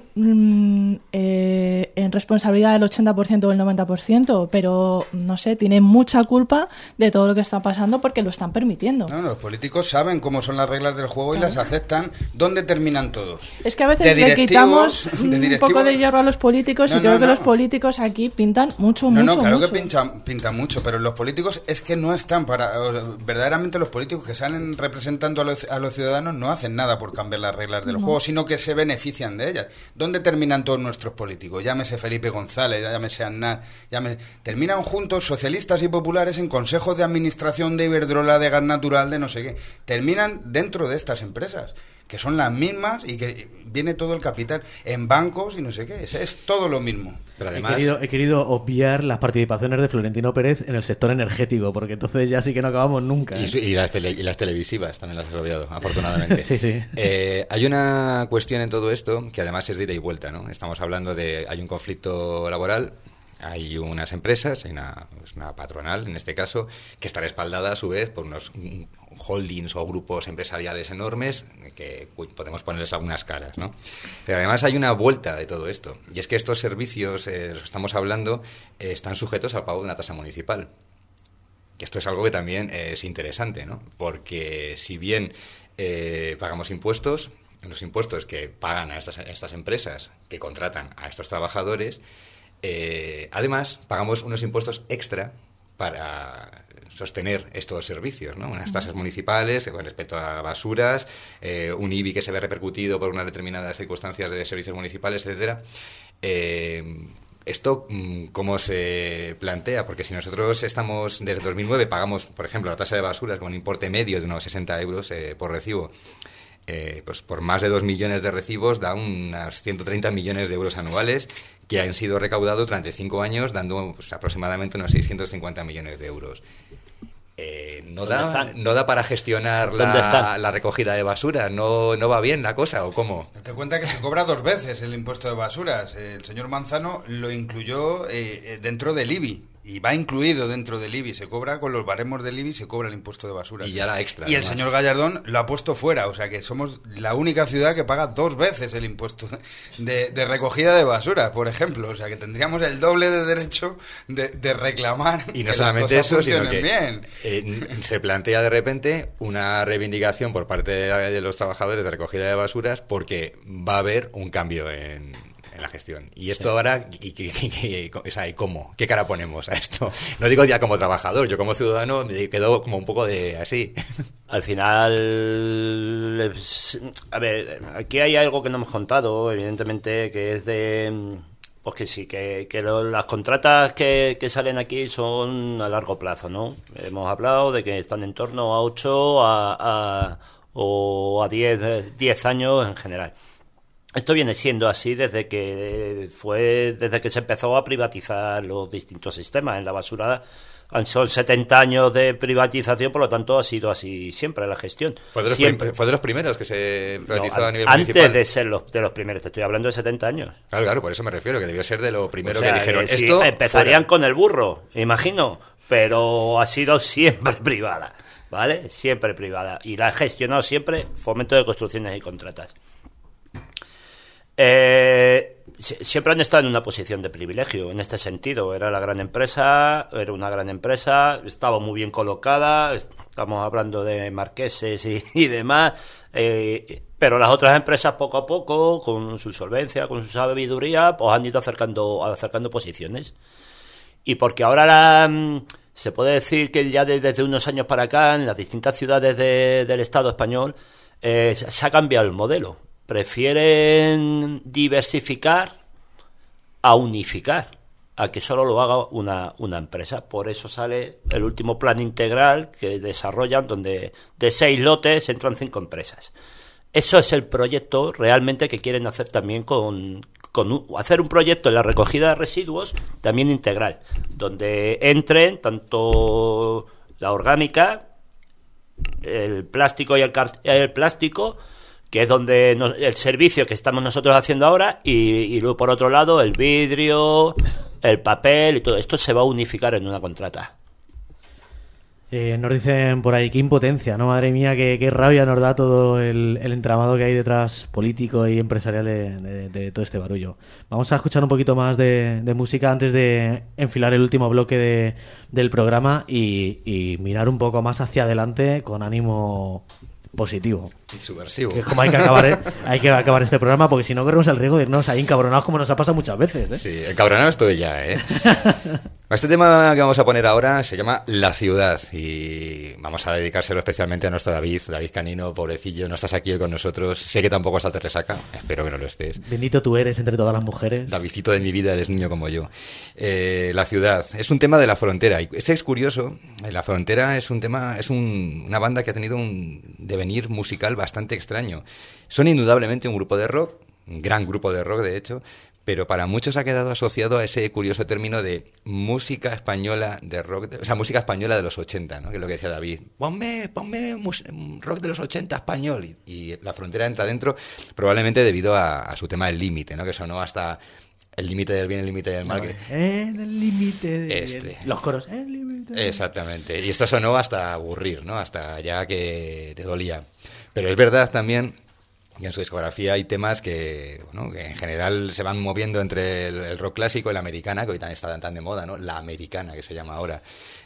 en responsabilidad del 80% o del 90%, pero no sé, tienen mucha culpa de todo lo que está pasando porque lo están permitiendo. No, los políticos saben cómo son las reglas del juego y las aceptan. ¿Dónde terminan todos? Es que a veces le quitamos un poco de hierro a los políticos. Y creo que los políticos aquí pintan mucho. Claro que pintan mucho, pero los políticos es que no están verdaderamente los políticos que salen representando a los ciudadanos no hacen nada por cambiar las reglas del juego, sino que se benefician de ellas. ¿Dónde terminan todos nuestros políticos? Llámese Felipe González, llámese Aznar, terminan juntos socialistas y populares en consejos de administración de Iberdrola, de Gas Natural, de no sé qué. Terminan dentro de estas empresas, que son las mismas y que viene todo el capital en bancos y no sé qué, es todo lo mismo. Pero además he querido obviar las participaciones de Florentino Pérez en el sector energético, porque entonces ya sí que no acabamos nunca. Y las televisivas también las has olvidado, afortunadamente. Sí. Hay una cuestión en todo esto que además es de ida y vuelta, ¿no? Estamos hablando hay un conflicto laboral, hay unas empresas, hay una patronal en este caso, que está respaldada a su vez por unos holdings o grupos empresariales enormes que podemos ponerles algunas caras, ¿no? Pero además hay una vuelta de todo esto, y es que estos servicios, de los que estamos hablando, están sujetos al pago de una tasa municipal. Que esto es algo que también es interesante, ¿no? Porque si bien pagamos impuestos, los impuestos que pagan a estas empresas que contratan a estos trabajadores, además pagamos unos impuestos extra para sostener estos servicios, ¿no? Unas tasas municipales con respecto a basuras, un IBI que se ve repercutido por unas determinadas circunstancias de servicios municipales, etcétera. ¿Esto cómo se plantea? Porque si nosotros estamos, desde 2009, pagamos, por ejemplo, la tasa de basuras con un importe medio de unos 60 euros por recibo, pues por más de 2 millones de recibos da unos 130 millones de euros anuales que han sido recaudados durante 5 años, dando pues, aproximadamente unos 650 millones de euros. ¿No da para gestionar la recogida de basura? ¿No va bien la cosa o cómo? Date cuenta que se cobra 2 veces el impuesto de basuras. El señor Manzano lo incluyó dentro del IBI. y va incluido dentro del IBI, se cobra con los baremos del IBI, se cobra el impuesto de basura. Y ya la extra. Y el señor Gallardón lo ha puesto fuera, o sea que somos la única ciudad que paga 2 veces el impuesto de recogida de basura, por ejemplo, o sea que tendríamos el doble de derecho de reclamar. Y no que solamente las cosas eso, sino funcionen que bien. se plantea de repente una reivindicación por parte de los trabajadores de recogida de basuras porque va a haber un cambio en la gestión. Y esto ahora, o sea, ¿y cómo? ¿Qué cara ponemos a esto? No digo ya como trabajador, yo como ciudadano me quedo como un poco de así. Al final, a ver, aquí hay algo que no hemos contado, evidentemente, que es de... Pues que sí, que las contratas que salen aquí son a largo plazo, ¿no? Hemos hablado de que están en torno a 8 o a 10 años en general. Esto viene siendo así desde que se empezó a privatizar los distintos sistemas. En la basura son 70 años de privatización, por lo tanto ha sido así siempre la gestión. Fue de los primeros que se privatizó a nivel antes municipal. De ser de los primeros, te estoy hablando de 70 años. Claro, por eso me refiero, que debió ser de lo primero, o sea, que dijeron. Sí, esto empezarían fuera. con el burro, imagino, pero ha sido siempre privada, ¿vale? Siempre privada. Y la ha gestionado siempre Fomento de Construcciones y Contratas. Siempre han estado en una posición de privilegio en este sentido. Era una gran empresa, estaba muy bien colocada, estamos hablando de marqueses y demás, pero las otras empresas poco a poco, con su solvencia, con su sabiduría, pues han ido acercando posiciones. Y porque ahora se puede decir que ya desde unos años para acá, en las distintas ciudades del Estado español, se ha cambiado el modelo. Prefieren diversificar a unificar, a que solo lo haga una empresa. Por eso sale el último plan integral que desarrollan, donde de 6 lotes entran 5 empresas. Eso es el proyecto realmente que quieren hacer también hacer un proyecto en la recogida de residuos también integral, donde entren tanto la orgánica, el plástico y el plástico, que es donde el servicio que estamos nosotros haciendo ahora, y luego por otro lado el vidrio, el papel y todo esto se va a unificar en una contrata. Nos dicen por ahí, qué impotencia, ¿no? Madre mía, qué rabia nos da todo el entramado que hay detrás político y empresarial de todo este barullo. Vamos a escuchar un poquito más de música antes de enfilar el último bloque del programa y mirar un poco más hacia adelante con ánimo positivo. Y subversivo. Que es como hay que acabar este programa, porque si no corremos el riesgo de irnos ahí encabronados, como nos ha pasado muchas veces, ¿eh? Sí, encabronado estoy ya, ¿eh? Este tema que vamos a poner ahora se llama La Ciudad y vamos a dedicárselo especialmente a nuestro David Canino, pobrecillo, no estás aquí hoy con nosotros, sé que tampoco estás de resaca, espero que no lo estés. Bendito tú eres entre todas las mujeres. Davidcito de mi vida, eres niño como yo. La Ciudad es un tema de la frontera y este es curioso, la frontera es un tema, es una banda que ha tenido un devenir musical bastante extraño. Son indudablemente un grupo de rock, un gran grupo de rock de hecho, pero para muchos ha quedado asociado a ese curioso término de música española de rock, o sea, música española de los 80, ¿no? Que es lo que decía David. Ponme rock de los 80 español. Y la frontera entra dentro, probablemente debido a su tema del límite, ¿no? Que sonó hasta el límite del bien, el límite del mal. En el límite del bien. Los coros. El límite. Exactamente. Y esto sonó hasta aburrir, ¿no? Hasta ya que te dolía. Pero es verdad también y en su discografía hay temas que en general se van moviendo entre el rock clásico y la americana, que hoy está tan de moda, ¿no? La americana, que se llama ahora.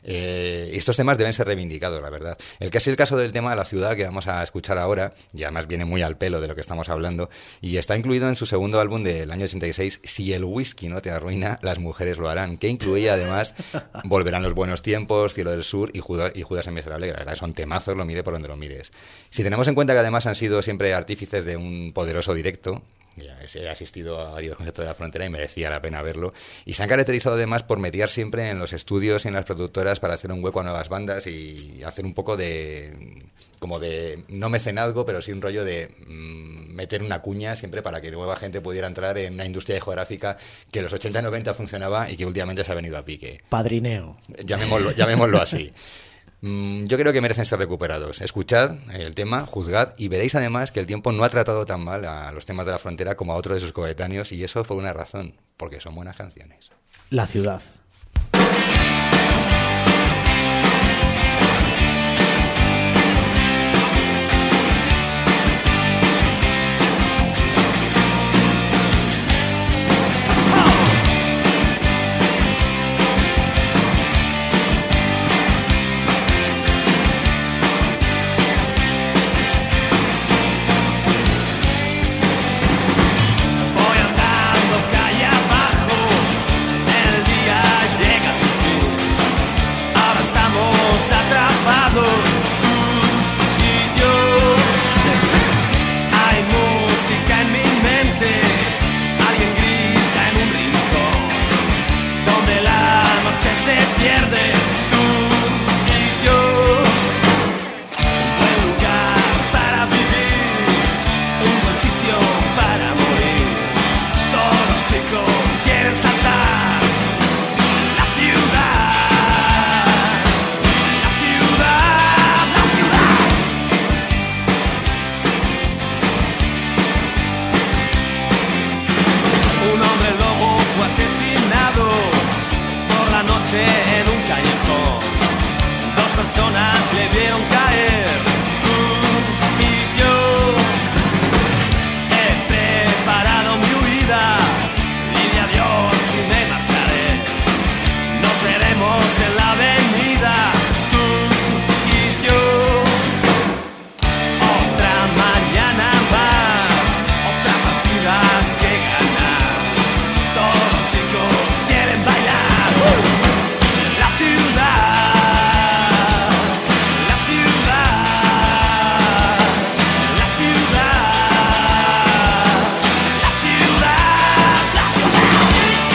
Y estos temas deben ser reivindicados, la verdad. El que es el caso del tema de La Ciudad, que vamos a escuchar ahora, y además viene muy al pelo de lo que estamos hablando, y está incluido en su segundo álbum del año 86, Si el whisky no te arruina, las mujeres lo harán, que incluía además Volverán los buenos tiempos, Cielo del Sur y Judas el Miserable, que la verdad son temazos, lo mire por donde lo mires. Si tenemos en cuenta que además han sido siempre artífices de un poderoso directo, he asistido a varios conciertos de la frontera y merecía la pena verlo, y se han caracterizado además por mediar siempre en los estudios y en las productoras para hacer un hueco a nuevas bandas y hacer un poco de no mecenazgo, pero sí un rollo de meter una cuña siempre para que nueva gente pudiera entrar en una industria discográfica que en los 80 y 90 funcionaba y que últimamente se ha venido a pique. Padrineo. Llamémoslo así. Yo creo que merecen ser recuperados. Escuchad el tema, juzgad y veréis además que el tiempo no ha tratado tan mal a los temas de la frontera como a otros de sus coetáneos, y eso fue una razón, porque son buenas canciones. La Ciudad. pierde. Tú y yo, un buen lugar para vivir, un buen sitio para morir. Todos los chicos quieren saltar la ciudad, la ciudad, la ciudad. Un hombre lobo fue asesinado por la noche en un callejón. 2 personas le vieron caer. Tú y yo he preparado mi huida. Dile adiós y me marcharé. Nos veremos en la avenida. Tú y yo. Otra mañana más, otra partida que ganar. Todos los chicos quieren bailar. La ciudad, la ciudad, la ciudad, la ciudad, la ciudad.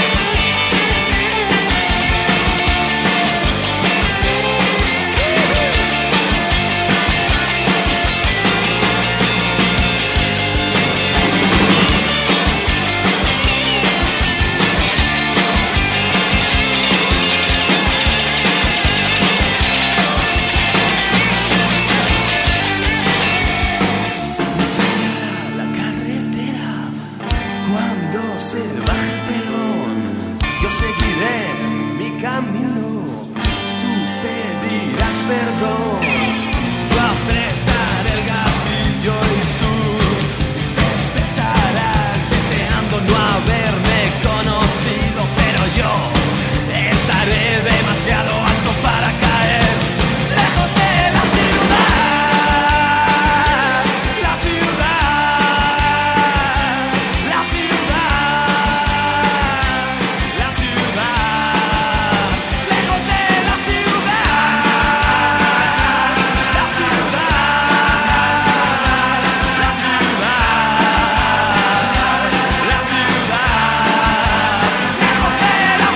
La carretera, cuando se baje el telón, yo seguiré mi camino, tú pedirás perdón, yo apretaré el gatillo y tú despertarás deseando no haberme conocido, pero yo estaré demasiado alto para caer lejos de la ciudad, la ciudad, la ciudad, la ciudad, lejos de la ciudad, la ciudad, la ciudad, la ciudad, lejos de la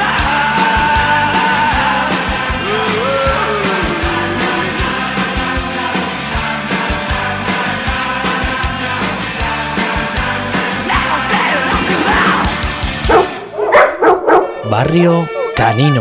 Barrio Canino.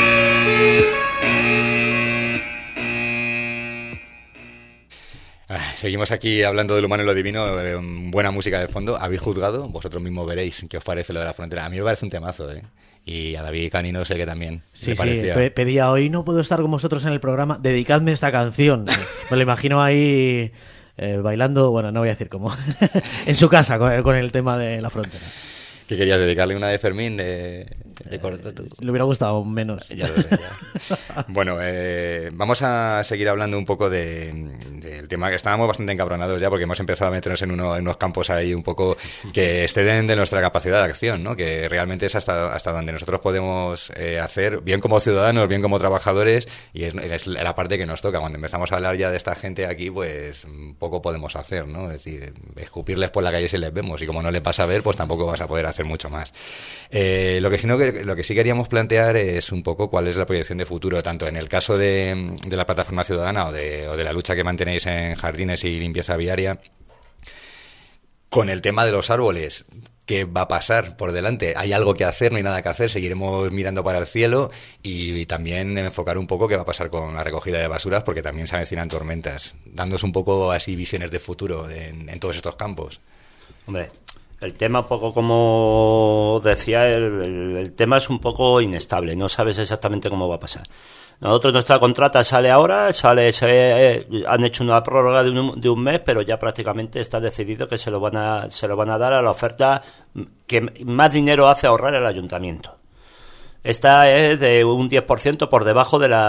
Seguimos aquí hablando del humano y lo divino, buena música de fondo. ¿Habéis juzgado? Vosotros mismos veréis qué os parece lo de la frontera. A mí me parece un temazo, ¿eh? Y a David Canino sé que también Sí, le parecía. sí, pedía hoy no puedo estar con vosotros en el programa, dedicadme esta canción. Me lo imagino ahí bailando, bueno, no voy a decir cómo, en su casa con el tema de la frontera. ¿Qué querías dedicarle una de Fermín de Cortatu? Le hubiera gustado menos. Ya lo sé, ya. Bueno, vamos a seguir hablando un poco del tema, que estábamos bastante encabronados ya porque hemos empezado a meternos en unos campos ahí un poco que exceden de nuestra capacidad de acción, ¿no? Que realmente es hasta donde nosotros podemos hacer, bien como ciudadanos, bien como trabajadores, y es la parte que nos toca. Cuando empezamos a hablar ya de esta gente aquí, pues poco podemos hacer, ¿no? Es decir, escupirles por la calle si les vemos, y como no les vas a ver, pues tampoco vas a poder hacer mucho más. Lo que sí queríamos plantear es un poco cuál es la proyección de futuro, tanto en el caso de la plataforma ciudadana o de la lucha que mantenéis en jardines y limpieza viaria, con el tema de los árboles. ¿Qué va a pasar por delante? ¿Hay algo que hacer? ¿No hay nada que hacer? ¿Seguiremos mirando para el cielo? Y también enfocar un poco qué va a pasar con la recogida de basuras, porque también se avecinan tormentas, dándonos un poco así visiones de futuro en todos estos campos. Hombre, el tema, un poco como decía, el tema es un poco inestable, no sabes exactamente cómo va a pasar. Nosotros, nuestra contrata sale ahora, han hecho una prórroga de un mes, pero ya prácticamente está decidido que se lo van a dar a la oferta que más dinero hace ahorrar el ayuntamiento. Esta es de un 10% por debajo de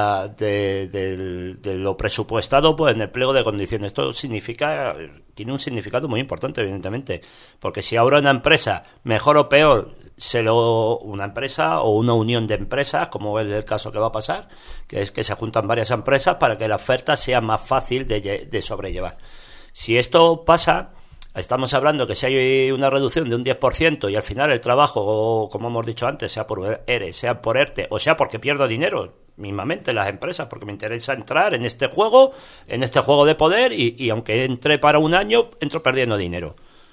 lo presupuestado pues, en el pliego de condiciones. Esto tiene un significado muy importante, evidentemente, porque si ahora una empresa, mejor o peor, una empresa o una unión de empresas, como es el caso que va a pasar, que es que se juntan varias empresas para que la oferta sea más fácil de sobrellevar. Si esto pasa, Estamos hablando que si hay una reducción de un 10% y al final el trabajo, como hemos dicho antes, sea por ERE, sea por ERTE, o sea porque pierdo dinero, mismamente las empresas, porque me interesa entrar en este juego de poder y aunque entre para un año, entro perdiendo dinero.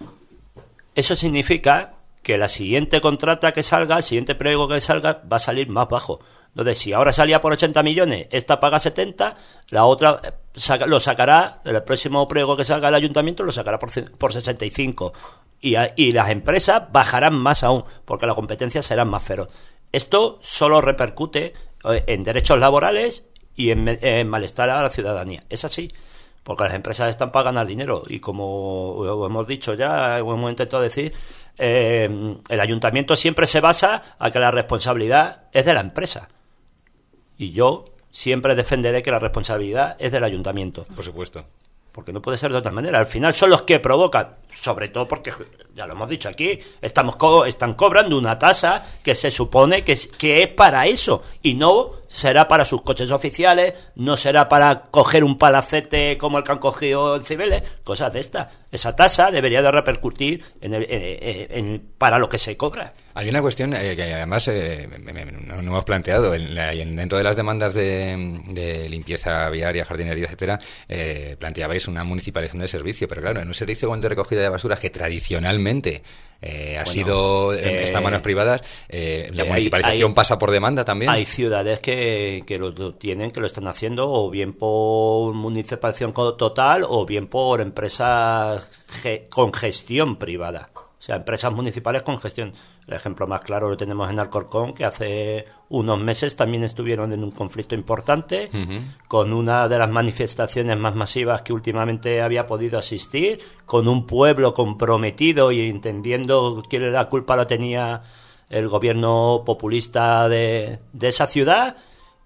Eso significa que la siguiente contrata que salga, el siguiente pliego que salga, va a salir más bajo. Entonces, si ahora salía por 80 millones, esta paga 70, la otra lo sacará, el próximo pliego que salga el ayuntamiento lo sacará por 65. Y las empresas bajarán más aún, porque la competencia será más feroz. Esto solo repercute en derechos laborales y en malestar a la ciudadanía. Es así, porque las empresas están para ganar dinero. Y como hemos dicho ya, hemos intentado decir, el ayuntamiento siempre se basa a que la responsabilidad es de la empresa. Y yo siempre defenderé que la responsabilidad es del ayuntamiento. Por supuesto. Porque no puede ser de otra manera. Al final son los que provocan, sobre todo porque, ya lo hemos dicho aquí, están cobrando una tasa que se supone que es para eso. Y no será para sus coches oficiales, no será para coger un palacete como el que han cogido en Cibeles, cosas de estas. Esa tasa debería de repercutir para lo que se cobra. Hay una cuestión que además no hemos planteado. Dentro de las demandas de limpieza viaria, jardinería, etcétera, planteabais una municipalización del servicio. Pero claro, en un servicio de recogida de basura que tradicionalmente está en manos privadas, la municipalización pasa por demanda también. Hay ciudades que lo tienen, que lo están haciendo, o bien por municipalización total, o bien por empresas con gestión privada. O sea, empresas municipales con gestión. El ejemplo más claro lo tenemos en Alcorcón, que hace unos meses también estuvieron en un conflicto importante, con una de las manifestaciones más masivas que últimamente había podido asistir, con un pueblo comprometido y entendiendo que la culpa la tenía el gobierno populista de esa ciudad.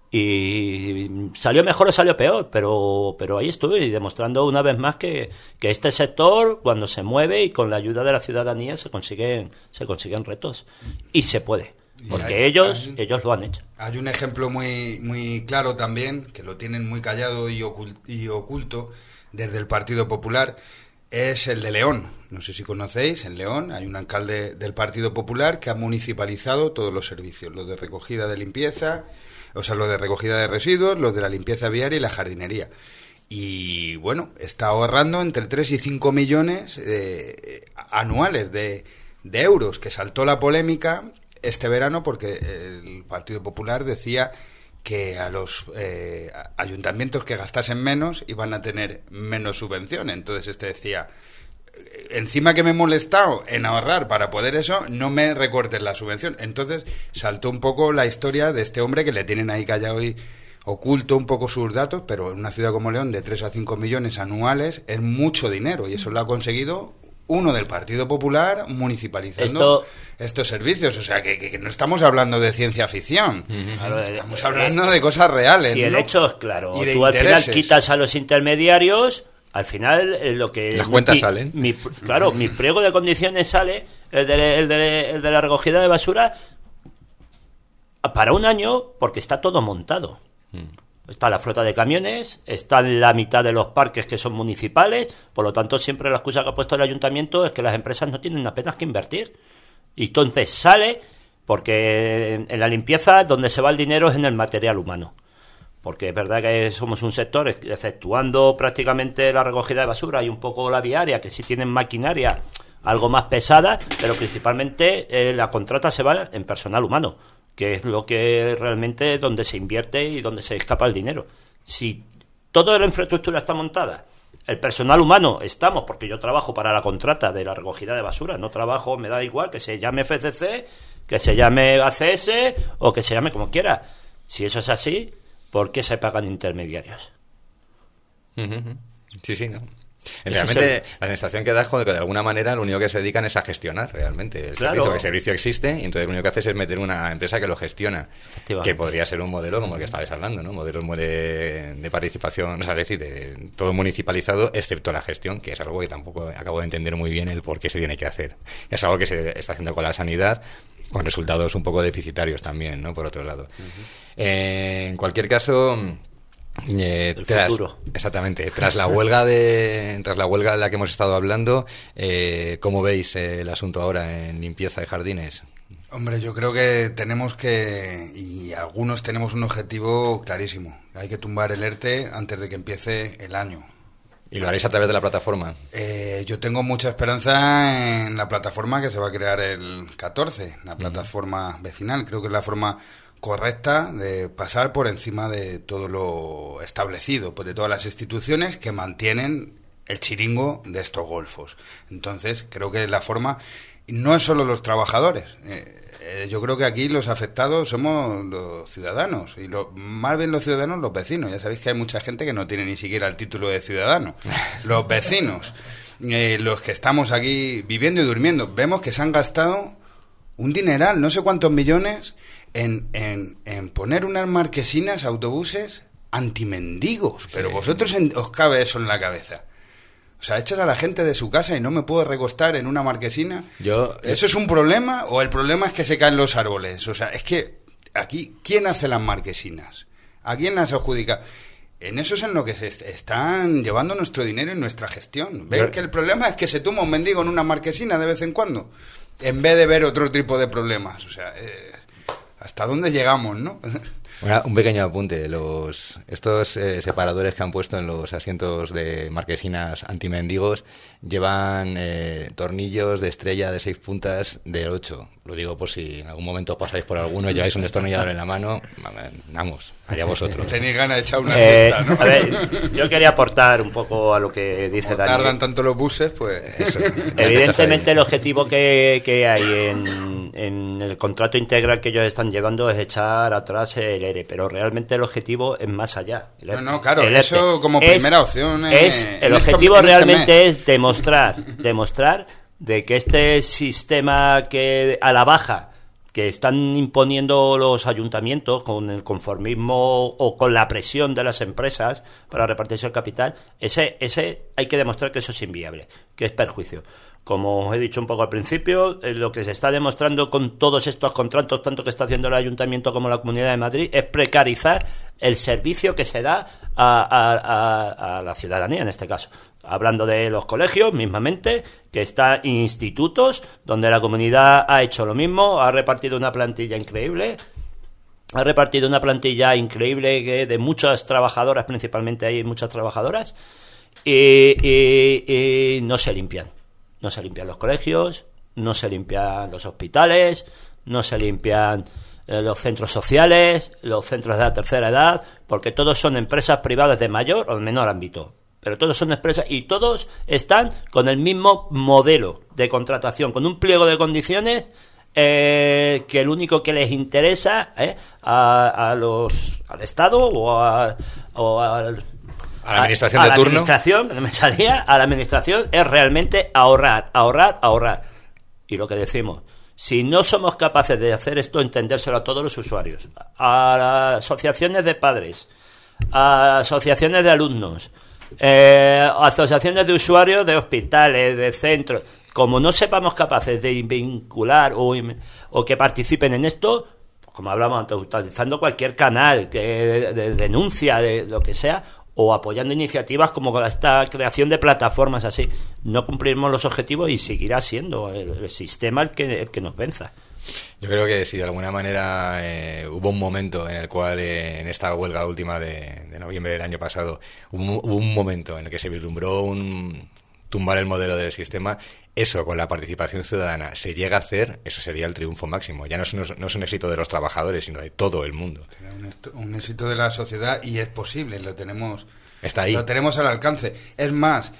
Y salió mejor o salió peor, pero ahí estuve demostrando una vez más que este sector, cuando se mueve y con la ayuda de la ciudadanía, se consiguen retos. Y se puede, porque ellos lo han hecho. Hay un ejemplo muy, muy claro también, que lo tienen muy callado y oculto desde el Partido Popular, es el de León. No sé si conocéis, en León hay un alcalde del Partido Popular que ha municipalizado todos los servicios, los de recogida de limpieza, o sea, los de recogida de residuos, los de la limpieza viaria y la jardinería. Y bueno, está ahorrando entre 3 y 5 millones anuales de euros, que saltó la polémica este verano porque el Partido Popular decía que a los ayuntamientos que gastasen menos iban a tener menos subvención. Entonces decía, encima que me he molestado en ahorrar para poder eso, no me recortes la subvención. Entonces saltó un poco la historia de este hombre que le tienen ahí callado y oculto un poco sus datos, pero en una ciudad como León de 3 a 5 millones anuales es mucho dinero, y eso lo ha conseguido uno del Partido Popular municipalizando estos servicios. O sea, que no estamos hablando de ciencia ficción, estamos hablando de cosas reales. Si el hecho es claro, tú al final quitas a los intermediarios. Al final, lo que... Las cuentas salen. Mi pliego de condiciones sale, el de la recogida de basura, para un año, porque está todo montado. Está la flota de camiones, está la mitad de los parques que son municipales, por lo tanto, siempre la excusa que ha puesto el ayuntamiento es que las empresas no tienen apenas que invertir. Y entonces sale, porque en la limpieza donde se va el dinero es en el material humano. Porque es verdad que somos un sector, exceptuando prácticamente la recogida de basura y un poco la viaria, que sí tienen maquinaria algo más pesada, pero principalmente la contrata se va en personal humano, que es lo que realmente donde se invierte y donde se escapa el dinero. Si toda la infraestructura está montada, el personal humano estamos, porque yo trabajo para la contrata de la recogida de basura, no trabajo, me da igual que se llame FCC, que se llame ACS o que se llame como quiera. Si eso es así, ¿por qué se pagan intermediarios? Sí, ¿no? Realmente la sensación que da es que de alguna manera lo único que se dedican es a gestionar realmente el servicio. El servicio existe y entonces lo único que haces es meter una empresa que lo gestiona, que podría ser un modelo como el que estabais hablando, ¿no? Modelo de participación, o sea, es decir, de todo municipalizado excepto la gestión, que es algo que tampoco acabo de entender muy bien el por qué se tiene que hacer. Es algo que se está haciendo con la sanidad, con resultados un poco deficitarios también, ¿no? Por otro lado. En cualquier caso, futuro. Exactamente. Tras la huelga de la que hemos estado hablando, ¿cómo veis el asunto ahora en limpieza de jardines? Hombre, yo creo que y algunos tenemos un objetivo clarísimo. Hay que tumbar el ERTE antes de que empiece el año. ¿Y lo haréis a través de la plataforma? Yo tengo mucha esperanza en la plataforma que se va a crear el 14, la plataforma vecinal. Creo que es la forma correcta de pasar por encima de todo lo establecido, pues de todas las instituciones que mantienen el chiringo de estos golfos. Entonces, creo que la forma... No es solo los trabajadores. Yo creo que aquí los afectados somos los ciudadanos, y más bien los ciudadanos, los vecinos. Ya sabéis que hay mucha gente que no tiene ni siquiera el título de ciudadano. Los vecinos, los que estamos aquí viviendo y durmiendo, vemos que se han gastado un dineral, no sé cuántos millones, en poner unas marquesinas, autobuses antimendigos. Pero Sí. vosotros os cabe eso en la cabeza. O sea, echas a la gente de su casa y no me puedo recostar en una marquesina. ¿Eso es un problema o el problema es que se caen los árboles? O sea, es que aquí, ¿quién hace las marquesinas? ¿A quién las adjudica? En eso es en lo que se están llevando nuestro dinero y nuestra gestión. ¿Ven que el problema es que se tumba un mendigo en una marquesina de vez en cuando? En vez de ver otro tipo de problemas. O sea, ¿hasta dónde llegamos, no? Un pequeño apunte. Estos separadores que han puesto en los asientos de marquesinas antimendigos llevan tornillos de estrella de 6 puntas de 8. Lo digo por si en algún momento pasáis por alguno y lleváis un destornillador en la mano. Vamos, allá vosotros. Tenéis ganas de echar una siesta, ¿no? A ver, yo quería aportar un poco a lo que dice Dani. Tardan tanto los buses, pues... Eso. Evidentemente el objetivo que hay en el contrato integral que ellos están llevando es echar atrás el ERE, pero realmente el objetivo es más allá. No, claro, eso como primera opción el objetivo realmente es demostrar de que este sistema que a la baja que están imponiendo los ayuntamientos con el conformismo o con la presión de las empresas para repartirse el capital, ese hay que demostrar que eso es inviable, que es perjuicio. Como os he dicho un poco al principio, lo que se está demostrando con todos estos contratos, tanto que está haciendo el Ayuntamiento como la Comunidad de Madrid, es precarizar el servicio que se da a la ciudadanía, en este caso. Hablando de los colegios, mismamente, que están institutos, donde la comunidad ha hecho lo mismo, ha repartido una plantilla increíble de muchas trabajadoras, principalmente hay muchas trabajadoras, y no se limpian. No se limpian los colegios, no se limpian los hospitales, no se limpian los centros sociales, los centros de la tercera edad, porque todos son empresas privadas de mayor o menor ámbito. Pero todos son empresas y todos están con el mismo modelo de contratación, con un pliego de condiciones que el único que les interesa al Estado o a la administración de turno. A la administración es realmente ahorrar. Y lo que decimos, si no somos capaces de hacer esto, entendérselo a todos los usuarios, a las asociaciones de padres, a asociaciones de alumnos, asociaciones de usuarios de hospitales, de centros, como no sepamos capaces de vincular o que participen en esto, como hablamos antes, utilizando cualquier canal de denuncia, de lo que sea, o apoyando iniciativas como esta creación de plataformas así, no cumpliremos los objetivos y seguirá siendo el sistema el que nos venza. Yo creo que sí, de alguna manera hubo un momento en el cual, en esta huelga última de noviembre del año pasado, hubo un momento en el que se vislumbró tumbar el modelo del sistema. Eso, con la participación ciudadana, se llega a hacer, eso sería el triunfo máximo. Ya no es un éxito de los trabajadores, sino de todo el mundo. Un éxito de la sociedad, y es posible, lo tenemos. Está ahí. Lo tenemos al alcance. Es más,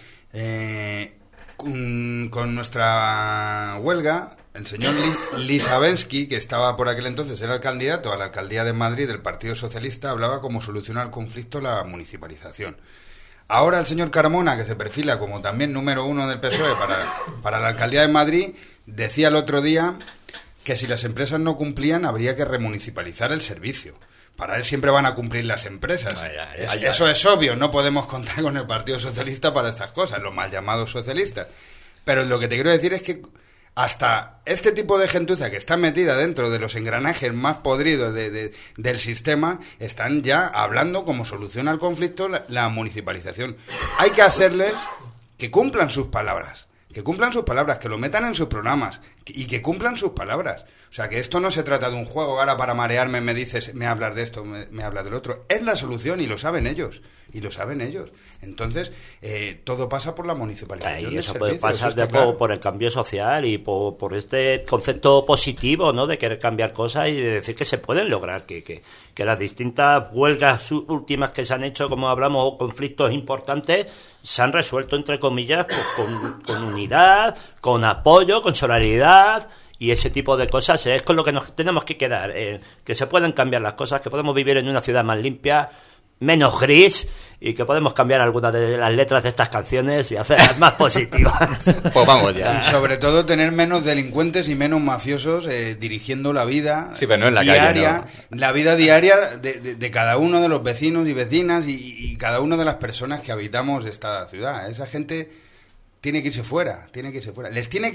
con nuestra huelga, el señor Lisabensky, que estaba por aquel entonces, era el candidato a la alcaldía de Madrid del Partido Socialista, hablaba cómo solucionar el conflicto la municipalización. Ahora el señor Carmona, que se perfila como también número 1 del PSOE para la alcaldía de Madrid, decía el otro día que si las empresas no cumplían habría que remunicipalizar el servicio. Para él siempre van a cumplir las empresas. Eso es obvio, no podemos contar con el Partido Socialista para estas cosas, los mal llamados socialistas. Pero lo que te quiero decir es que hasta este tipo de gentuza que está metida dentro de los engranajes más podridos del sistema, están ya hablando como solución al conflicto la municipalización. Hay que hacerles que cumplan sus palabras, que lo metan en sus programas y que cumplan sus palabras. O sea, que esto no se trata de un juego, ahora para marearme me dices, me hablas de esto, me hablas del otro. Es la solución y lo saben ellos. Entonces, todo pasa por la municipalización. Y eso puede pasar por el cambio social y por este concepto positivo, ¿no? De querer cambiar cosas y de decir que se pueden lograr, que las distintas huelgas últimas que se han hecho, como hablamos, o conflictos importantes, se han resuelto, entre comillas, pues, con unidad, con apoyo, con solidaridad. Y ese tipo de cosas es con lo que nos tenemos que quedar, que se pueden cambiar las cosas, que podemos vivir en una ciudad más limpia, menos gris, y que podemos cambiar algunas de las letras de estas canciones y hacerlas más positivas. Pues vamos ya. Y sobre todo tener menos delincuentes y menos mafiosos dirigiendo la vida pero no en la diaria, calle, ¿no? La vida diaria de cada uno de los vecinos y vecinas y cada una de las personas que habitamos esta ciudad. Esa gente tiene que irse fuera. Les tiene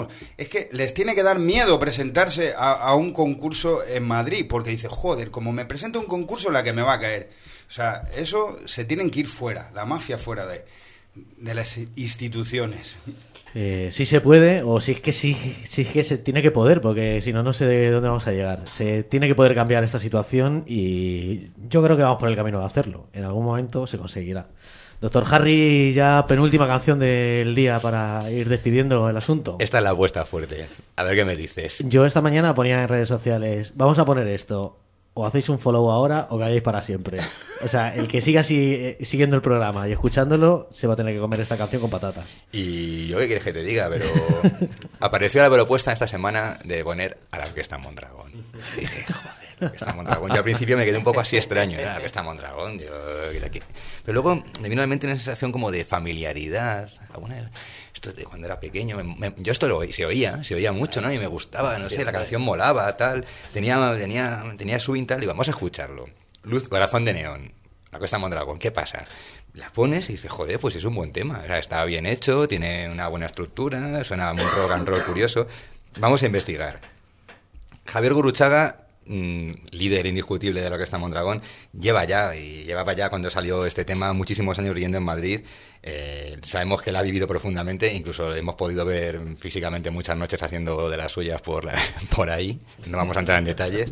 que dar miedo presentarse a un concurso en Madrid, porque dice, joder, como me presento a un concurso, la que me va a caer. O sea, eso se tienen que ir fuera, la mafia fuera de las instituciones. Sí se puede, o sí es que se tiene que poder, porque si no, no sé de dónde vamos a llegar. Se tiene que poder cambiar esta situación y yo creo que vamos por el camino de hacerlo. En algún momento se conseguirá. Doctor Harry, ya penúltima canción del día para ir despidiendo el asunto. Esta es la apuesta fuerte. A ver qué me dices. Yo esta mañana ponía en redes sociales, vamos a poner esto, o hacéis un follow ahora o calláis para siempre. O sea, el que siga siguiendo el programa y escuchándolo se va a tener que comer esta canción con patatas. Y yo qué quieres que te diga, pero apareció la propuesta esta semana de poner a la Orquesta Mondragón. Y dije, joder, la Orquesta Mondragón. Yo al principio me quedé un poco así extraño, la Orquesta Mondragón. Pero luego me vino a la mente una sensación como de familiaridad. Esto de cuando era pequeño, yo esto se oía mucho, ¿no? Y me gustaba, no sé, la canción molaba, tal, tenía swing, tal, y vamos a escucharlo. Luz, Corazón de Neón, la Orquesta Mondragón, ¿qué pasa? La pones y dices, joder, pues es un buen tema, o sea, está bien hecho, tiene una buena estructura, suena muy rock and roll curioso. Vamos a investigar. Javier Gurruchaga, líder indiscutible de la Orquesta Mondragón, llevaba ya cuando salió este tema muchísimos años viviendo en Madrid. Sabemos que la ha vivido profundamente, incluso hemos podido ver físicamente muchas noches haciendo de las suyas por ahí, no vamos a entrar en detalles.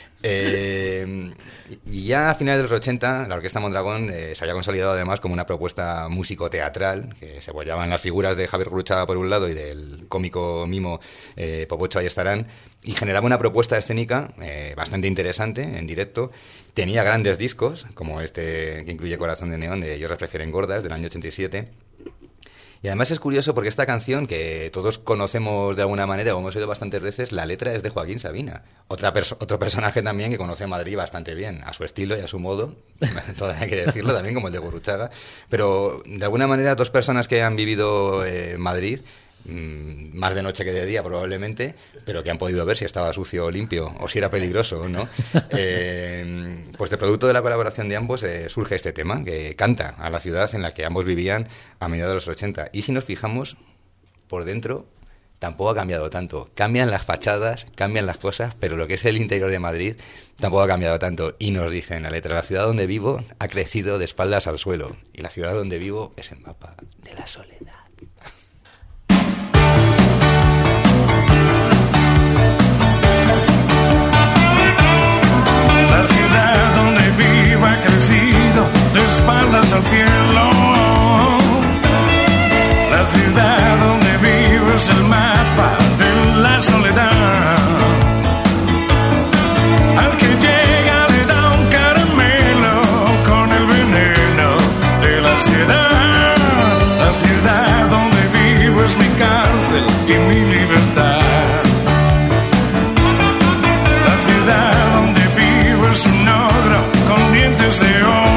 Y ya a finales de los 80 la Orquesta Mondragón se había consolidado además como una propuesta músico-teatral, que se apoyaban las figuras de Javier Gurruchaga por un lado y del cómico mimo Popocho Ayestarán, y generaba una propuesta escénica bastante interesante en directo. Tenía grandes discos, como este que incluye Corazón de Neón, de Ellos prefieren gordas, del año 87. Y además es curioso porque esta canción, que todos conocemos de alguna manera, o hemos oído bastantes veces, la letra es de Joaquín Sabina. Otro personaje también que conoce Madrid bastante bien, a su estilo y a su modo, todo hay que decirlo, también como el de Gurruchaga. Pero de alguna manera dos personas que han vivido Madrid, más de noche que de día probablemente, pero que han podido ver si estaba sucio o limpio, o si era peligroso, ¿no? Pues de producto de la colaboración de ambos surge este tema, que canta a la ciudad en la que ambos vivían a mediados de los 80. Y si nos fijamos, por dentro tampoco ha cambiado tanto. Cambian las fachadas, cambian las cosas, pero lo que es el interior de Madrid tampoco ha cambiado tanto. Y nos dice en la letra, la ciudad donde vivo ha crecido de espaldas al suelo, y la ciudad donde vivo es el mapa de la soledad. La ciudad donde vivo ha crecido de espaldas al cielo. La ciudad donde vivo es el mapa de la soledad. Al que llega le da un caramelo con el veneno de la ansiedad. La ciudad donde vivo es mi cárcel y mi libertad. La ciudad donde vivo es un ogro con dientes de oro.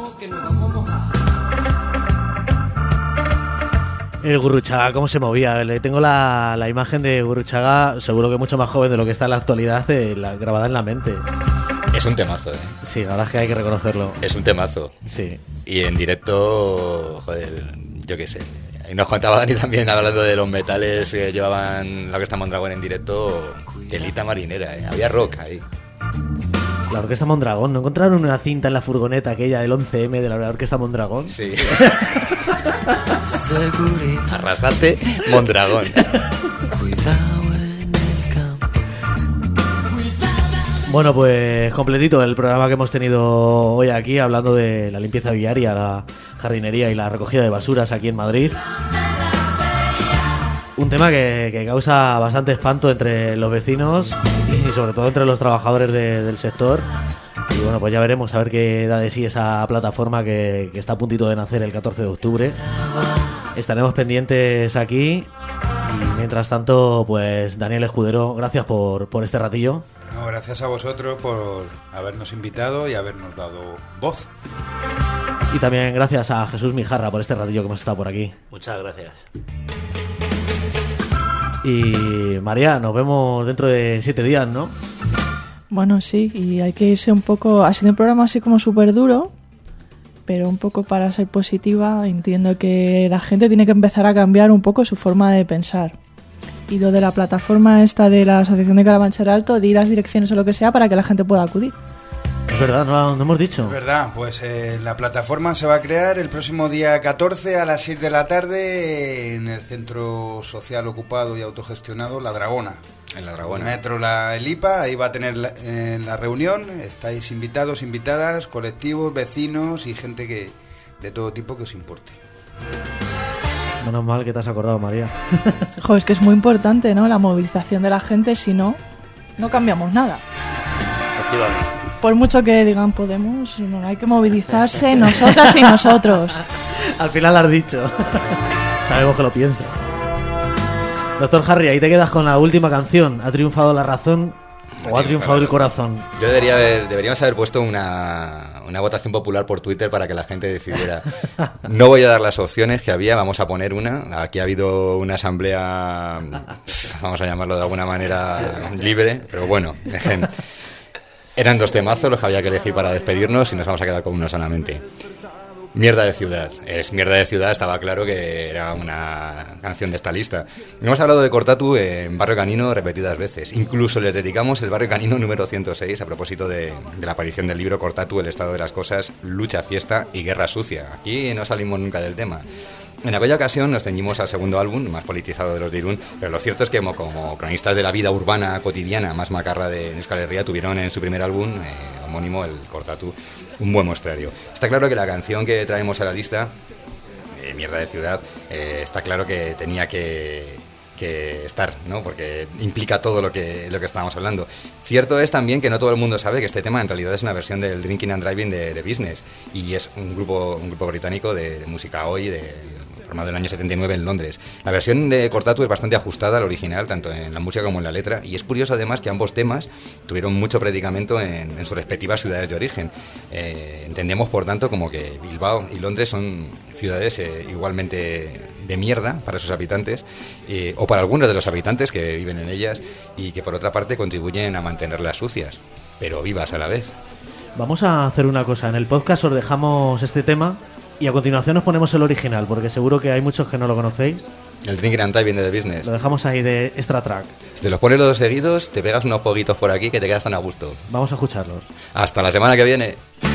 El Gurruchaga, cómo se movía. Le tengo la imagen de Gurruchaga, seguro que mucho más joven de lo que está en la actualidad, grabada en la mente. Es un temazo, ¿eh? Sí, la verdad es que hay que reconocerlo. Es un temazo. Sí. Y en directo, joder, yo qué sé. Y nos contaba Dani también, hablando de los metales que llevaban la Orquesta Mondragón en directo, telita marinera, ¿eh? Había rock ahí. La Orquesta Mondragón, ¿no encontraron una cinta en la furgoneta aquella del 11M de la Orquesta Mondragón? Sí. Arrasate, Mondragón. Bueno, pues completito el programa que hemos tenido hoy aquí, hablando de la limpieza viaria, la jardinería y la recogida de basuras aquí en Madrid. Un tema que causa bastante espanto entre los vecinos y sobre todo entre los trabajadores del sector. Y bueno, pues ya veremos a ver qué da de sí esa plataforma que está a puntito de nacer el 14 de octubre. Estaremos pendientes aquí y mientras tanto, pues Daniel Escudero, gracias por este ratillo. No, gracias a vosotros por habernos invitado y habernos dado voz. Y también gracias a Jesús Mijarra por este ratillo que hemos estado por aquí. Muchas gracias. Y María, nos vemos dentro de 7 días, ¿no? Bueno, sí, y hay que irse un poco... Ha sido un programa así como súper duro, pero un poco para ser positiva, entiendo que la gente tiene que empezar a cambiar un poco su forma de pensar. Y lo de la plataforma esta de la Asociación de Carabanchel Alto, di las direcciones o lo que sea para que la gente pueda acudir. Es verdad, no hemos dicho. Es verdad, pues la plataforma se va a crear el próximo día 14 a las 6 de la tarde en el Centro Social Ocupado y Autogestionado La Dragona. En La Dragona. Metro El IPA, ahí va a tener la reunión. Estáis invitados, invitadas, colectivos, vecinos y gente de todo tipo que os importe. Menos mal que te has acordado, María. Jo, es que es muy importante, ¿no? La movilización de la gente, si no, no cambiamos nada. Efectivamente. Por mucho que digan Podemos, no hay que movilizarse nosotras y nosotros. Al final lo has dicho. Sabemos que lo piensa. Doctor Harry, ahí te quedas con la última canción. ¿Ha triunfado la razón o ha triunfado el corazón? Yo deberíamos haber puesto una votación popular por Twitter para que la gente decidiera. No voy a dar las opciones que había, vamos a poner una. Aquí ha habido una asamblea, vamos a llamarlo de alguna manera libre, pero bueno, eran 2 temazos los que había que elegir para despedirnos y nos vamos a quedar con uno solamente. Mierda de ciudad. Mierda de ciudad, estaba claro que era una canción de esta lista. Hemos hablado de Cortatu en Barrio Canino repetidas veces. Incluso les dedicamos el Barrio Canino número 106 a propósito de la aparición del libro Cortatu, el estado de las cosas, lucha, fiesta y guerra sucia. Aquí no salimos nunca del tema. En aquella ocasión nos ceñimos al segundo álbum, más politizado de los de Irún, pero lo cierto es que como cronistas de la vida urbana cotidiana más macarra de Euskal Herria tuvieron en su primer álbum homónimo, el Cortatu, un buen muestrario. Está claro que la canción que traemos a la lista, Mierda de ciudad, está claro que tenía que estar, ¿no? Porque implica todo lo que estábamos hablando. Cierto es también que no todo el mundo sabe que este tema en realidad es una versión del Drinking and Driving de Business, y es un grupo británico de música hoy, formado en el año 79 en Londres. La versión de Cortatu es bastante ajustada al original, tanto en la música como en la letra, y es curioso además que ambos temas tuvieron mucho predicamento en sus respectivas ciudades de origen. Entendemos, por tanto, como que Bilbao y Londres son ciudades igualmente de mierda para sus habitantes, o para algunos de los habitantes que viven en ellas, y que por otra parte contribuyen a mantenerlas sucias, pero vivas a la vez. Vamos a hacer una cosa, en el podcast os dejamos este tema y a continuación os ponemos el original, porque seguro que hay muchos que no lo conocéis. El Drinking and Driving de The Business. Lo dejamos ahí de extra track. Si te los pones los 2 seguidos, te pegas unos poquitos por aquí que te quedas tan a gusto. Vamos a escucharlos. Hasta la semana que viene.